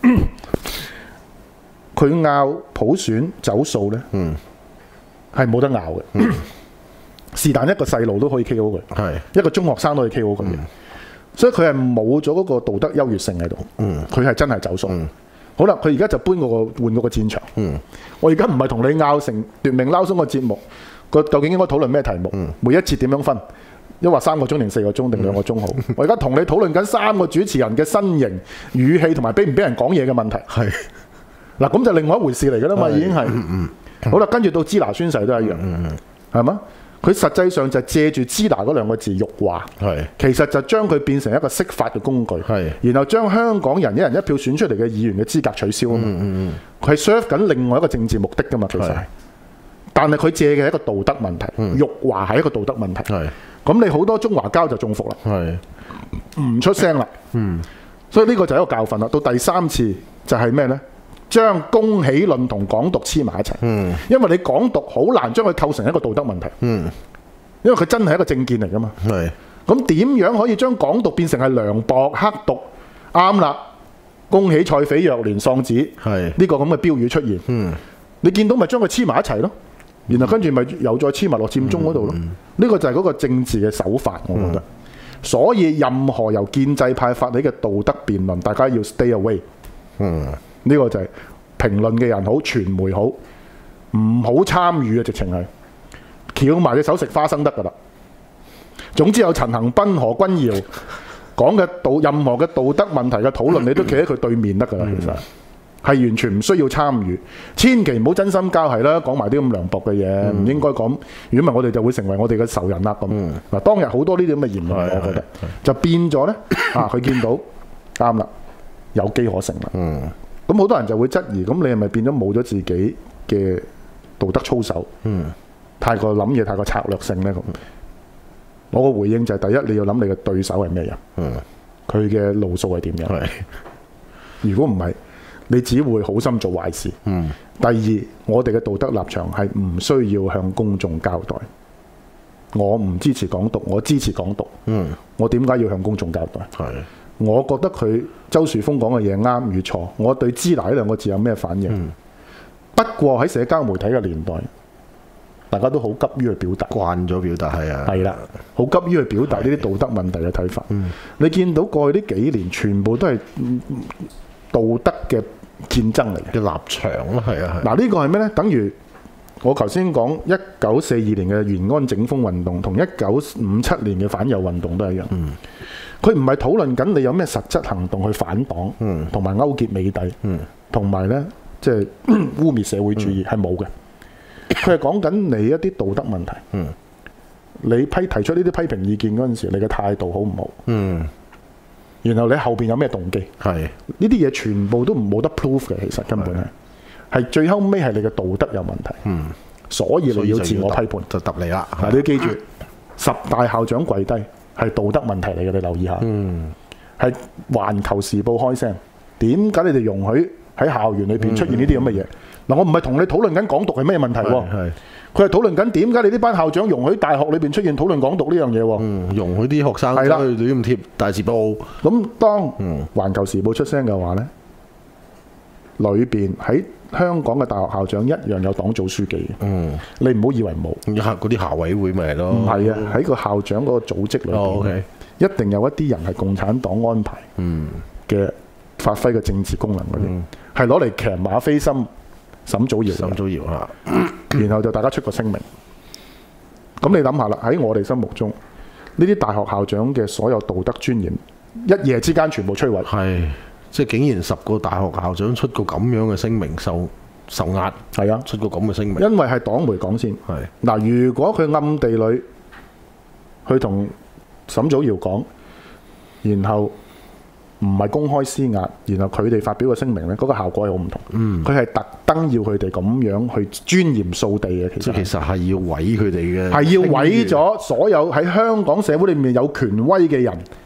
佢拗普選走數呢，係冇得拗嘅。是但一個細路都可以 KO 佢，一個中學生都可以 KO 佢嘅，所以佢係冇咗嗰個道德優越性喺度。佢係真係走數。好啦，佢而家就換嗰個戰場。我而家唔係同你拗成奪命撈鬆個節目，究竟應該討論咩題目？每一節點樣分？因為3個鐘定4個鐘定2個鐘好？我而家同你討論緊3個主持人嘅身形、語氣同埋俾唔俾人講嘢嘅問題。嗱，咁就另外一回事嚟㗎啦嘛，已經係。好啦，跟住到支那宣誓都係一樣，係嘛？佢實際上就借住支那嗰2個字辱華，其實就將佢變成一個釋法嘅工具，然後將香港人一人一票選出嚟嘅議員嘅資格取消啊嘛。佢係 serve 緊另外一個政治目的㗎嘛，其實係。但係佢借嘅係一個道德問題，辱華係一個道德問題。咁你好多中華膠就中伏啦，唔出聲啦。所以呢個就係一個教訓啦。到第3次就係咩呢？將恭喜論同港獨黐埋一齊，因為你港獨好難將佢構成一個道德問題，因為佢真係一個政見嚟噶嘛。咁點樣可以將港獨變成係涼薄黑獨？啱啦，恭喜蔡匪若蓮喪子呢個咁嘅標語出現，你見到咪將佢黐埋一齊咯，然後跟住咪又再黐埋落佔中嗰度咯。呢個就係嗰個政治嘅手法，我覺得。所以任何由建制派發起嘅道德辯論，大家要 stay away。呢個就係評論嘅人好，傳媒好，唔好參與啊！直情係翹埋隻手食花生得噶啦。總之有陳恒鑌、何君堯講嘅任何嘅道德問題嘅討論，你都企喺佢對面得噶啦。其實係完全唔需要參與，千祈唔好真心交係啦，講埋啲咁涼薄嘅嘢，唔應該講。如果唔係，我哋就會成為我哋嘅仇人啦。咁嗱，當日好多呢啲咁嘅言論，我覺得就變咗呢。佢見到啱啦，有機可乘啦。咁好多人就會質疑，咁你係咪變咗冇咗自己嘅道德操守？太過諗嘢，太過策略性呢？咁我個回應就係：第一，你要諗你嘅對手係咩人，佢嘅路數係點樣。如果唔係，你只會好心做壞事。第二，我哋嘅道德立場係唔需要向公眾交代。我唔支持港獨，我支持港獨。我點解要向公眾交代？我覺得佢周樹峰講嘅嘢啱與錯，我對支那呢2個字有咩反應？不過喺社交媒體嘅年代，大家都好急於去表達， 慣咗表達係啦，好急於去表達呢啲道德問題嘅睇法。你見到過去呢幾年，全部都係道德嘅戰爭嚟嘅立場咯，係啊。 嗱，呢個係咩呢？等於我頭先講1942年嘅延安整風運動同1957年嘅反右運動都係一樣。佢唔係討論緊你有咩實質行動去反黨，同埋勾結美帝，同埋呢即係污蔑社會主義係冇嘅。佢係講緊你一啲道德問題。你提出呢啲批評意見嗰陣時，你嘅態度好唔好？然後你後邊有咩動機？呢啲嘢全部都冇得 proof 嘅，其實根本係最後尾係你嘅道德有問題。所以你要自我批判就揼你啦。 你要記住，10大校長跪低係道德問題嚟嘅，你留意下。係環球時報開聲，點解你哋容許喺校園裏邊出現呢啲咁嘅嘢？嗱，我唔係同你討論緊港獨係咩問題喎，佢係討論緊點解你呢班校長容許大學裏邊出現討論港獨呢樣嘢喎？容許啲學生去亂咁貼大字報。咁當環球時報出聲嘅話呢，裏邊喺香港嘅大學校長一樣有黨組書記嘅。你唔好以為冇， 嗰啲校委會咪係咯？ 唔係啊，喺個校長嗰個組織裏邊，一定有一啲人係共產黨安排嘅，發揮嘅政治功能嗰啲，係攞嚟騎馬飛心沈祖堯啊，然後就大家出個聲明。咁你諗下啦，喺我哋心目中，呢啲大學校長嘅所有道德尊嚴，一夜之間全部摧毀。 係，即係竟然10個大學校長出個咁樣嘅聲明，受壓。 係啊， 出個咁嘅聲明。 因為係黨媒講先。嗱，如果佢暗地裏去同沈祖堯講，然後唔係公開施壓，然後佢哋發表個聲明呢，嗰個效果係好唔同。佢係特登要佢哋咁樣去尊嚴掃地嘅， 其實係要毀佢哋嘅， 係要毀咗所有喺香港社會裏面有權威嘅人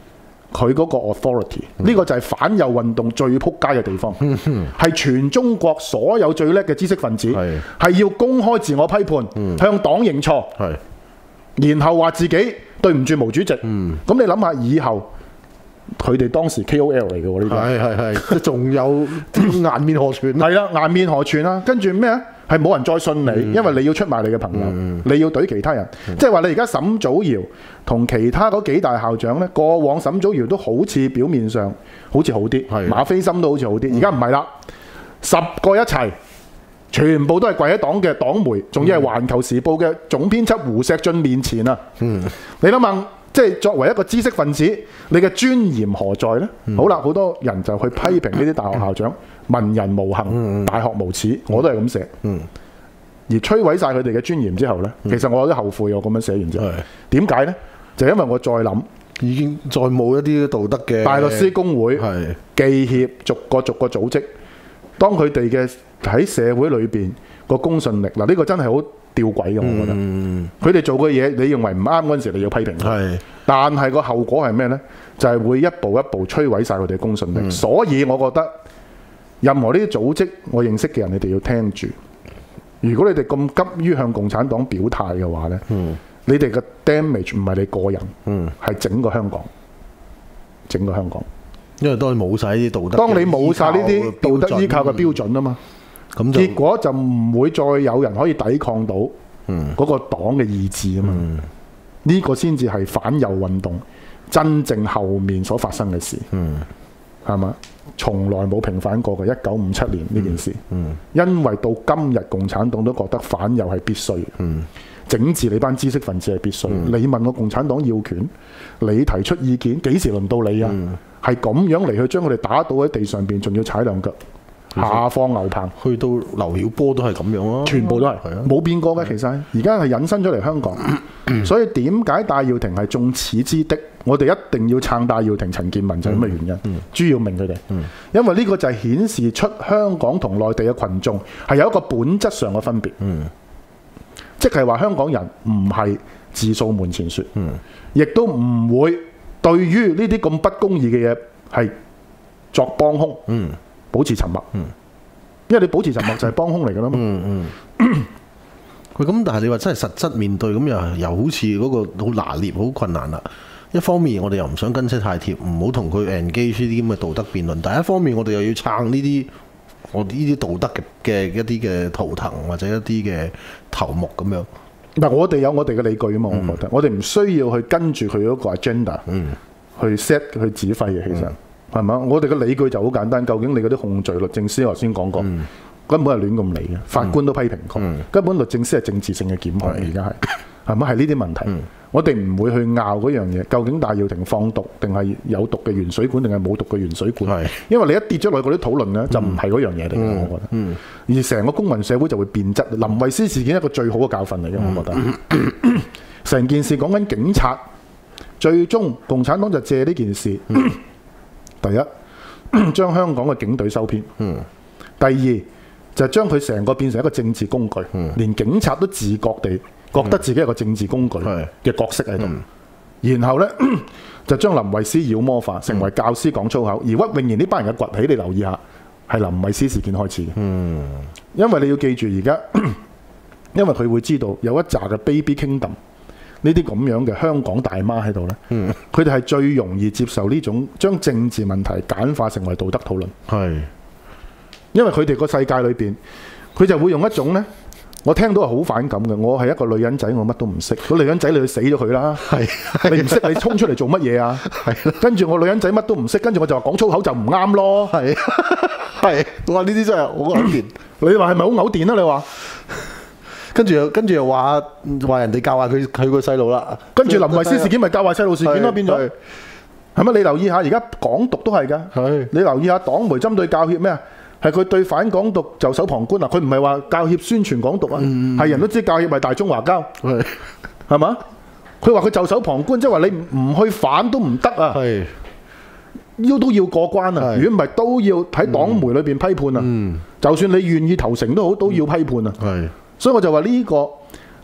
佢嗰個 authority，呢個就係反右運動最撲街嘅地方，係全中國所有最叻嘅知識分子係要公開自我批判，向黨認錯，然後話自己對唔住毛主席。咁你諗下以後佢哋當時 KOL 嚟嘅喎，呢個係，仲有顏面何存？ 係啦，顏面何存啊？跟住咩啊？係冇人再信你，因為你要出賣你嘅朋友，你要懟其他人。即係話你而家沈祖堯同其他嗰幾大校長呢，過往沈祖堯都好似表面上好似好啲，馬斐森都好似好啲，而家唔係啦，10個一齊，全部都係跪喺黨嘅黨媒，仲要係《環球時報》嘅總編輯胡錫進面前啊！你諗下，即係作為一個知識分子，你嘅尊嚴何在呢？好啦，好多人就去批評呢啲大學校長。文人無幸，大學無恥，我都係咁寫。而摧毀晒佢哋嘅尊嚴之後呢，其實我有啲後悔我咁樣寫完之後。點解呢？就因為我再諗， 已經再冇一啲道德嘅大律師公會、記協逐個組織，當佢哋嘅喺社會裏邊個公信力，嗱呢個真係好吊詭嘅，我覺得。佢哋做嘅嘢，你認為唔啱嗰陣時，你要批評佢。但係個後果係咩呢？就係會一步一步摧毀晒佢哋嘅公信力。所以我覺得。任何呢啲組織，我認識嘅人，你哋要聽住。如果你哋咁急於向共產黨表態嘅話呢，你哋嘅 damage 唔係你個人，係整個香港，整個香港。 因為當你冇晒呢啲道德， 當你冇晒呢啲道德依靠嘅標準啊嘛，結果就唔會再有人可以抵抗到嗰個黨嘅意志啊嘛。呢個先至係反右運動真正後面所發生嘅事，係嘛？從來冇平反過嘅1957年呢件事，因為到今日共產黨都覺得反右係必須，整治你班知識分子係必須。你問我共產黨要權，你提出意見，幾時輪到你啊？係咁樣嚟去將佢哋打倒喺地上邊，仲要踩兩腳，下放牛棚， 去到劉曉波都係咁樣咯， 全部都係冇變過嘅。其實而家係引申咗嚟香港，所以點解戴耀廷係眾矢之的？我哋一定要撐戴耀廷、陳健民就係咁嘅原因。朱耀明佢哋，因為呢個就係顯示出香港同內地嘅群眾係有一個本質上嘅分別。即係話香港人唔係自掃門前雪，亦都唔會對於呢啲咁不公義嘅嘢係作幫兇，保持沉默。因為你保持沉默就係幫兇嚟㗎啦嘛。 喂，咁但係你話真係實質面對咁又好似嗰個好拿捏、好困難啦。一方面我哋又唔想跟車太貼，唔好同佢 engage 呢啲咁嘅道德辯論；但係一方面我哋又要撐呢啲道德嘅一啲嘅圖騰或者一啲嘅頭目咁樣。 嗱，我哋有我哋嘅理據啊嘛，我覺得我哋唔需要去跟住佢嗰個 agenda 去 set 去指揮嘅，其實係咪？我哋嘅理據就好簡單，究竟你嗰啲控罪律政司頭先講過，根本係亂咁嚟嘅，法官都批評過，根本律政司係政治性嘅檢控，而家係咪係呢啲問題？我哋唔會去拗嗰樣嘢，究竟戴耀廷放毒定係有毒嘅鉛水管定係冇毒嘅鉛水管？因為你一跌咗落去嗰啲討論呢，就唔係嗰樣嘢嚟嘅，我覺得。而成個公民社會就會變質。林慧思事件一個最好嘅教訓嚟嘅，我覺得。成件事講緊警察，最終共產黨就借呢件事，第一將香港嘅警隊收編，第二就將佢成個變成一個政治工具，連警察都自覺地覺得自己係個政治工具嘅角色喺度，然後呢，就將林慧思妖魔化，成為教師講粗口，而屈永賢呢班人嘅崛起，你留意下，係林慧思事件開始嘅。因為你要記住而家，因為佢會知道有一紮嘅 baby kingdom 呢啲咁樣嘅香港大媽喺度呢，佢哋係最容易接受呢種將政治問題簡化成為道德討論。因為佢哋個世界裏邊，佢就會用一種呢。我聽到係好反感嘅，我係一個女人仔，我乜都唔識。個女人仔你去死咗佢啦！你唔識你衝出嚟做乜嘢啊？跟住我女人仔乜都唔識，跟住我就話講粗口就唔啱咯。我話呢啲真係好嘔電。你話係咪好嘔電啊？你話？ 跟住又話人哋教下佢個細路啦。 跟住林慧思事件咪教壞細路事件咯，變咗係咪？你留意下，而家港獨都係㗎。你留意下黨媒針對教協咩啊？係佢對反港獨袖手旁觀啊！佢唔係話教協宣傳港獨啊，係人都知教協係大中華膠，係嘛？佢話佢袖手旁觀，即係話你唔去反都唔得啊！都要過關啊！如果唔係都要喺黨媒裏邊批判啊！就算你願意投誠都好，都要批判啊！所以我就話呢個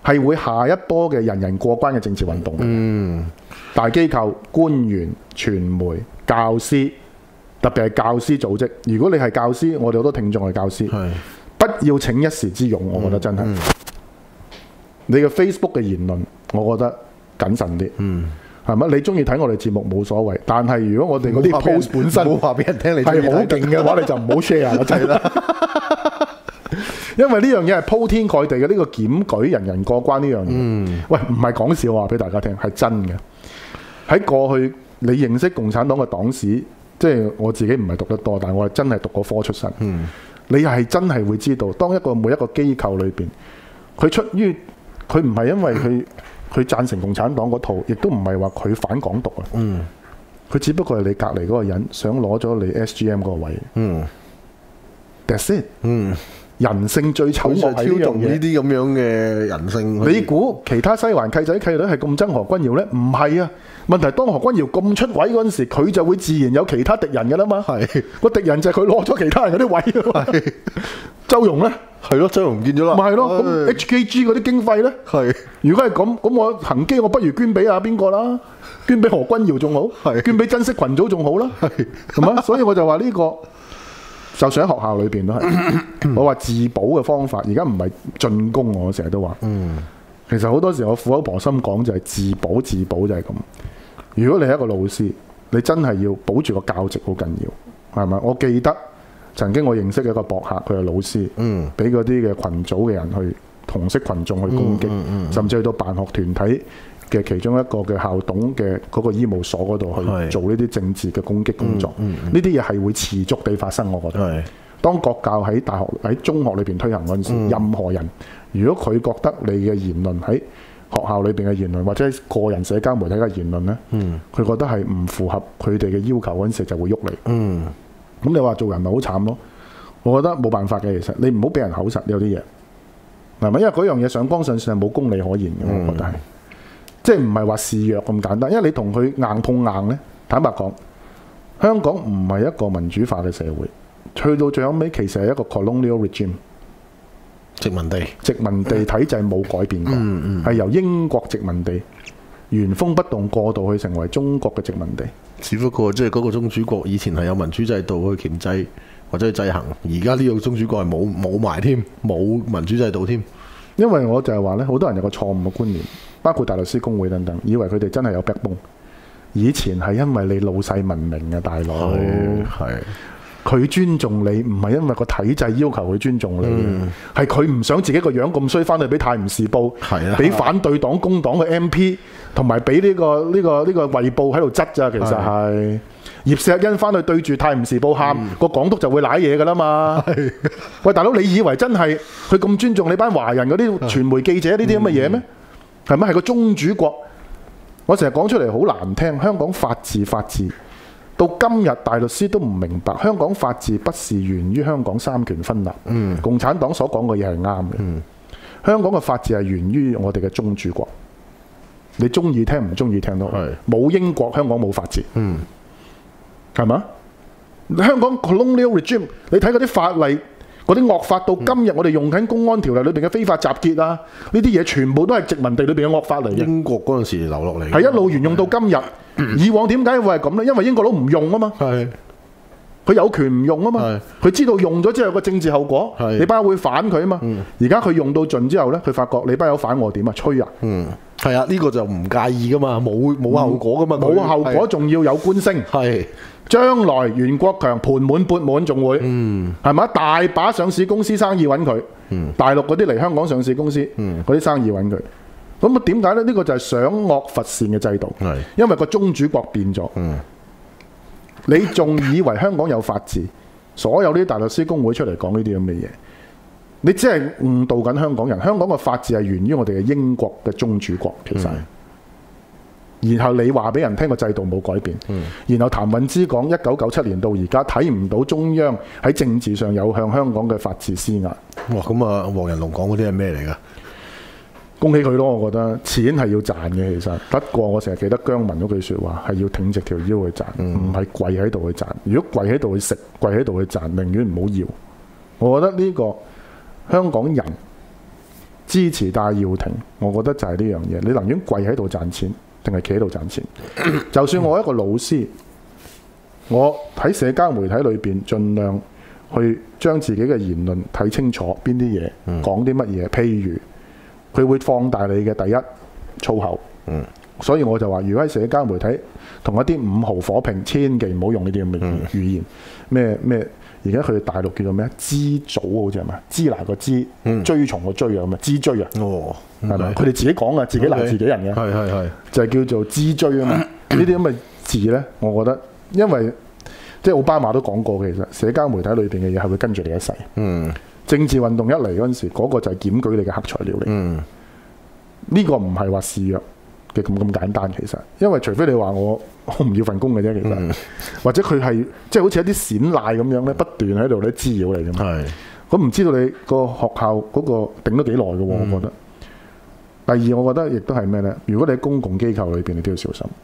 係會下一波嘅人人過關嘅政治運動。大機構、官員、傳媒、教師，特別係教師組織。如果你係教師，我哋好多聽眾係教師，不要逞一時之勇，我覺得真係。你嘅 Facebook 嘅言論，我覺得謹慎啲。係咪？你中意睇我哋節目冇所謂，但係如果我哋嗰啲 post 本身冇話俾人聽你係好勁嘅話，你就唔好 share 啦，真係啦。因為呢樣嘢係鋪天蓋地嘅，呢個檢舉人人過關呢樣嘢。喂，唔係講笑，我話俾大家聽，係真嘅。喺過去你認識共產黨嘅黨史，即係我自己唔係讀得多，但係我係真係讀過科出身。你係真係會知道，當每一個機構裏邊，佢出於佢唔係因為佢贊成共產黨嗰套，亦都唔係話佢反港獨啊。佢只不過係你隔離嗰個人想攞咗你 SGM 嗰個位。That's it。人性最醜惡係挑動呢啲咁樣嘅人性。 你估其他西環契仔契女係咁憎何君堯呢？唔係啊！問題當何君堯咁出位嗰陣時，佢就會自然有其他敵人㗎啦嘛。個敵人就係佢攞咗其他人嗰啲位啊嘛。周融呢？ 係咯，周融唔見咗啦。 咪係咯，咁 HKG 嗰啲經費呢？如果係咁我恒基我不如捐俾邊個啦？捐俾何君堯仲好，捐俾珍惜群組仲好啦，係嘛？所以我就話呢個。就算喺學校裏邊都係，我話自保嘅方法，而家唔係進攻，我成日都話。其實好多時我苦口婆心講就係自保就係咁。如果你係一個老師，你真係要保住個教職好緊要，係咪？我記得曾經我認識嘅一個博客，佢係老師，俾嗰啲嘅群組嘅人去同色群眾去攻擊，甚至去到辦學團體嘅其中一個嘅校董嘅嗰個醫務所嗰度去做呢啲政治嘅攻擊工作，呢啲嘢係會持續地發生。我覺得，當國教喺大學喺中學裏邊推行嗰陣時，任何人如果佢覺得你嘅言論喺學校裏邊嘅言論，或者個人社交媒體嘅言論呢，佢覺得係唔符合佢哋嘅要求嗰陣時，就會喐你。咁你話做人咪好慘咯？我覺得冇辦法嘅，其實你唔好俾人口實有啲嘢，係咪？因為嗰樣嘢上綱上線係冇公理可言嘅，我覺得係。即係唔係話示弱咁簡單，因為你同佢硬碰硬呢，坦白講，香港唔係一個民主化嘅社會，去到最後尾其實係一個 colonial regime 殖民地體制冇改變過，係由英國殖民地原封不動過渡去成為中國嘅殖民地。 只不過即係嗰個宗主國以前係有民主制度去鉗制或者去制衡，而家呢個宗主國係冇埋添，冇民主制度添。 因為我就係話呢，好多人有個錯誤嘅觀念。包括大律師公會等等，以為佢哋真係有 backbone。以前係因為你老細聞名嘅大佬，佢尊重你，唔係因為個體制要求佢尊重你，係佢唔想自己個樣咁衰，翻去俾《泰晤士報》，俾反對黨工黨嘅 MP， 同埋俾呢個衛報喺度質咋。其實係葉錫恩翻去對住《泰晤士報》喊，個港督就會舐嘢㗎啦嘛。喂，大佬，你以為真係佢咁尊重你班華人嗰啲傳媒記者呢啲咁嘅嘢咩？係咪係個宗主國？我成日講出嚟好難聽，香港法治到今日大律師都唔明白，香港法治不是源於香港三權分立。共產黨所講嘅嘢係啱嘅。香港嘅法治係源於我哋嘅宗主國。你中意聽唔中意聽都冇英國，香港冇法治。係嘛？香港 colonial regime， 你睇嗰啲法例。嗰啲惡法到今日，我哋用緊公安條例裏邊嘅非法集結啊，呢啲嘢全部都係殖民地裏邊嘅惡法嚟嘅。英國嗰陣時留落嚟， 係一路沿用到今日。以往點解會係咁呢？因為英國佬唔用啊嘛，佢有權唔用啊嘛，佢知道用咗之後有個政治後果，你班友會反佢啊嘛。而家佢用到盡之後呢，佢發覺你班友反我點啊？吹啊！ 係啊，呢個就唔介意噶嘛，冇後果噶嘛， 冇後果仲要有官升。將來袁國強盤滿缽滿仲會，係咪？大把上市公司生意揾佢，大陸嗰啲嚟香港上市公司嗰啲生意揾佢。咁啊點解呢？呢個就係賞惡罰善嘅制度，因為個宗主國變咗。你仲以為香港有法治？所有啲大律師公會出嚟講呢啲咁嘅嘢，你只係誤導緊香港人。香港嘅法治係源於我哋嘅英國嘅宗主國，其實。然後你話俾人聽個制度冇改變，然後譚韻芝講1997年到而家睇唔到中央喺政治上有向香港嘅法治施壓。 哇！咁啊，黃仁龍講嗰啲係咩嚟㗎？ 恭喜佢咯，我覺得錢係要賺嘅，其實。不過我成日記得姜文嗰句説話係要挺直條腰去賺，唔係跪喺度去賺。如果跪喺度去食，跪喺度去賺，寧願唔好要。我覺得呢個香港人支持戴耀廷，我覺得就係呢樣嘢。你寧願跪喺度賺錢，定係企喺度賺錢？就算我一個老師，我喺社交媒體裏邊盡量去將自己嘅言論睇清楚，邊啲嘢講啲乜嘢。譬如佢會放大你嘅第一粗口，所以我就話，如果喺社交媒體同一啲五毫火拼，千祈唔好用呢啲咁嘅語言。咩？而家佢哋大陸叫做咩？知祖好似係咪？支拿個支，追從個追啊咁啊，支追啊。哦，係咪？佢哋自己講啊，自己鬧自己人嘅。係。就係叫做支追啊嘛。呢啲咁嘅字咧，我覺得，因為即係奧巴馬都講過，其實社交媒體裏邊嘅嘢係會跟住你一世。政治運動一嚟嗰陣時，嗰個就係檢舉你嘅黑材料嚟。呢個唔係話示弱嘅咁簡單，其實，因為除非你話我唔要份工嘅啫，其實，或者佢係即係好似一啲閃賴咁樣咧，不斷喺度咧滋擾你咁。係，咁唔知道你個學校嗰個頂咗幾耐嘅喎？我覺得。第二，我覺得亦都係咩咧？如果你喺公共機構裏邊，你都要小心。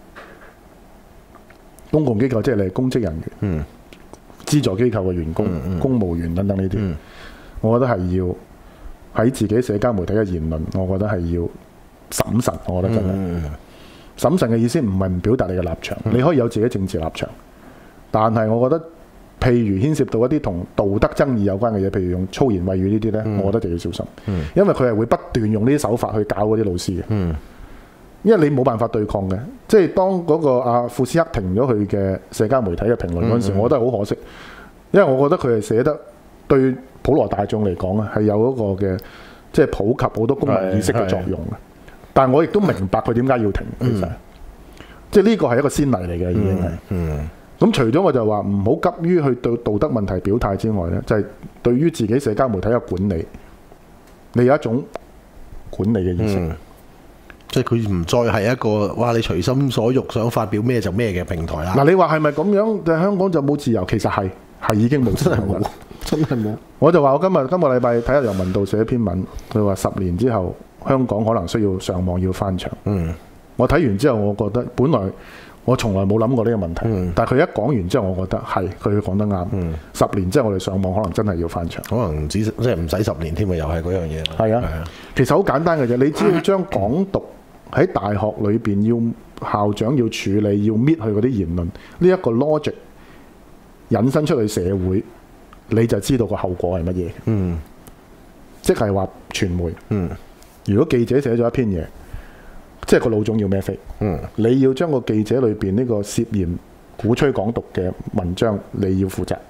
公共機構即係你係公職人員、資助機構嘅員工、公務員等等呢啲，我覺得係要喺自己社交媒體嘅言論，我覺得係要審慎。我覺得真係審慎嘅意思唔係唔表達你嘅立場，你可以有自己政治立場，但係我覺得譬如牽涉到一啲同道德爭議有關嘅嘢，譬如用粗言穢語呢啲呢，我覺得就要小心，因為佢係會不斷用呢啲手法去搞嗰啲老師嘅。因為你冇辦法對抗嘅，即係當嗰個阿庫斯克停咗佢嘅社交媒體嘅評論嗰陣時，我覺得係好可惜，因為我覺得佢係寫得對普羅大眾嚟講係有嗰個嘅即係普及好多公民意識嘅作用嘅。但係我亦都明白佢點解要停，其實即係呢個係一個先例嚟嘅，已經係。咁除咗我就話唔好急於去對道德問題表態之外呢，就係對於自己社交媒體嘅管理，你有一種管理嘅意識。 即係佢唔再係一個哇！你隨心所欲想發表咩就咩嘅平台啦。 嗱，你話係咪咁樣？香港就冇自由？其實係已經冇，真係冇，真係冇。我就話我今個禮拜睇下楊文道寫一篇文，佢話10年之後香港可能需要上網要翻牆。我睇完之後，我覺得本來我從來冇諗過呢個問題，但係佢一講完之後，我覺得係佢講得啱。10年之後我哋上網可能真係要翻牆， 可能唔止即係唔使10年添啊！又係嗰樣嘢。 係啊，其實好簡單嘅啫，你只要將港獨喺大學裏邊要校長要處理，要搣佢嗰啲言論，呢一個 logic 引申出去社會，你就知道個後果係乜嘢。即係話傳媒。如果記者寫咗一篇嘢，即係個老總要孭飛。你要將個記者裏邊呢個涉嫌鼓吹港獨嘅文章，你要負責。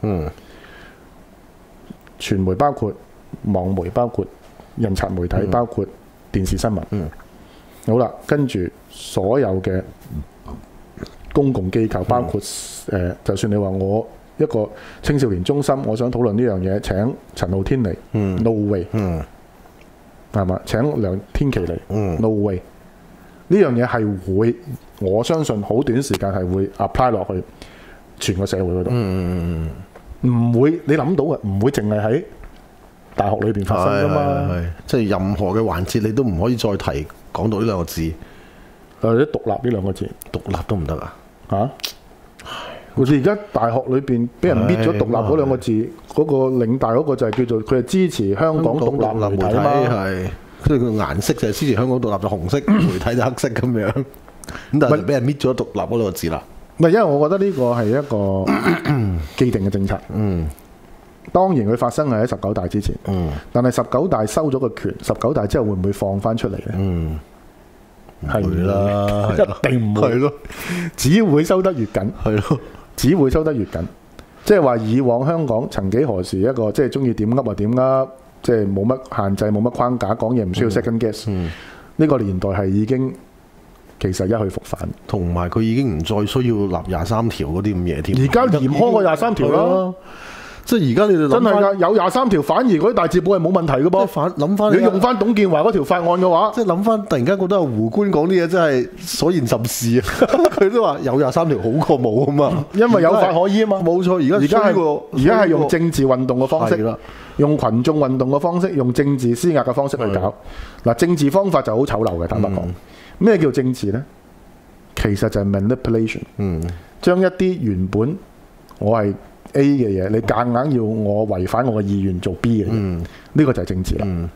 傳媒包括網媒，包括印刷媒體，包括電視新聞。好啦，跟住所有嘅公共機構，包括就算你話我一個青少年中心，我想討論呢樣嘢，請陳浩天嚟，no way，係嘛？請梁天琦嚟，no way。呢樣嘢係會，我相信好短時間係會 apply 落去全個社會嗰度，唔會你諗到嘅，唔會淨係喺大學裏邊發生噶嘛。 即係任何嘅環節，你都唔可以再提講到呢兩個字， 或者獨立呢兩個字， 獨立都唔得啊！ 嚇！好似而家大學裏邊俾人搣咗獨立嗰兩個字，嗰個領大嗰個就係叫做佢係支持香港獨立媒體嘛， 係，即係個顏色就係支持香港獨立就紅色，媒體就黑色咁樣。咁但係俾人搣咗獨立嗰兩個字啦。 唔係，因為我覺得呢個係一個既定嘅政策。當然佢發生係喺19大之前，但係19大收咗個權，19大之後會唔會放翻出嚟咧？係啦，一定唔會。係咯，只會收得越緊。係咯，只會收得越緊。即係話以往香港曾幾何時一個即係中意點噏就點噏，即係冇乜限制、冇乜框架，講嘢唔需要 second guess。呢個年代係已經其實一去復返， 同埋佢已經唔再需要立23條嗰啲咁嘢添。 而家嚴苛過23條啦。 即係而家你哋真係㗎，有23條，反而嗰啲大字報係冇問題嘅噃。 諗翻你用翻董建華嗰條法案嘅話， 即係諗翻，突然間覺得胡官講啲嘢真係所言甚是啊！佢都話有23條好過冇啊嘛， 因為有法可依啊嘛。 冇錯，而家係用政治運動嘅方式，用群眾運動嘅方式，用政治施壓嘅方式去搞。嗱，政治方法就好醜陋嘅，坦白講。咩叫政治呢？其實就係 manipulation。將一啲原本我係A 嘅嘢，你夾硬要我違反我嘅意願做 B 嘅嘢，呢個就係政治啦。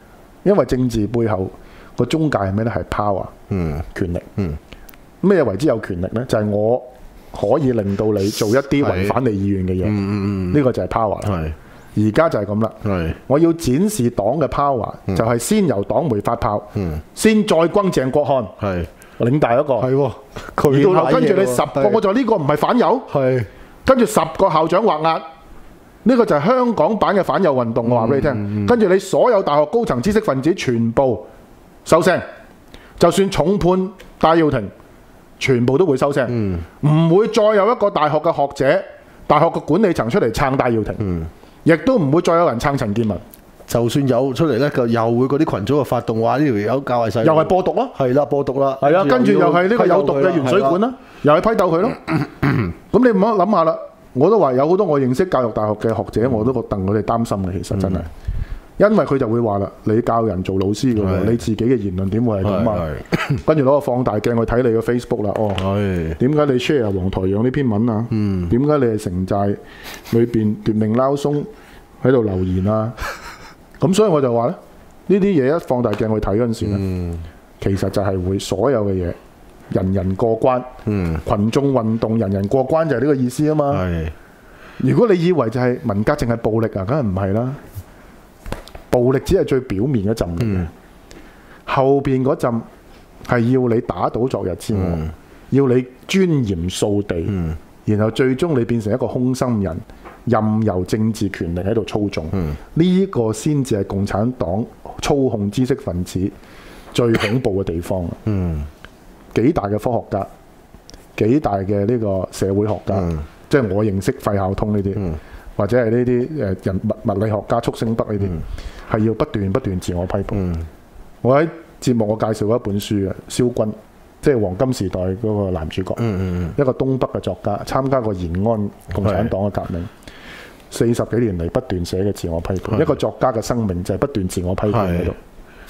因為政治背後個中介係咩呢？係 power，權力。咩為之有權力呢？就係我可以令到你做一啲違反你意願嘅嘢。呢個就係 power 啦。而家就係咁啦。我要展示黨嘅 power，就係先由黨媒發炮，先再轟鄭國漢。領大一個，然後跟住你10個，我就呢個唔係反右，跟住10個校長畫押，呢個就係香港版嘅反右運動。我話俾你聽，跟住你所有大學高層知識分子全部收聲，就算重判戴耀廷，全部都會收聲，唔會再有一個大學嘅學者、大學嘅管理層出嚟撐戴耀廷，亦都唔會再有人撐陳健民。 就算有出嚟咧，又會嗰啲群組就發動話呢條友教壞細路， 又係播毒咯， 係啦，播毒啦， 係啊，跟住又係呢個有毒嘅鉛水管啦，又係批鬥佢咯。咁你唔好諗下啦，我都話有好多我認識教育大學嘅學者，我都覺得我哋擔心嘅，其實真係，因為佢就會話啦，你教人做老師嘅喎，你自己嘅言論點會係咁啊？跟住攞個放大鏡去睇你嘅 Facebook 啦，點解你 share 黃台仰呢篇文啊？點解你係城寨裏邊奪命撈鬆喺度留言啊？咁所以我就話咧，呢啲嘢一放大鏡去睇嗰陣時咧，其實就係會所有嘅嘢，人人過關，群眾運動，人人過關就係呢個意思啊嘛。如果你以為就係文革淨係暴力啊，梗係唔係啦。暴力只係最表面嗰陣嚟嘅，後邊嗰陣係要你打倒昨日之我，要你尊嚴掃地，然後最終你變成一個空心人。任由政治權力喺度操縱，呢個先至係共產黨操控知識分子最恐怖嘅地方。幾大嘅科學家，幾大嘅呢個社會學家，即係我認識費孝通呢啲，或者係呢啲人物理學家速星德呢啲，係要不斷自我批判。我喺節目我介紹過一本書嘅蕭軍，即係黃金時代嗰個男主角，一個東北嘅作家，參加過延安共產黨嘅革命。40幾年嚟不斷寫嘅自我批判，一個作家嘅生命就係不斷自我批判喺度。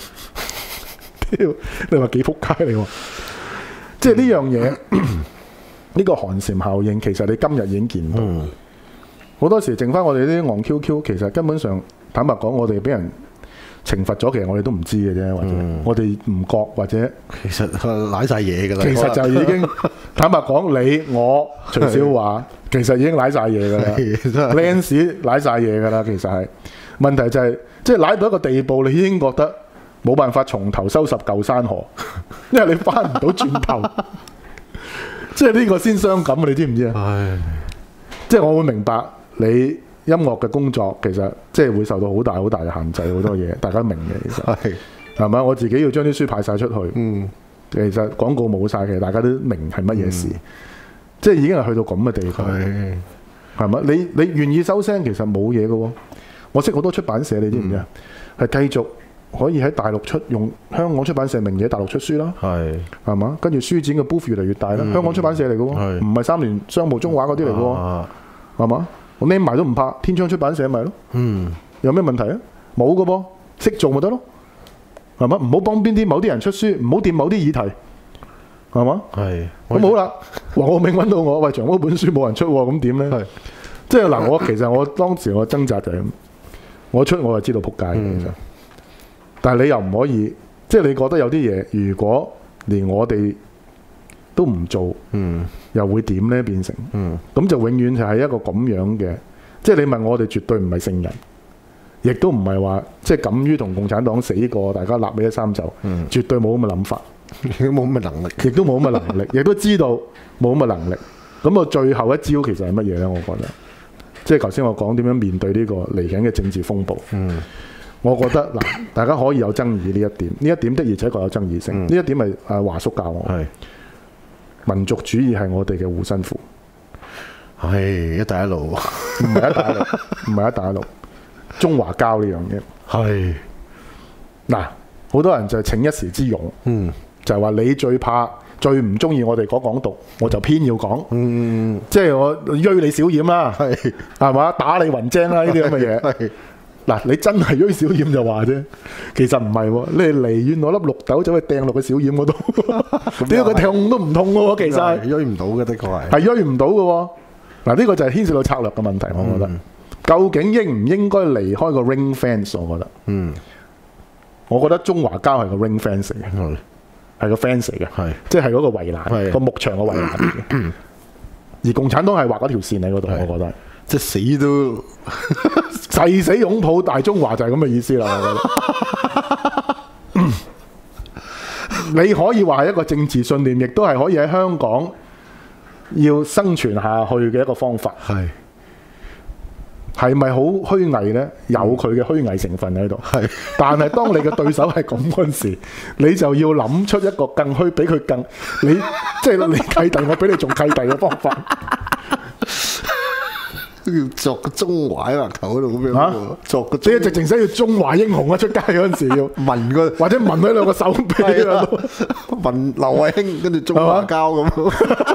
你話幾撲街你喎？即係呢樣嘢，呢個寒蟬效應，其實你今日已經見到。好多時剩翻我哋啲戇 QQ，其實根本上坦白講，我哋俾人懲罰咗，其實我哋都唔知嘅啫，或者我哋唔覺，或者其實舐晒嘢㗎啦。 其實就已經坦白講，你我徐少華其實已經舐晒嘢㗎啦，Lance 舐晒嘢㗎啦。其實係問題就係，即係舐到一個地步，你已經覺得冇辦法從頭收拾舊山河，因為你翻唔到轉頭。即係呢個先傷感，你知唔知啊？即係我會明白你音樂嘅工作其實即係會受到好大嘅限制，好多嘢大家明嘅，其實係咪？我自己要將啲書派晒出去，其實廣告冇晒，其實大家都明係乜嘢事，即係已經係去到咁嘅地步，係咪？你願意收聲，其實冇嘢嘅喎。我識好多出版社，你知唔知啊？係繼續可以喺大陸出，用香港出版社名義喺大陸出書啦，係嘛？跟住書展嘅 booth 越嚟越大啦，香港出版社嚟嘅喎，唔係3聯商務中華嗰啲嚟嘅喎，係嘛？我孭埋都唔怕，天窗出版社咪咯，有咩問題啊？冇嘅噃，識做咪得咯，係嘛？唔好幫邊啲某啲人出書，唔好掂某啲議題，係嘛？咁好啦，黃浩銘揾到我，喂，長嗰本書冇人出喎，咁點咧？即係嗱，其實我當時我掙扎就係咁，我出我就知道撲街嘅，其實，但係你又唔可以，即係你覺得有啲嘢，如果連我哋都唔做，又會點呢？變成，咁就永遠就係一個咁樣嘅，即係你問我哋絕對唔係聖人，亦都唔係話即係敢於同共產黨死過，大家立起一衫袖，絕對冇咁嘅諗法， 亦都冇咁嘅能力， 亦都冇咁嘅能力，亦都知道冇咁嘅能力。咁我最後一招其實係乜嘢呢？我覺得，即係頭先我講點樣面對呢個嚟緊嘅政治風暴。我覺得嗱，大家可以有爭議呢一點，呢一點的而且確有爭議性。呢一點係華叔教我。民族主義係我哋嘅護身符。 一帶一路， 唔係一帶一路，唔係一帶一路，中華膠呢樣嘢。嗱，好多人就係請一時之勇，就係話你最怕、最唔中意我哋講港獨，我就偏要講。即係我鋥你小掩啦，係嘛？打你雲精啦，呢啲咁嘅嘢。嗱，你真係鋥小掩就話啫，其實唔係喎，你離遠攞粒綠豆走去掟落個小掩嗰度，點解佢痛都唔痛嘅喎？其實係鋥唔到嘅，的確係鋥唔到嘅喎。嗱，呢個就係牽涉到策略嘅問題，我覺得。究竟應唔應該離開個 ring fence？我覺得， 我覺得中華膠係個 ring fence 嚟嘅，係個 fence 嚟嘅，即係嗰個圍欄，個牧場個圍欄嚟嘅。而共產黨係畫嗰條線喺嗰度，我覺得即係死都誓死擁抱大中華就係咁嘅意思啦。我覺得你可以話係一個政治信念，亦都係可以喺香港要生存下去嘅一個方法。係咪好虛偽呢？有佢嘅虛偽成分喺度。但係當你嘅對手係咁嗰陣時，你就要諗出一個更虛，比佢更你即係你契弟，我比你仲契弟嘅方法。 要作個中華喺籃球嗰度咁樣，作個你直情寫要中華英雄啊！出街嗰陣時要紋個或者紋佢兩個手臂啊， 紋劉慧卿跟住中華膠咁。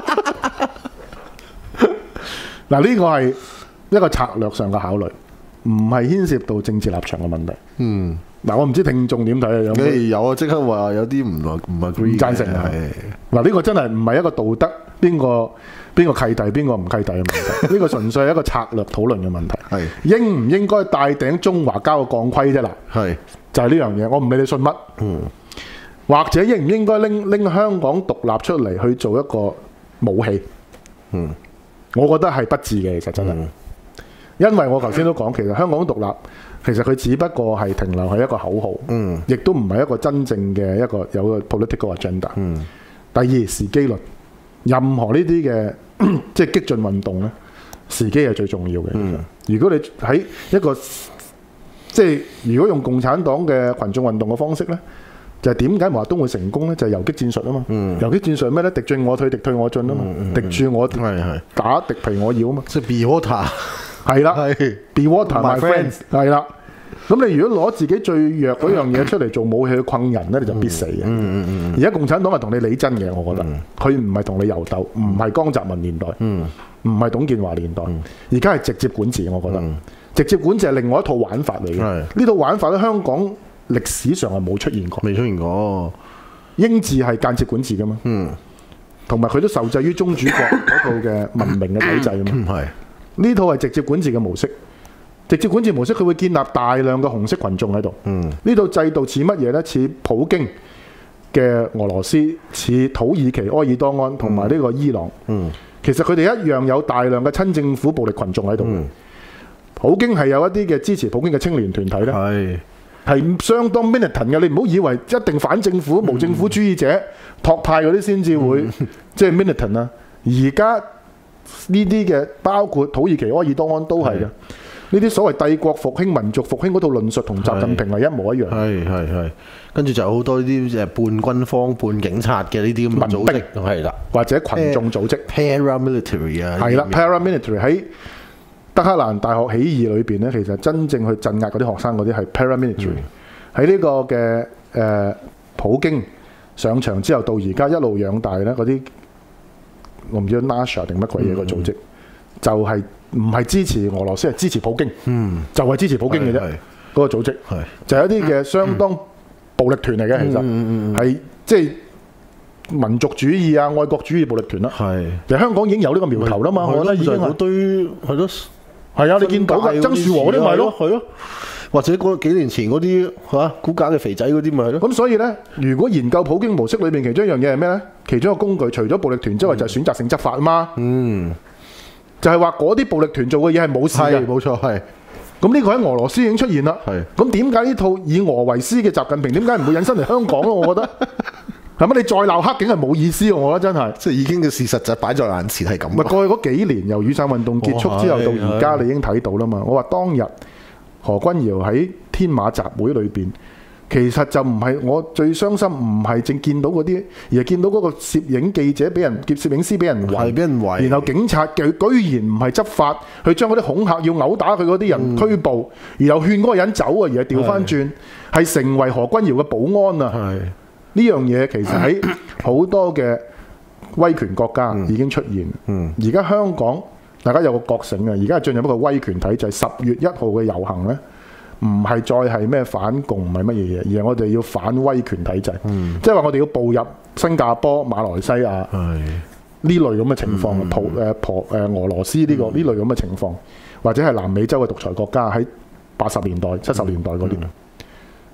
嗱，呢個係一個策略上嘅考慮，唔係牽涉到政治立場嘅問題。嗱，我唔知聽眾點睇啊？ 有啊，即刻話有啲唔贊成啊！嗱，呢個真係唔係一個道德邊個契弟邊個唔契弟嘅問題，呢個純粹係一個策略討論嘅問題。應唔應該戴頂中華膠嘅鋼盔啫？嗱，就係呢樣嘢，我唔理你信乜。或者應唔應該拎香港獨立出嚟去做一個武器？我覺得係不智嘅，其實真係。因為我頭先都講，其實香港獨立其實佢只不過係停留喺一個口號，亦都唔係一個真正嘅一個有個 political agenda。第二，時機論，任何呢啲嘅即係激進運動咧，時機係最重要嘅。如果你喺一個即係如果用共產黨嘅群眾運動嘅方式咧，就係點解毛澤東會成功咧？就係游擊戰術啊嘛。游擊戰術係咩咧？敵進我退，敵退我進啊嘛。敵住我打，敵疲我擾啊嘛。 即係 be water。 係啦 ，be water my friends， 係啦。咁你如果攞自己最弱嗰樣嘢出嚟做武器去困人咧，你就必死嘅。而家共產黨係同你理真嘅，我覺得佢唔係同你遊鬥，唔係江澤民年代，唔係董建華年代，而家係直接管治。我覺得直接管治係另外一套玩法嚟嘅。呢套玩法喺香港歷史上係冇出現過， 未出現過。 英治係間接管治噶嘛，同埋佢都受制於宗主國嗰套嘅文明嘅體制啊嘛。呢套係直接管治嘅模式，直接管治模式佢會建立大量嘅紅色群眾喺度。呢套制度似乜嘢呢？似普京嘅俄羅斯，似土耳其埃爾多安同埋呢個伊朗。其實佢哋一樣有大量嘅親政府暴力群眾喺度。普京係有一啲嘅支持普京嘅青年團體呢，係相當 militant 嘅。你唔好以為一定反政府、無政府主義者、托派嗰啲先至會即係 militant 啊。而家呢啲嘅包括土耳其埃爾多安都係嘅，呢啲所謂帝國復興、民族復興嗰套論述同習近平係一模一樣。 係，跟住就有好多呢啲半軍方、半警察嘅呢啲咁嘅組織，係啦， 或者群眾組織 paramilitary 啊， 係啦 paramilitary 喺德黑蘭大學起義裏邊咧，其實真正去鎮壓嗰啲學生嗰啲係 paramilitary。喺呢個嘅普京上場之後到而家一路養大咧嗰啲。我唔知 NASA 定乜鬼嘢個組織，就係唔係支持俄羅斯，係支持普京，就係支持普京嘅啫。嗰個組織就係一啲嘅相當暴力團嚟嘅，其實係即係民族主義啊、愛國主義暴力團啦。其實香港已經有呢個苗頭啦嘛，我覺得已經係堆係咯，係啊，你見到嘅曾樹和嗰啲咪咯，係咯。 或者嗰幾年前嗰啲嚇骨架嘅肥仔嗰啲咪係咯。 咁所以呢，如果研究普京模式裏面其中一樣嘢係咩呢？其中一個工具除咗暴力團之外，就係選擇性執法啊嘛。就係話嗰啲暴力團做嘅嘢係冇事嘅。 冇錯，係。 咁呢個喺俄羅斯已經出現啦。咁點解呢套以俄為師嘅習近平點解唔會引申嚟香港咯？我覺得係咪你再鬧黑警係冇意思喎？我覺得真係。 即係已經嘅事實就擺在眼前係咁。 咪過去嗰幾年由雨傘運動結束之後到而家，你已經睇到啦嘛。我話當日何君堯喺天馬集會裏邊，其實就唔係我最傷心，唔係淨見到嗰啲，而係見到嗰個攝影記者俾人、攝影師俾人圍，然後警察居然唔係執法，去將嗰啲恐嚇要毆打佢嗰啲人拘捕，然後勸嗰個人走啊，而係調翻轉，係成為何君堯嘅保安啊！呢樣嘢其實喺好多嘅威權國家已經出現。而家香港大家有個覺醒啊！而家係進入一個威權體制。10月1號嘅遊行呢，唔係再係咩反共，唔係乜嘢嘢，而係我哋要反威權體制。即係話我哋要步入新加坡、馬來西亞呢類咁嘅情況，俄羅斯呢類咁嘅情況，或者係南美洲嘅獨裁國家喺80年代、70年代嗰啲。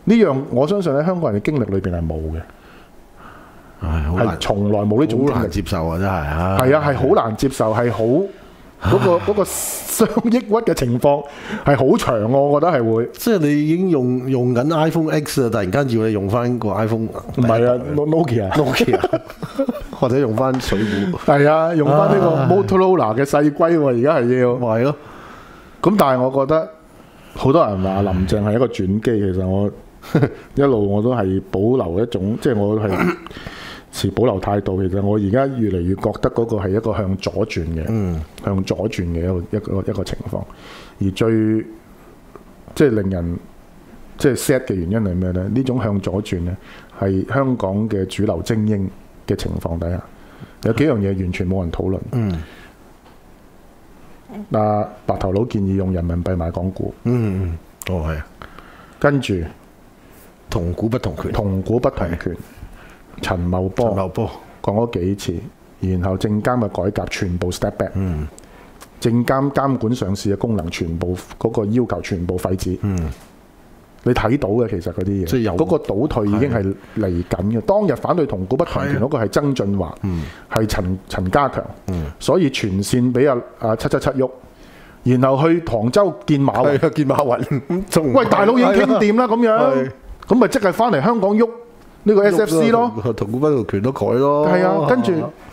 呢樣我相信喺香港人嘅經歷裏邊係冇嘅。係從來冇呢種經歷， 好難接受啊！真係係啊，係好難接受，係好嗰個傷抑鬱嘅情況係好長，我覺得係會。 即係你已經用緊 iPhone X 啊，突然間要你用翻個 iPhone， 唔係啊 ，Nokia 或者用翻水壺。 係啊，用翻呢個 Motorola 嘅細龜喎，而家係要。 係咯。 咁但係我覺得好多人話林鄭係一個轉機，其實我一路我都係保留一種，即係我係持保留態度。其實我而家越嚟越覺得嗰個係一個向左轉嘅，向左轉嘅一個情況。而最即係令人即係 sad 嘅原因係咩呢？呢種向左轉呢，係香港嘅主流精英嘅情況底下，有幾樣嘢完全冇人討論。白頭佬建議用人民幣買港股。 係啊。 跟住同股不同權， 同股不同權。陳茂波講咗幾次，然後證監嘅改革全部 step back。證監監管上市嘅功能全部嗰個要求全部廢止。你睇到嘅其實嗰啲嘢，嗰個倒退已經係嚟緊嘅。當日反對同股不同權嗰個係曾俊華，係陳家強，所以全線俾阿777喐，然後去杭州見馬雲， 見馬雲。 喂，大佬已經傾掂啦，咁樣，咁咪即係翻嚟香港喐呢個 SFC 咯， 同股不同權都改咯。 係啊，跟住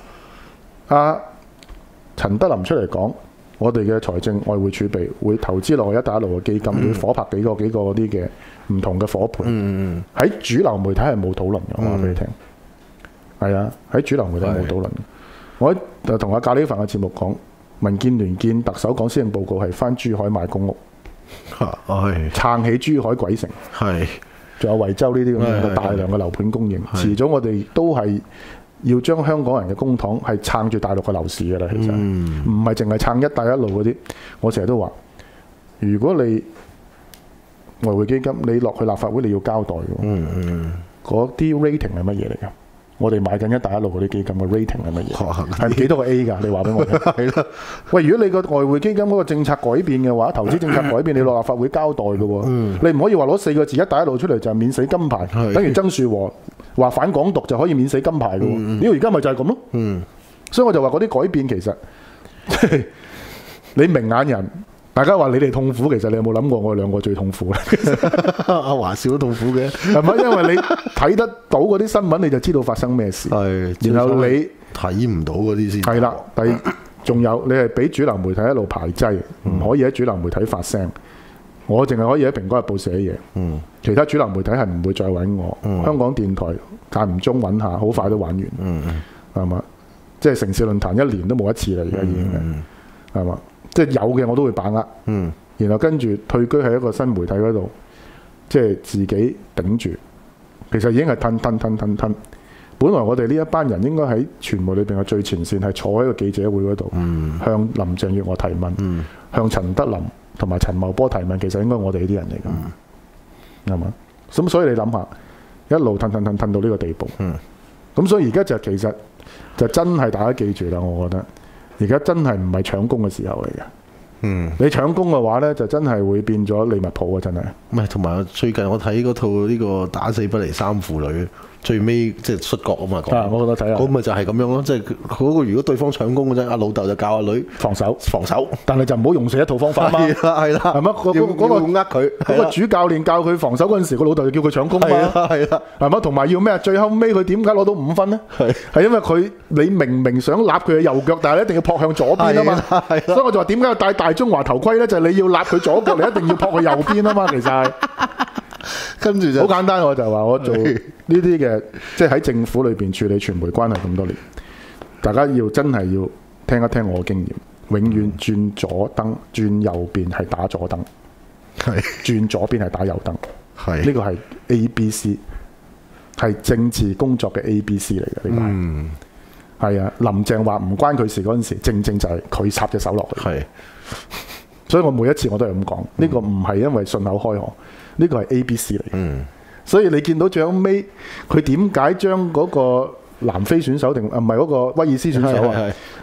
陳德霖出嚟講。我哋嘅財政外匯儲備會投資落去一帶一路嘅基金，會夥拍幾個嗰啲嘅唔同嘅夥伴。喺主流媒體係冇討論嘅，我話俾你聽。係啊，喺主流媒體冇討論。我就同阿咖喱飯嘅節目講，民建聯見特首講施政報告係翻珠海買公屋，撐起珠海鬼城，仲有惠州呢啲咁嘅大量嘅樓盤供應。遲早我哋都係要將香港人嘅公帑係撐住大陸嘅樓市㗎啦，其實唔係淨係撐一帶一路嗰啲。我成日都話，如果你外匯基金你落去立法會你要交代嘅，嗰啲 rating 係乜嘢嚟㗎？我哋買緊一帶一路嗰啲基金嘅 rating 係乜嘢？係幾多個 A 㗎？你話俾我聽。係啦。喂，如果你個外匯基金嗰個政策改變嘅話，投資政策改變，你落立法會交代嘅喎。你唔可以話攞4個字一帶一路出嚟就係免死金牌，等於曾樹和話反港獨就可以免死金牌嘅喎。呢個而家咪就係咁咯。所以我就話嗰啲改變其實你明眼人。大家話你哋痛苦，其實你有冇諗過我哋兩個最痛苦咧？ 阿華少都痛苦嘅， 係咪？因為你睇得到嗰啲新聞，你就知道發生咩事。然後你睇唔到嗰啲先。係啦，仲有你係俾主流媒體一路排擠，唔可以喺主流媒體發聲。我淨係可以喺《蘋果日報》寫嘢，其他主流媒體係唔會再揾我。香港電台間唔中揾下，好快都玩完。係嘛？即係城市論壇1年都冇一次啦，而家已經係嘛？即係有嘅我都會把握，然後跟住退居喺一個新媒體嗰度，即係自己頂住。其實已經係吞。本來我哋呢一班人應該喺傳媒裏邊嘅最前線，係坐喺個記者會嗰度，向林鄭月娥提問，向陳德霖同埋陳茂波提問。其實應該我哋呢啲人嚟㗎，係嘛？咁所以你諗下，一路吞到呢個地步。咁所以而家就其實就真係大家記住啦，我覺得。而家真係唔係搶攻嘅時候嚟嘅。你搶攻嘅話呢，就真係會變咗利物浦啊！真係。 唔係，同埋最近我睇嗰套呢個打死不離3父女，最尾即係摔角啊嘛。 我覺得睇下。 咁咪就係咁樣咯，即係嗰個如果對方搶攻嗰陣，阿老豆就教阿女防守，但係就唔好用死一套方法嘛。 係啦， 係咪？嗰個呃佢，嗰個主教練教佢防守嗰陣時，個老豆就叫佢搶攻嘛。 係啦， 係咪？同埋要咩？最後尾佢點解攞到5分呢？係因為你明明想立佢嘅右腳，但係你一定要撲向左邊啊嘛。所以我就話點解要戴大中華頭盔呢？就係你要立佢左腳，你一定要撲去右邊啊嘛。其實係。 跟住就好簡單，我就話我做呢啲嘅，即係喺政府裏邊處理傳媒關係咁多年，大家要真係要聽一聽我嘅經驗，永遠轉左燈、轉右邊係打左燈，轉左邊係打右燈，呢個係 ABC， 係政治工作嘅 ABC 嚟嘅呢個係啊。林鄭話唔關佢事嗰陣時，正正就係佢插隻手落去。所以我每一次我都係咁講，呢個唔係因為順口開河。呢個係 ABC 嚟，所以你見到最後尾佢點解將嗰個南非選手定唔係嗰個威爾斯選手啊？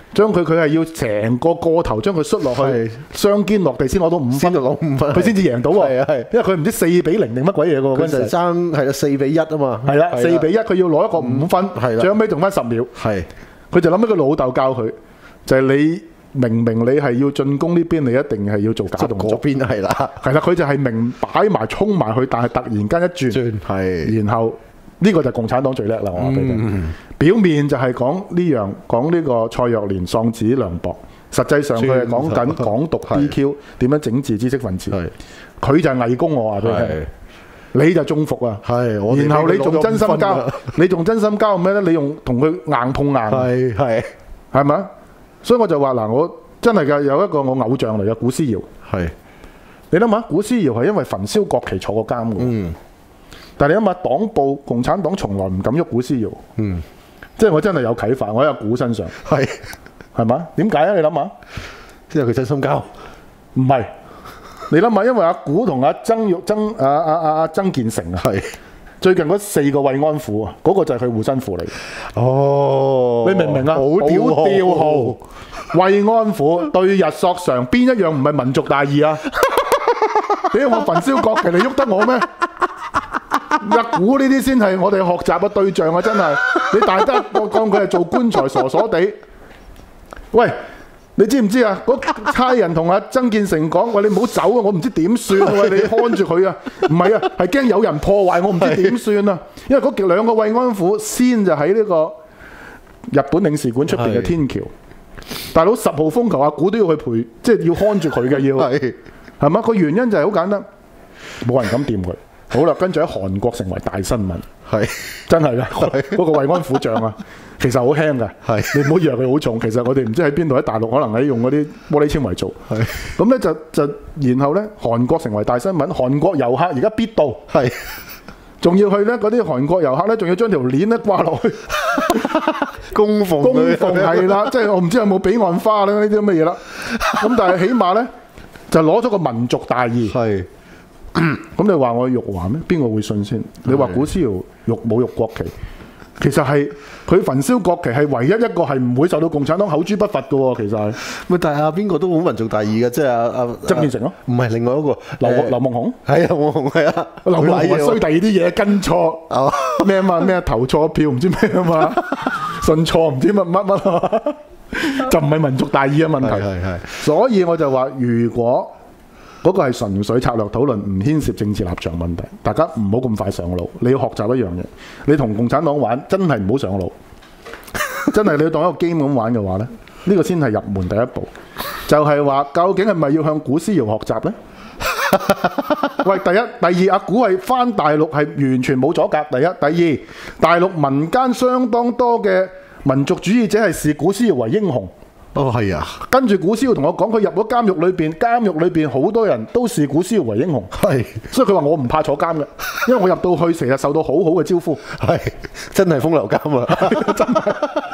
將佢係要成個頭將佢摔落去，雙肩落地先攞到5分， 先攞5分， 佢先至贏到喎。 係， 因為佢唔知4-0定乜鬼嘢喎。 佢就爭係啦4-1啊嘛。 係啦，4-1，佢要攞一個5分，最後尾仲翻10秒。 係， 佢就諗起佢老豆教佢，就係你。明你係要進攻呢邊，你一定係要做假動作。 嗰邊係啦， 佢就係明擺埋衝埋去，但係突然間一轉， 係， 然後呢個就共產黨最叻啦。我話俾你，表面就係講呢個蔡若蓮喪子涼薄，實際上佢係講緊港獨 DQ 點樣整治知識分子。佢就係偽功，我話俾你，你就中伏啊！然後你仲真心交，你仲真心交咩咧？你用同佢硬碰硬，係咪？所以我就話嗱，我真係嘅有一個我偶像嚟嘅古思堯，你諗下，古思堯係因為焚燒國旗坐過監嘅，但係你諗下，黨部共產黨從來唔敢喐古思堯，即係我真係有啟發，我喺阿古身上，係嘛？點解啊？你諗下， 因為佢真心交， 唔係，你諗下，因為阿古同阿曾健成啊。最近嗰4個慰安婦啊，嗰個就係佢護身符嚟嘅。 哦， 你明唔明啊？保釣號、慰安婦、對日索償，邊一樣唔係民族大義啊？點解我焚燒國旗你喐得我咩？阿古呢啲先係我哋學習嘅對象啊！真係，你大家講佢係做棺材傻傻地。喂！你知唔知啊？嗰差人同阿曾健成講：喂，你唔好走啊！我唔知點算啊！喂，你看住佢啊！唔係啊，係驚有人破壞，我唔知點算啊！因為嗰2個慰安婦先就喺呢個日本領事館出邊嘅天橋，大佬10號風球，阿古都要去陪，即係要看住佢嘅，要係嘛？個原因就係好簡單，冇人敢掂佢。好啦，跟住喺韓國成為大新聞，真係㗎，嗰個慰安婦像啊！其實好輕㗎，你唔好以為佢好重。其實我哋唔知喺邊度，喺大陸可能喺用嗰啲玻璃纖維做。咁咧就然後咧，韓國成為大新聞，韓國遊客而家必到，仲要去咧嗰啲韓國遊客咧，仲要將條鏈咧掛落去， 供奉係啦，即係我唔知有冇彼岸花咧呢啲咁嘅嘢啦。咁但係起碼咧就攞咗個民族大義。咁你話我辱華咩？邊個會信先？你話古思堯侮辱國旗？其實係佢焚燒國旗係唯一一個係唔會受到共產黨口誅筆伐嘅喎，其實係。 咪但係邊個都好民族大義嘅，即係阿曾健成咯。 唔係另外一個劉夢熊。係啊， 劉夢熊係啊。 劉夢熊衰第二啲嘢跟錯咩啊嘛？咩投錯票唔知咩啊嘛？信錯唔知乜啊？就唔係民族大義嘅問題。係。所以我就話，如果嗰個係純粹策略討論，唔牽涉政治立場問題。大家唔好咁快上路，你要學習一樣嘢。你同共產黨玩，真係唔好上路。真係你要當一個 game 咁玩嘅話呢，呢個先係入門第一步。就係話，究竟係咪要向古思堯學習呢？喂，第一、第二，阿古係返大陸係完全冇阻隔。第一、第二，大陸民間相當多嘅民族主義者係視古思堯為英雄。 係啊， 跟住古思堯同我講，佢入咗監獄裏邊好多人都視古思堯為英雄，所以佢話我唔怕坐監嘅，因為我入到去成日受到好好嘅招呼， 真係風流監啊， 真係。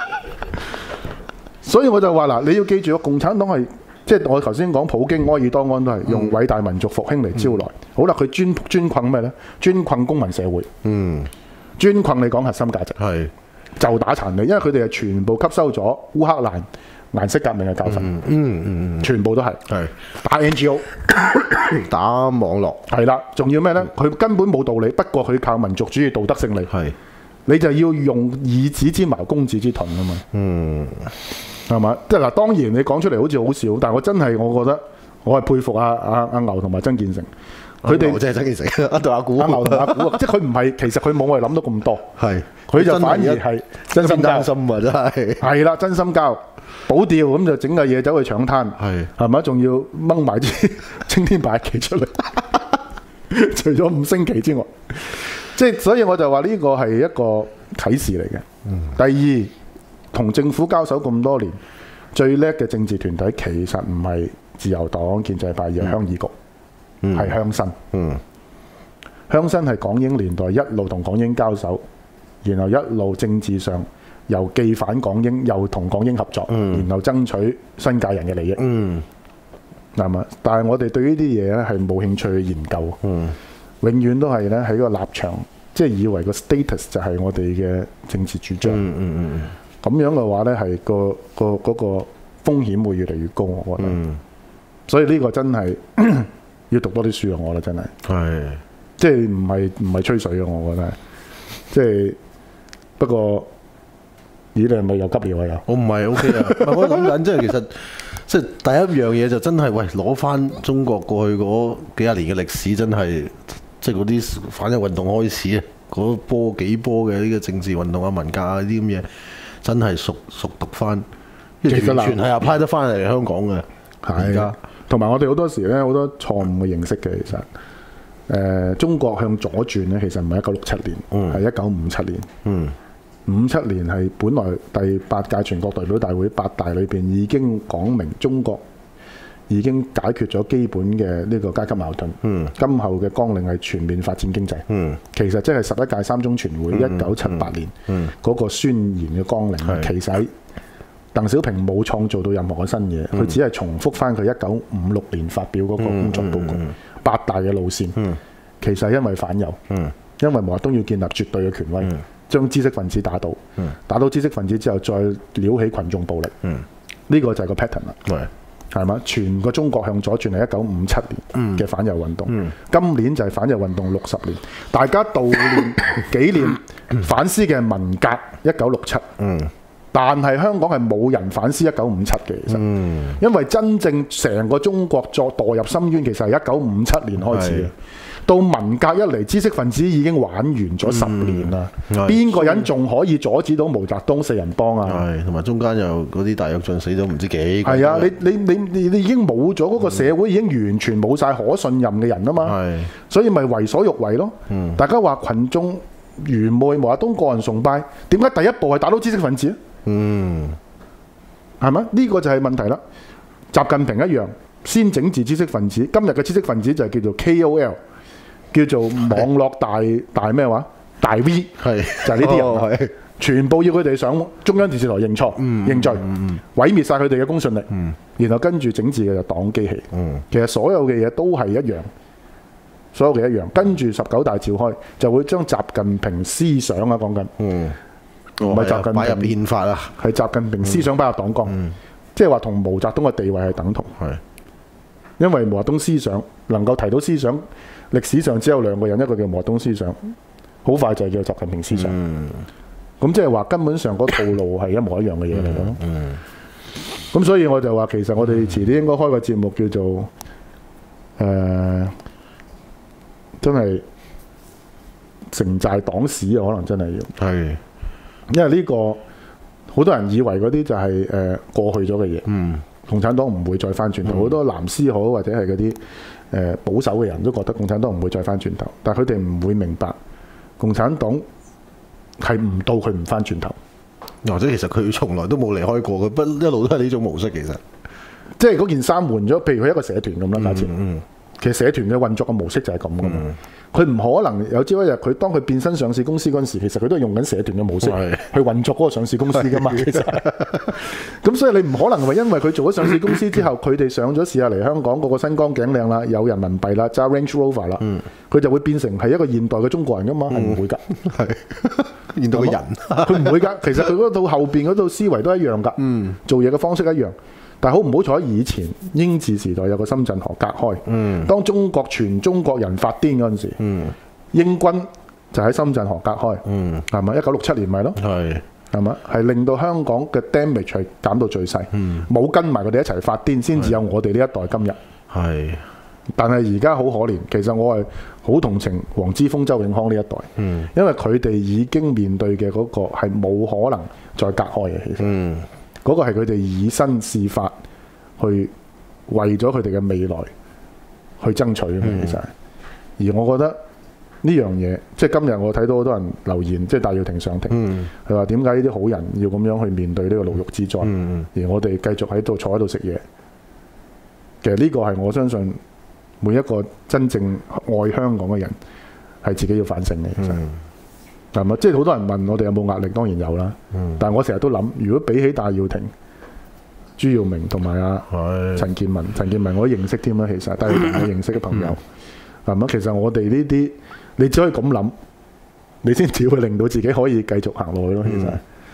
所以我就話嗱，你要記住，共產黨係即係我頭先講普京、埃爾多安都係用偉大民族復興嚟招來。好啦，佢專困咩呢？專困公民社會，專困你講核心價值，就打殘你，因為佢哋係全部吸收咗烏克蘭顏色革命嘅教訓，全部都係打 NGO 打網絡，係啦， 仲要咩呢？佢根本冇道理，不過佢靠民族主義道德勝利，你就要用以子之矛攻子之盾啊嘛，係嘛？即係嗱，當然你講出嚟好似好笑，但係我真係我覺得我係佩服阿牛同埋曾健成。佢哋即係曾健成，阿古， 阿牛同阿古，即係佢唔係，其實佢冇我哋諗到咁多，佢就反而係真心交， 真心啊，真係係啦，真心交，保釣咁就整個嘢走去搶灘，係咪？仲要掹埋啲青天白日旗出嚟，除咗5星旗之外，即係所以我就話呢個係一個啟示嚟嘅。第二，同政府交手咁多年，最叻嘅政治團體其實唔係自由黨、建制派，而係鄉議局。係鄉紳，鄉紳係港英年代一路同港英交手，然後一路政治上又既反港英，又同港英合作，然後爭取新界人嘅利益，係嘛？但係我哋對呢啲嘢咧係冇興趣去研究，永遠都係咧喺個立場，即係以為個 status 就係我哋嘅政治主張。 咁樣嘅話咧，係嗰個風險會越嚟越高，我覺得。所以呢個真係要讀多啲書啊！我覺得真係。係。即係唔係吹水啊！我覺得係。即係不過，咦？你係咪有急尿啊？又？ 我唔係 OK 啊！我諗緊，即係其實即係第一樣嘢就真係喂攞翻中國過去嗰幾廿年嘅歷史，真係即係嗰啲反右運動開始啊！嗰幾波嘅呢個政治運動啊、文革啊呢啲咁嘢，真係熟讀翻，其實完全係apply得翻嚟香港嘅。係，同埋我哋好多時咧好多錯誤嘅認識嘅，其實中國向左轉咧，其實唔係1967年，係1957年。57年係本來第8屆全國代表大會8大裏邊已經講明中國已經解決咗基本嘅呢個階級矛盾。今後嘅綱領係全面發展經濟。其實即係11屆三中全會1978年嗰個宣言嘅綱領，其實鄧小平冇創造到任何嘅新嘢，佢只係重複翻佢1956年發表嗰個工作報告8大嘅路線。其實係因為反右，因為毛澤東要建立絕對嘅權威，將知識分子打倒，打倒知識分子之後再撩起群眾暴力。呢個就係個 pattern 啦。係嘛？全個中國向左轉係1957年嘅反右運動，今年就係反右運動60年。大家悼念紀念反思嘅文革1967，但係香港係冇人反思1957嘅，其實，因為真正成個中國墮入深淵，其實係1957年開始嘅。到文革一嚟，知識分子已經玩完咗10年啦。邊個人仲可以阻止到毛澤東4人幫啊？係，同埋中間又嗰啲大躍進死咗唔知幾個。係啊，你已經冇咗嗰個社會，已經完全冇晒可信任嘅人啊嘛。係，所以咪為所欲為咯。大家話群眾愚昧，毛澤東個人崇拜，點解第一步係打倒知識分子咧？係咪？呢個就係問題啦。習近平一樣，先整治知識分子。今日嘅知識分子就係叫做 KOL。叫做網絡大咩話？大 V 係就係呢啲人，全部要佢哋上中央電視台認錯、認罪，毀滅晒佢哋嘅公信力，然後跟住整治嘅就黨機器。其實所有嘅嘢都係一樣，所有嘅一樣。跟住19大召開，就會將習近平思想啊講緊，唔係習近平擺入憲法啊，係習近平思想擺入黨綱，即係話同毛澤東嘅地位係等同。因為毛澤東思想能夠提到思想。歷史上只有2個人，一個叫毛澤東思想，好快就係叫習近平思想。咁即係話根本上嗰套路係一模一樣嘅嘢嚟咯。咁所以我就話其實我哋遲啲應該開個節目叫做真係城寨黨史啊，可能真係要。係，因為呢個好多人以為嗰啲就係過去咗嘅嘢。共產黨唔會再翻轉頭，好多藍絲好或者係嗰啲保守嘅人都覺得共產黨唔會再翻轉頭，但係佢哋唔會明白共產黨係唔到佢唔翻轉頭，或者其實佢從來都冇離開過，佢一路都係呢種模式。其實即係嗰件衫換咗，譬如佢一個社團咁啦，假設其實社團嘅運作嘅模式就係咁噶嘛。佢唔可能有朝一日佢當佢變身上市公司嗰陣時，其實佢都係用緊社團嘅模式去運作嗰個上市公司噶嘛。其實咁所以你唔可能話因為佢做咗上市公司之後，佢哋上咗市啊嚟香港，個身光頸靚啦，有人民幣啦，揸 Range Rover 啦，佢就會變成係一個現代嘅中國人噶嘛？係唔會㗎。係現代嘅人，佢唔會㗎。其實佢嗰套後邊嗰套思維都一樣㗎。做嘢嘅方式一樣。但係好唔好彩，以前英治時代有個深圳河隔開。當全中國人發癲嗰陣時，英軍就喺深圳河隔開，係咪？1967年咪咯，係咪？係令到香港嘅 damage 係減到最細，冇跟埋佢哋一齊發癲，先至有我哋呢一代今日。係，但係而家好可憐，其實我係好同情黃之鋒、周永康呢一代，因為佢哋已經面對嘅嗰個係冇可能再隔開嘅，其實。嗰個係佢哋以身試法去為咗佢哋嘅未來去爭取嘅，其實。而我覺得呢樣嘢，即係今日我睇到好多人留言，即係戴耀廷上庭，佢話點解呢啲好人要咁樣去面對呢個牢獄之災，而我哋繼續喺度坐喺度食嘢。其實呢個係我相信每一個真正愛香港嘅人係自己要反省嘅，其實。係咪？即係好多人問我哋有冇壓力，當然有啦。但係我成日都諗，如果比起戴耀廷、朱耀明同埋陳健民我都認識添啦。其實戴耀廷我認識嘅朋友，係咪？其實我哋呢啲，你只可以咁諗，你先至會令到自己可以繼續行落去咯。其實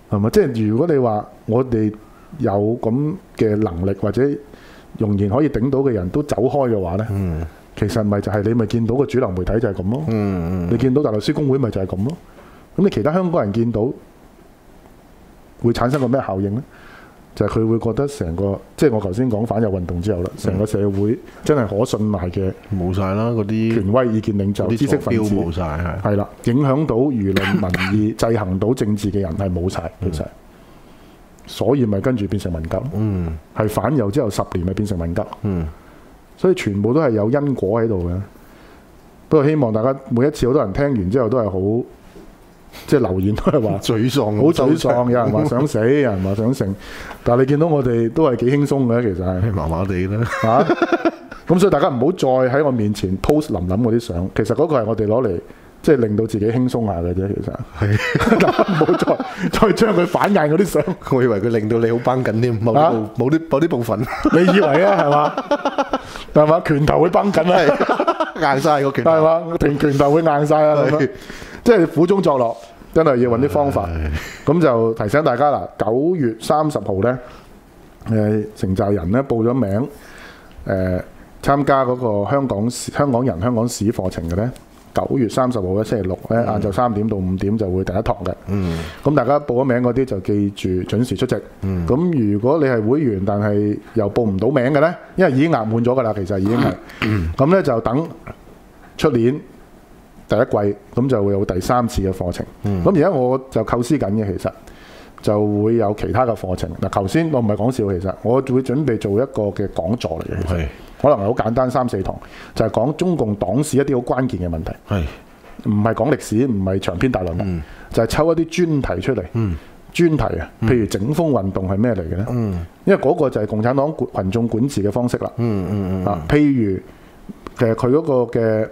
係咪？即係如果你話我哋有咁嘅能力或者仍然可以頂到嘅人都走開嘅話咧，其實咪就係你咪見到個主流媒體就係咁咯。你見到大律師公會咪就係咁咯。咁你其他香港人見到會產生個咩效應咧？就係佢會覺得成個即係我頭先講反右運動之後啦，成個社會真係可信賴嘅冇晒啦，嗰啲權威意見領袖、知識分子冇晒， 係啦，影響到輿論民意、制衡到政治嘅人係冇晒，其實。所以咪跟住變成文革，係反右之後10年咪變成文革，所以全部都係有因果喺度嘅。不過希望大家每一次好多人聽完之後都係好，即係留言都係話沮喪， 好沮喪，有人話想死，有人話想成，但係你見到我哋都係幾輕鬆嘅，其實係麻麻地啦嚇。咁所以大家唔好再喺我面前 post 林林嗰啲相，其實嗰個係我哋攞嚟。即係令到自己輕鬆下嘅啫，其實係大家唔好再將佢反眼嗰啲相。 我以為佢令到你好繃緊添，某啲部分。 你以為啊？係嘛？係嘛？拳頭會繃緊啊！ 硬晒個拳頭。 係嘛？拳頭會硬晒啊！咁樣即係苦中作樂，真係要揾啲方法。咁就提醒大家啦，9月30號咧，城寨人咧報咗名，參加嗰個香港香港史課程嘅咧。9月30號咧，星期六咧，晏晝3點到5點就會第一堂嘅。咁大家報咗名嗰啲就記住準時出席。咁如果你係會員，但係又報唔到名嘅咧，因為已經額滿咗㗎啦，其實已經係。咁咧就等出年第一季，咁就會有第3次嘅課程。咁而家我就構思緊嘅，其實就會有其他嘅課程。嗱，頭先我唔係講笑，其實我會準備做一個嘅講座嚟嘅。其實可能係好簡單3-4堂，就係講中共黨史一啲好關鍵嘅問題，唔係講歷史，唔係長篇大論，就係抽一啲專題出嚟。專題啊，譬如整風運動係咩嚟嘅咧？因為嗰個就係共產黨群眾管治嘅方式啦。譬如佢嗰個嘅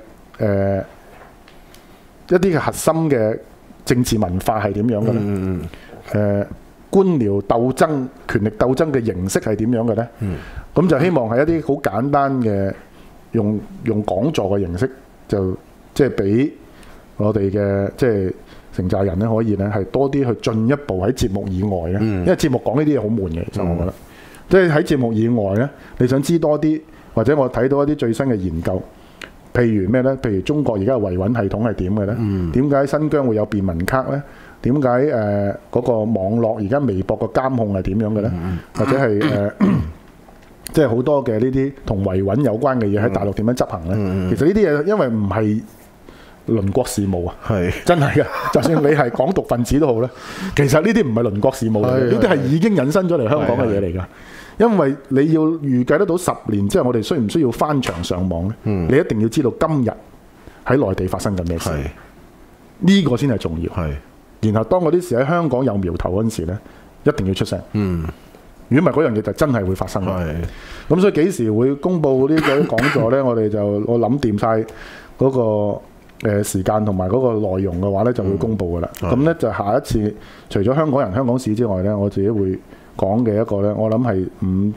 一啲嘅核心嘅政治文化係點樣嘅咧？官僚鬥爭、權力鬥爭嘅形式係點樣嘅咧？咁就希望係一啲好簡單嘅用講座嘅形式，就即係俾我哋嘅即係城寨人咧，可以咧係多啲去進一步喺節目以外咧，因為節目講呢啲嘢好悶嘅，其實我覺得，即係喺節目以外咧，你想知多啲，或者我睇到一啲最新嘅研究，譬如咩咧？譬如中國而家嘅維穩系統係點嘅咧？點解新疆會有便民卡咧？點解嗰個網絡而家微博個監控係點樣嘅咧？或者係即係好多嘅呢啲同維穩有關嘅嘢喺大陸點樣執行咧？其實呢啲嘢因為唔係鄰國事務啊，真係嘅。就算你係港獨分子都好咧，其實呢啲唔係鄰國事務嚟嘅，呢啲係已經引申咗嚟香港嘅嘢嚟㗎。因為你要預計得到10年之後，我哋需唔需要翻牆上網咧？你一定要知道今日喺內地發生緊咩事，呢個先係重要。然後當嗰啲事喺香港有苗頭嗰陣時咧，一定要出聲。如果唔係嗰樣嘢就真係會發生。咁所以幾時會公佈呢個講座咧？我諗掂晒嗰個時間同埋嗰個內容嘅話咧，就會公佈㗎啦。咁咧就下一次除咗香港人香港史之外咧，我自己會講嘅一個咧，我諗係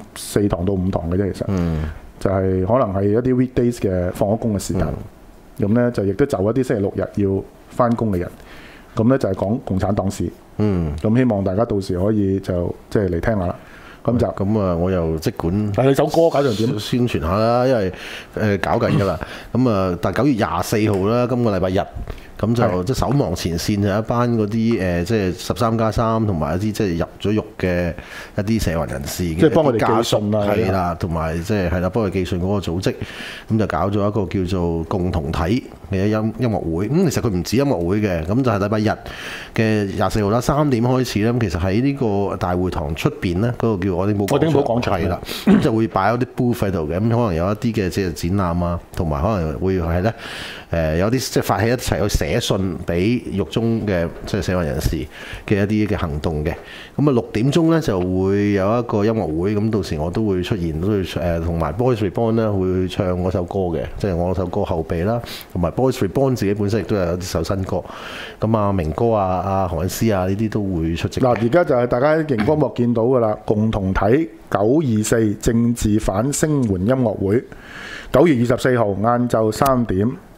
4堂到5堂嘅啫。其實就係可能係一啲 weekdays 嘅放咗工嘅時間。咁咧就亦都就一啲星期6日要翻工嘅人。咁咧就係講共產黨史，咁希望大家到時可以就即係嚟聽下啦。咁啊，我又即管， 但係你首歌搞成點？ 宣傳下啦，因為搞緊㗎啦。咁啊，但係9月24號啦，今個禮拜日。咁就即係守望前線就一班嗰啲即係13+3同埋一啲即係入咗獄嘅一啲社運人士嘅， 即係幫我哋寄信啦， 係啦，同埋即係啦，幫佢寄信嗰個組織，咁就搞咗一個叫做共同體嘅音樂會。咁其實佢唔止音樂會嘅，咁就係禮拜日嘅24號啦，3點開始啦。咁其實喺呢個大會堂出邊咧，嗰個叫愛丁堡廣場係啦，咁就會擺咗啲 booth 喺度嘅。咁可能有一啲嘅即係展覽啊，同埋可能會係咧有啲即係發起一齊去寫信俾獄中嘅即係社運人士嘅一啲嘅行動嘅。咁啊6點鐘咧就會有一個音樂會，咁到時我都會出現，都會同埋 Boys Reborn 咧會唱嗰首歌嘅，即係我首歌後備啦，同埋 Boys Reborn 自己本身亦都有一首新歌。咁啊明哥啊、阿何韻詩啊呢啲都會出席。 嗱，而家就係大家喺熒光幕見到㗎啦，共同體924政治反聲援音樂會，9月24號晏晝3點。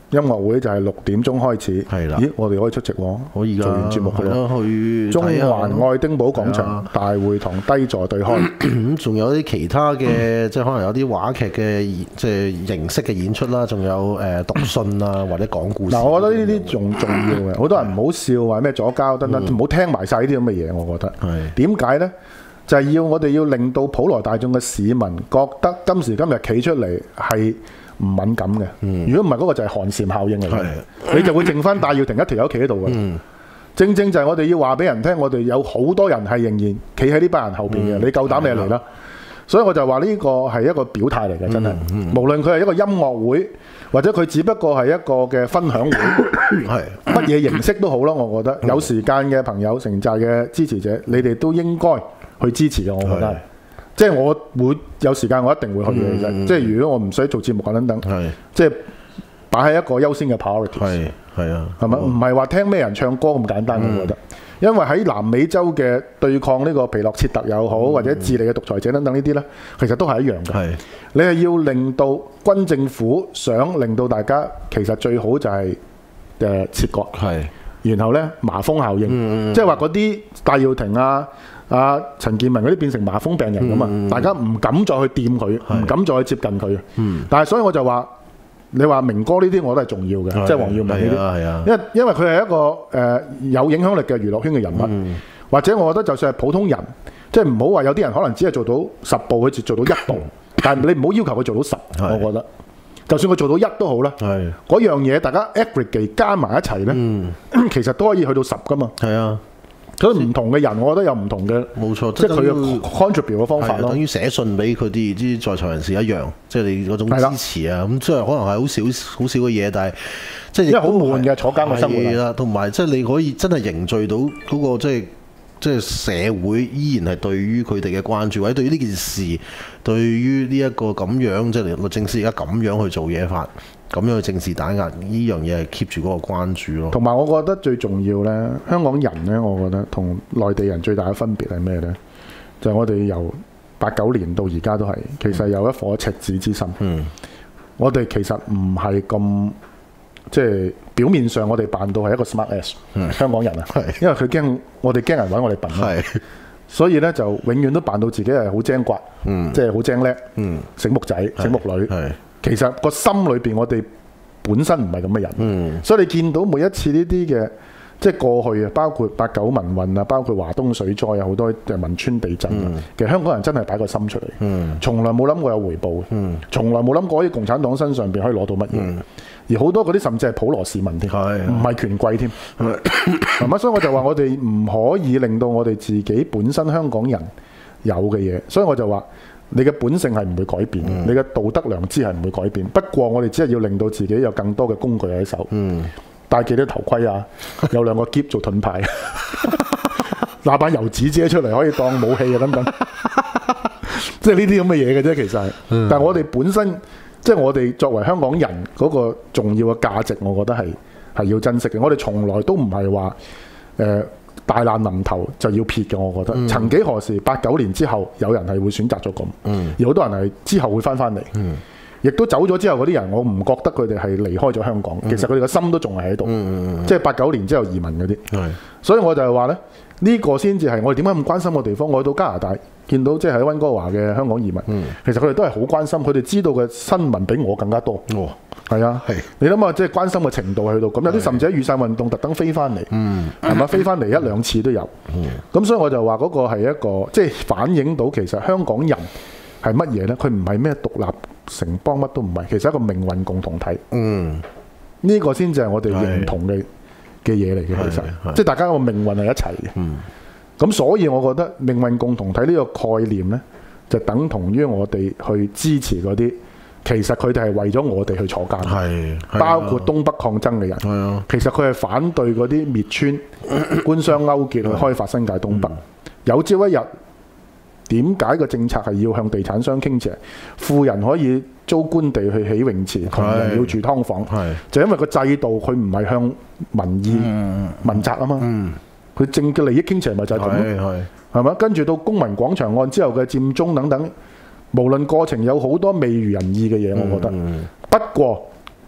音樂會就係6點鐘開始。 係啦。 咦，我哋可以出席喎， 可以㗎。 做完節目去中環愛丁堡廣場大會堂低座對開。 咁仲有啲其他嘅，即係可能有啲話劇嘅即係形式嘅演出啦，仲有讀信啊或者講故事。 嗱，我覺得呢啲仲重要嘅，好多人唔好笑話咩左膠等等，唔好聽埋晒呢啲咁嘅嘢。我覺得點解呢？就係我哋要令到普羅大眾嘅市民覺得今時今日企出嚟係唔敏感嘅。如果唔係，嗰個就係寒蟬效應嚟嘅，你就會剩翻戴耀廷一條友企喺度嘅。正正就係我哋要話俾人聽，我哋有好多人係仍然企喺呢班人後邊嘅。你夠膽你就嚟啦！所以我就話呢個係一個表態嚟嘅，真係。無論佢係一個音樂會，或者佢只不過係一個嘅分享會，乜嘢形式都好啦。我覺得有時間嘅朋友、城寨嘅支持者，你哋都應該去支持嘅。我覺得係，即係我會有時間，我一定會去嘅。其實，即係如果我唔使做節目啊等等，即係擺喺一個優先嘅 priority。係啊，係咪？唔係話聽咩人唱歌咁簡單。我覺得，因為喺南美洲嘅對抗呢個皮諾切特又好，或者智利嘅獨裁者等等呢啲呢，其實都係一樣嘅。你係要令到軍政府想令到大家，其實最好就係切割，然後呢麻風效應，即係話嗰啲戴耀廷啊、陳健民嗰啲變成麻風病人咁啊，大家唔敢再去掂佢，唔敢再去接近佢。但係所以我就話。你話明哥呢啲我都係重要嘅，即係黃耀明呢啲，因為佢係一個有影響力嘅娛樂圈嘅人物，或者我覺得就算係普通人，即係唔好話有啲人可能只係做到10步，佢只做到1步，但係你唔好要求佢做到10，我覺得，就算佢做到1都好啦，嗰樣嘢大家 aggregate 加埋一齊呢，其實都可以去到10噶嘛。係啊。所以唔同嘅人，我覺得有唔同嘅，冇錯，即係佢嘅 contribute 嘅方法咯。等於寫信俾佢啲在囚人士一樣，即係你嗰種支持啊。咁即係可能係好少嘅嘢，但係即係因為好悶嘅坐監嘅生活啦。同埋即係你可以真係凝聚到嗰個即係社會依然係對於佢哋嘅關注，或者對於呢件事，對於呢一個咁樣即係律政司而家咁樣去做嘢法。咁樣去政治打壓呢樣嘢係 keep 住嗰個關注咯。同埋我覺得最重要呢，香港人呢，我覺得同內地人最大嘅分別係咩呢？就係我哋由89年到而家都係，其實有一顆赤子之心。我哋其實唔係咁即係表面上我哋扮到係一個 smart ass 香港人啊，因為佢驚我哋驚人揾我哋笨啊，所以呢，就永遠都扮到自己係好精刮，即係好精叻，醒目仔、醒目女。其實個心裏邊，我哋本身唔係咁嘅人，所以你見到每一次呢啲嘅，即係過去啊，包括89民運啊，包括華東水災啊，好多汶川地震啊，其實香港人真係擺個心出嚟，從來冇諗過有回報，從來冇諗過喺共產黨身上邊可以攞到乜嘢，而好多嗰啲甚至係普羅市民添，唔係權貴添，係咪？所以我就話我哋唔可以令到我哋自己本身香港人有嘅嘢，所以我就話。你嘅本性係唔會改變，你嘅道德良知係唔會改變。不過我哋只係要令到自己有更多嘅工具喺手，戴幾多頭盔啊，有2個篋做盾牌，拿把油紙遮出嚟可以當武器啊等等，即係呢啲咁嘅嘢嘅啫。其實係，但係我哋本身即係我哋作為香港人嗰個重要嘅價值，我覺得係要珍惜嘅。我哋從來都唔係話大難臨頭就要撇嘅，我覺得。曾幾何時89年之後，有人係會選擇咗咁，而好多人係之後會翻嚟，亦都走咗之後嗰啲人，我唔覺得佢哋係離開咗香港。其實佢哋個心都仲係喺度，即係89年之後移民嗰啲。所以我就係話呢個先至係我哋點解咁關心個地方。我去到加拿大見到即係喺溫哥華嘅香港移民，其實佢哋都係好關心，佢哋知道嘅新聞比我更加多。係啊，你諗下，即係關心嘅程度去到咁，有啲甚至喺雨傘運動特登飛翻嚟，係咪飛翻嚟1-2次都有？咁所以我就話嗰個係一個即係反映到其實香港人係乜嘢呢？佢唔係咩獨立城邦，乜都唔係，其實係一個命運共同體。呢個先至係我哋認同嘅嘢嚟嘅，其實即係大家個命運係一齊嘅。咁所以我覺得命運共同體呢個概念呢，就等同於我哋去支持嗰啲。其實佢哋係為咗我哋去坐監，包括東北抗爭嘅人。其實佢係反對嗰啲滅村官商勾結去開發新界東北。有朝一日，點解個政策係要向地產商傾斜？富人可以租官地去起泳池，窮人要住劏房，就因為個制度佢唔係向民意問責啊嘛。佢政嘅利益傾斜咪就係咁咯，係咪？跟住到公民廣場案之後嘅佔中等等。無論過程有好多未如人意嘅嘢，我覺得。不過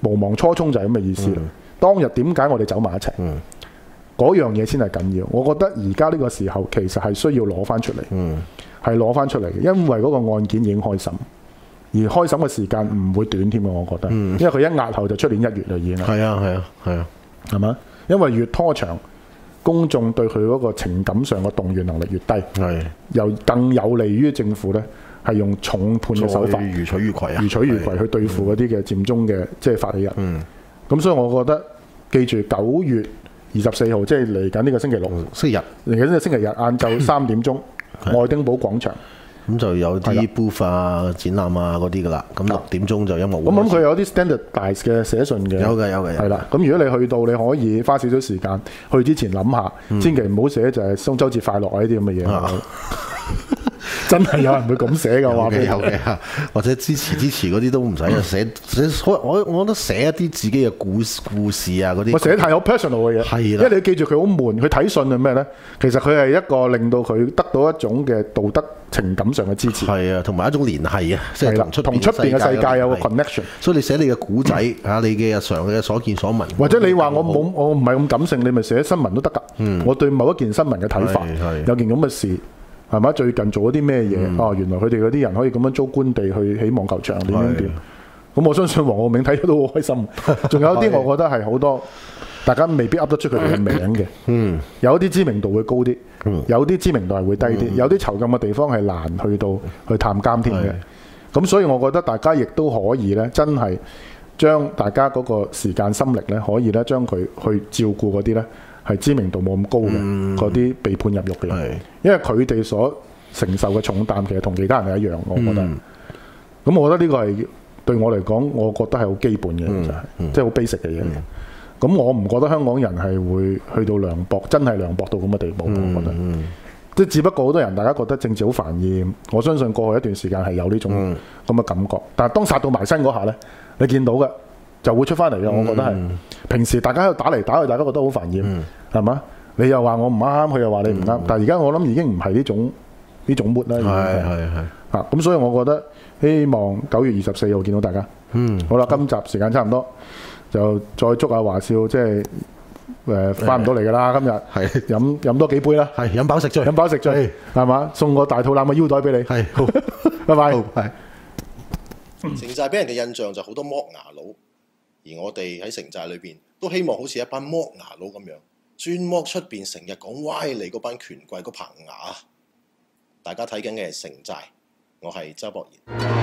無忘初衷就係咁嘅意思啦。當日點解我哋走埋一齊？嗰樣嘢先係緊要。我覺得而家呢個時候其實係需要攞翻出嚟，係攞翻出嚟嘅，因為嗰個案件已經開審，而開審嘅時間唔會短添嘅，我覺得，因為佢一押後就出年1月啦已經。 係啊， 係嘛？因為越拖長，公眾對佢嗰個情感上嘅動員能力越低，又更有利於政府呢係用重判嘅手法， 如取如攜啊， 如取如攜去對付嗰啲嘅佔中嘅即係發起人。咁所以我覺得記住9月24號，即係嚟緊呢個星期六， 星期日， 嚟緊呢個星期日晏晝3點鐘，愛丁堡廣場。 咁就有啲 booth 啊、展覽啊嗰啲噶啦。咁6點鐘就音樂會。 咁佢有啲 standardize 嘅寫信嘅。 有嘅。 係啦。咁如果你去到，你可以花少少時間去之前諗下，千祈唔好寫就係中秋節快樂啊呢啲咁嘅嘢。真係有人會咁寫㗎，話俾你有嘅，或者支持嗰啲都唔使啊，寫我覺得寫一啲自己嘅故事啊嗰啲。 我寫太有 personal 嘅嘢，係啦，因為你要記住佢好悶，佢睇信係咩咧？其實佢係一個令到佢得到一種嘅道德情感上嘅支持， 係啊，同埋一種聯繫啊，即係同出邊嘅世界有個 connection。 所以你寫你嘅古仔嚇，你嘅日常嘅所見所聞， 或者你話我唔係咁感性，你咪寫新聞都得㗎。我對某一件新聞嘅睇法，有件咁嘅事。係咪？最近做咗啲咩嘢？原來佢哋嗰啲人可以咁樣租官地去起網球場點樣點？咁我相信黃浩銘睇咗都好開心。仲有啲我覺得係好多大家未必噏得出佢哋嘅名嘅。有啲知名度會高啲，有啲知名度係會低啲，有啲囚禁嘅地方係難去到去探監添嘅。咁所以我覺得大家亦都可以咧，真係將大家嗰個時間心力咧，可以咧將佢去照顧嗰啲咧。係知名度冇咁高嘅嗰啲被判入獄嘅人，因為佢哋所承受嘅重擔其實同其他人係一樣，我覺得。咁我覺得呢個係對我嚟講，我覺得係好基本嘅，就係即係好 basic 嘅嘢。咁我唔覺得香港人係會去到涼薄，真係涼薄到咁嘅地步。我覺得，即係只不過好多人大家覺得政治好煩厭。我相信過去一段時間係有呢種咁嘅感覺，但係當殺到埋身嗰下呢，你見到嘅。就會出翻嚟嘅，我覺得係。平時大家喺度打嚟打去，大家覺得好煩厭，係嘛？你又話我唔啱，佢又話你唔啱。但係而家我諗已經唔係呢種 mood 啦。係。咁所以我覺得希望9月24號見到大家。好啦，今集時間差唔多，就再祝阿華少即係翻唔到嚟㗎啦。今日飲多幾杯啦。係飲飽食醉，係嘛？送個大肚腩嘅腰袋俾你。係。好，拜拜。 城寨俾人嘅印象就好多剝牙佬。而我哋喺城寨裏邊都希望好似一班剝牙佬咁樣，專剝出邊成日講歪理嗰班權貴嗰棚牙。大家睇緊嘅係城寨，我係周博賢。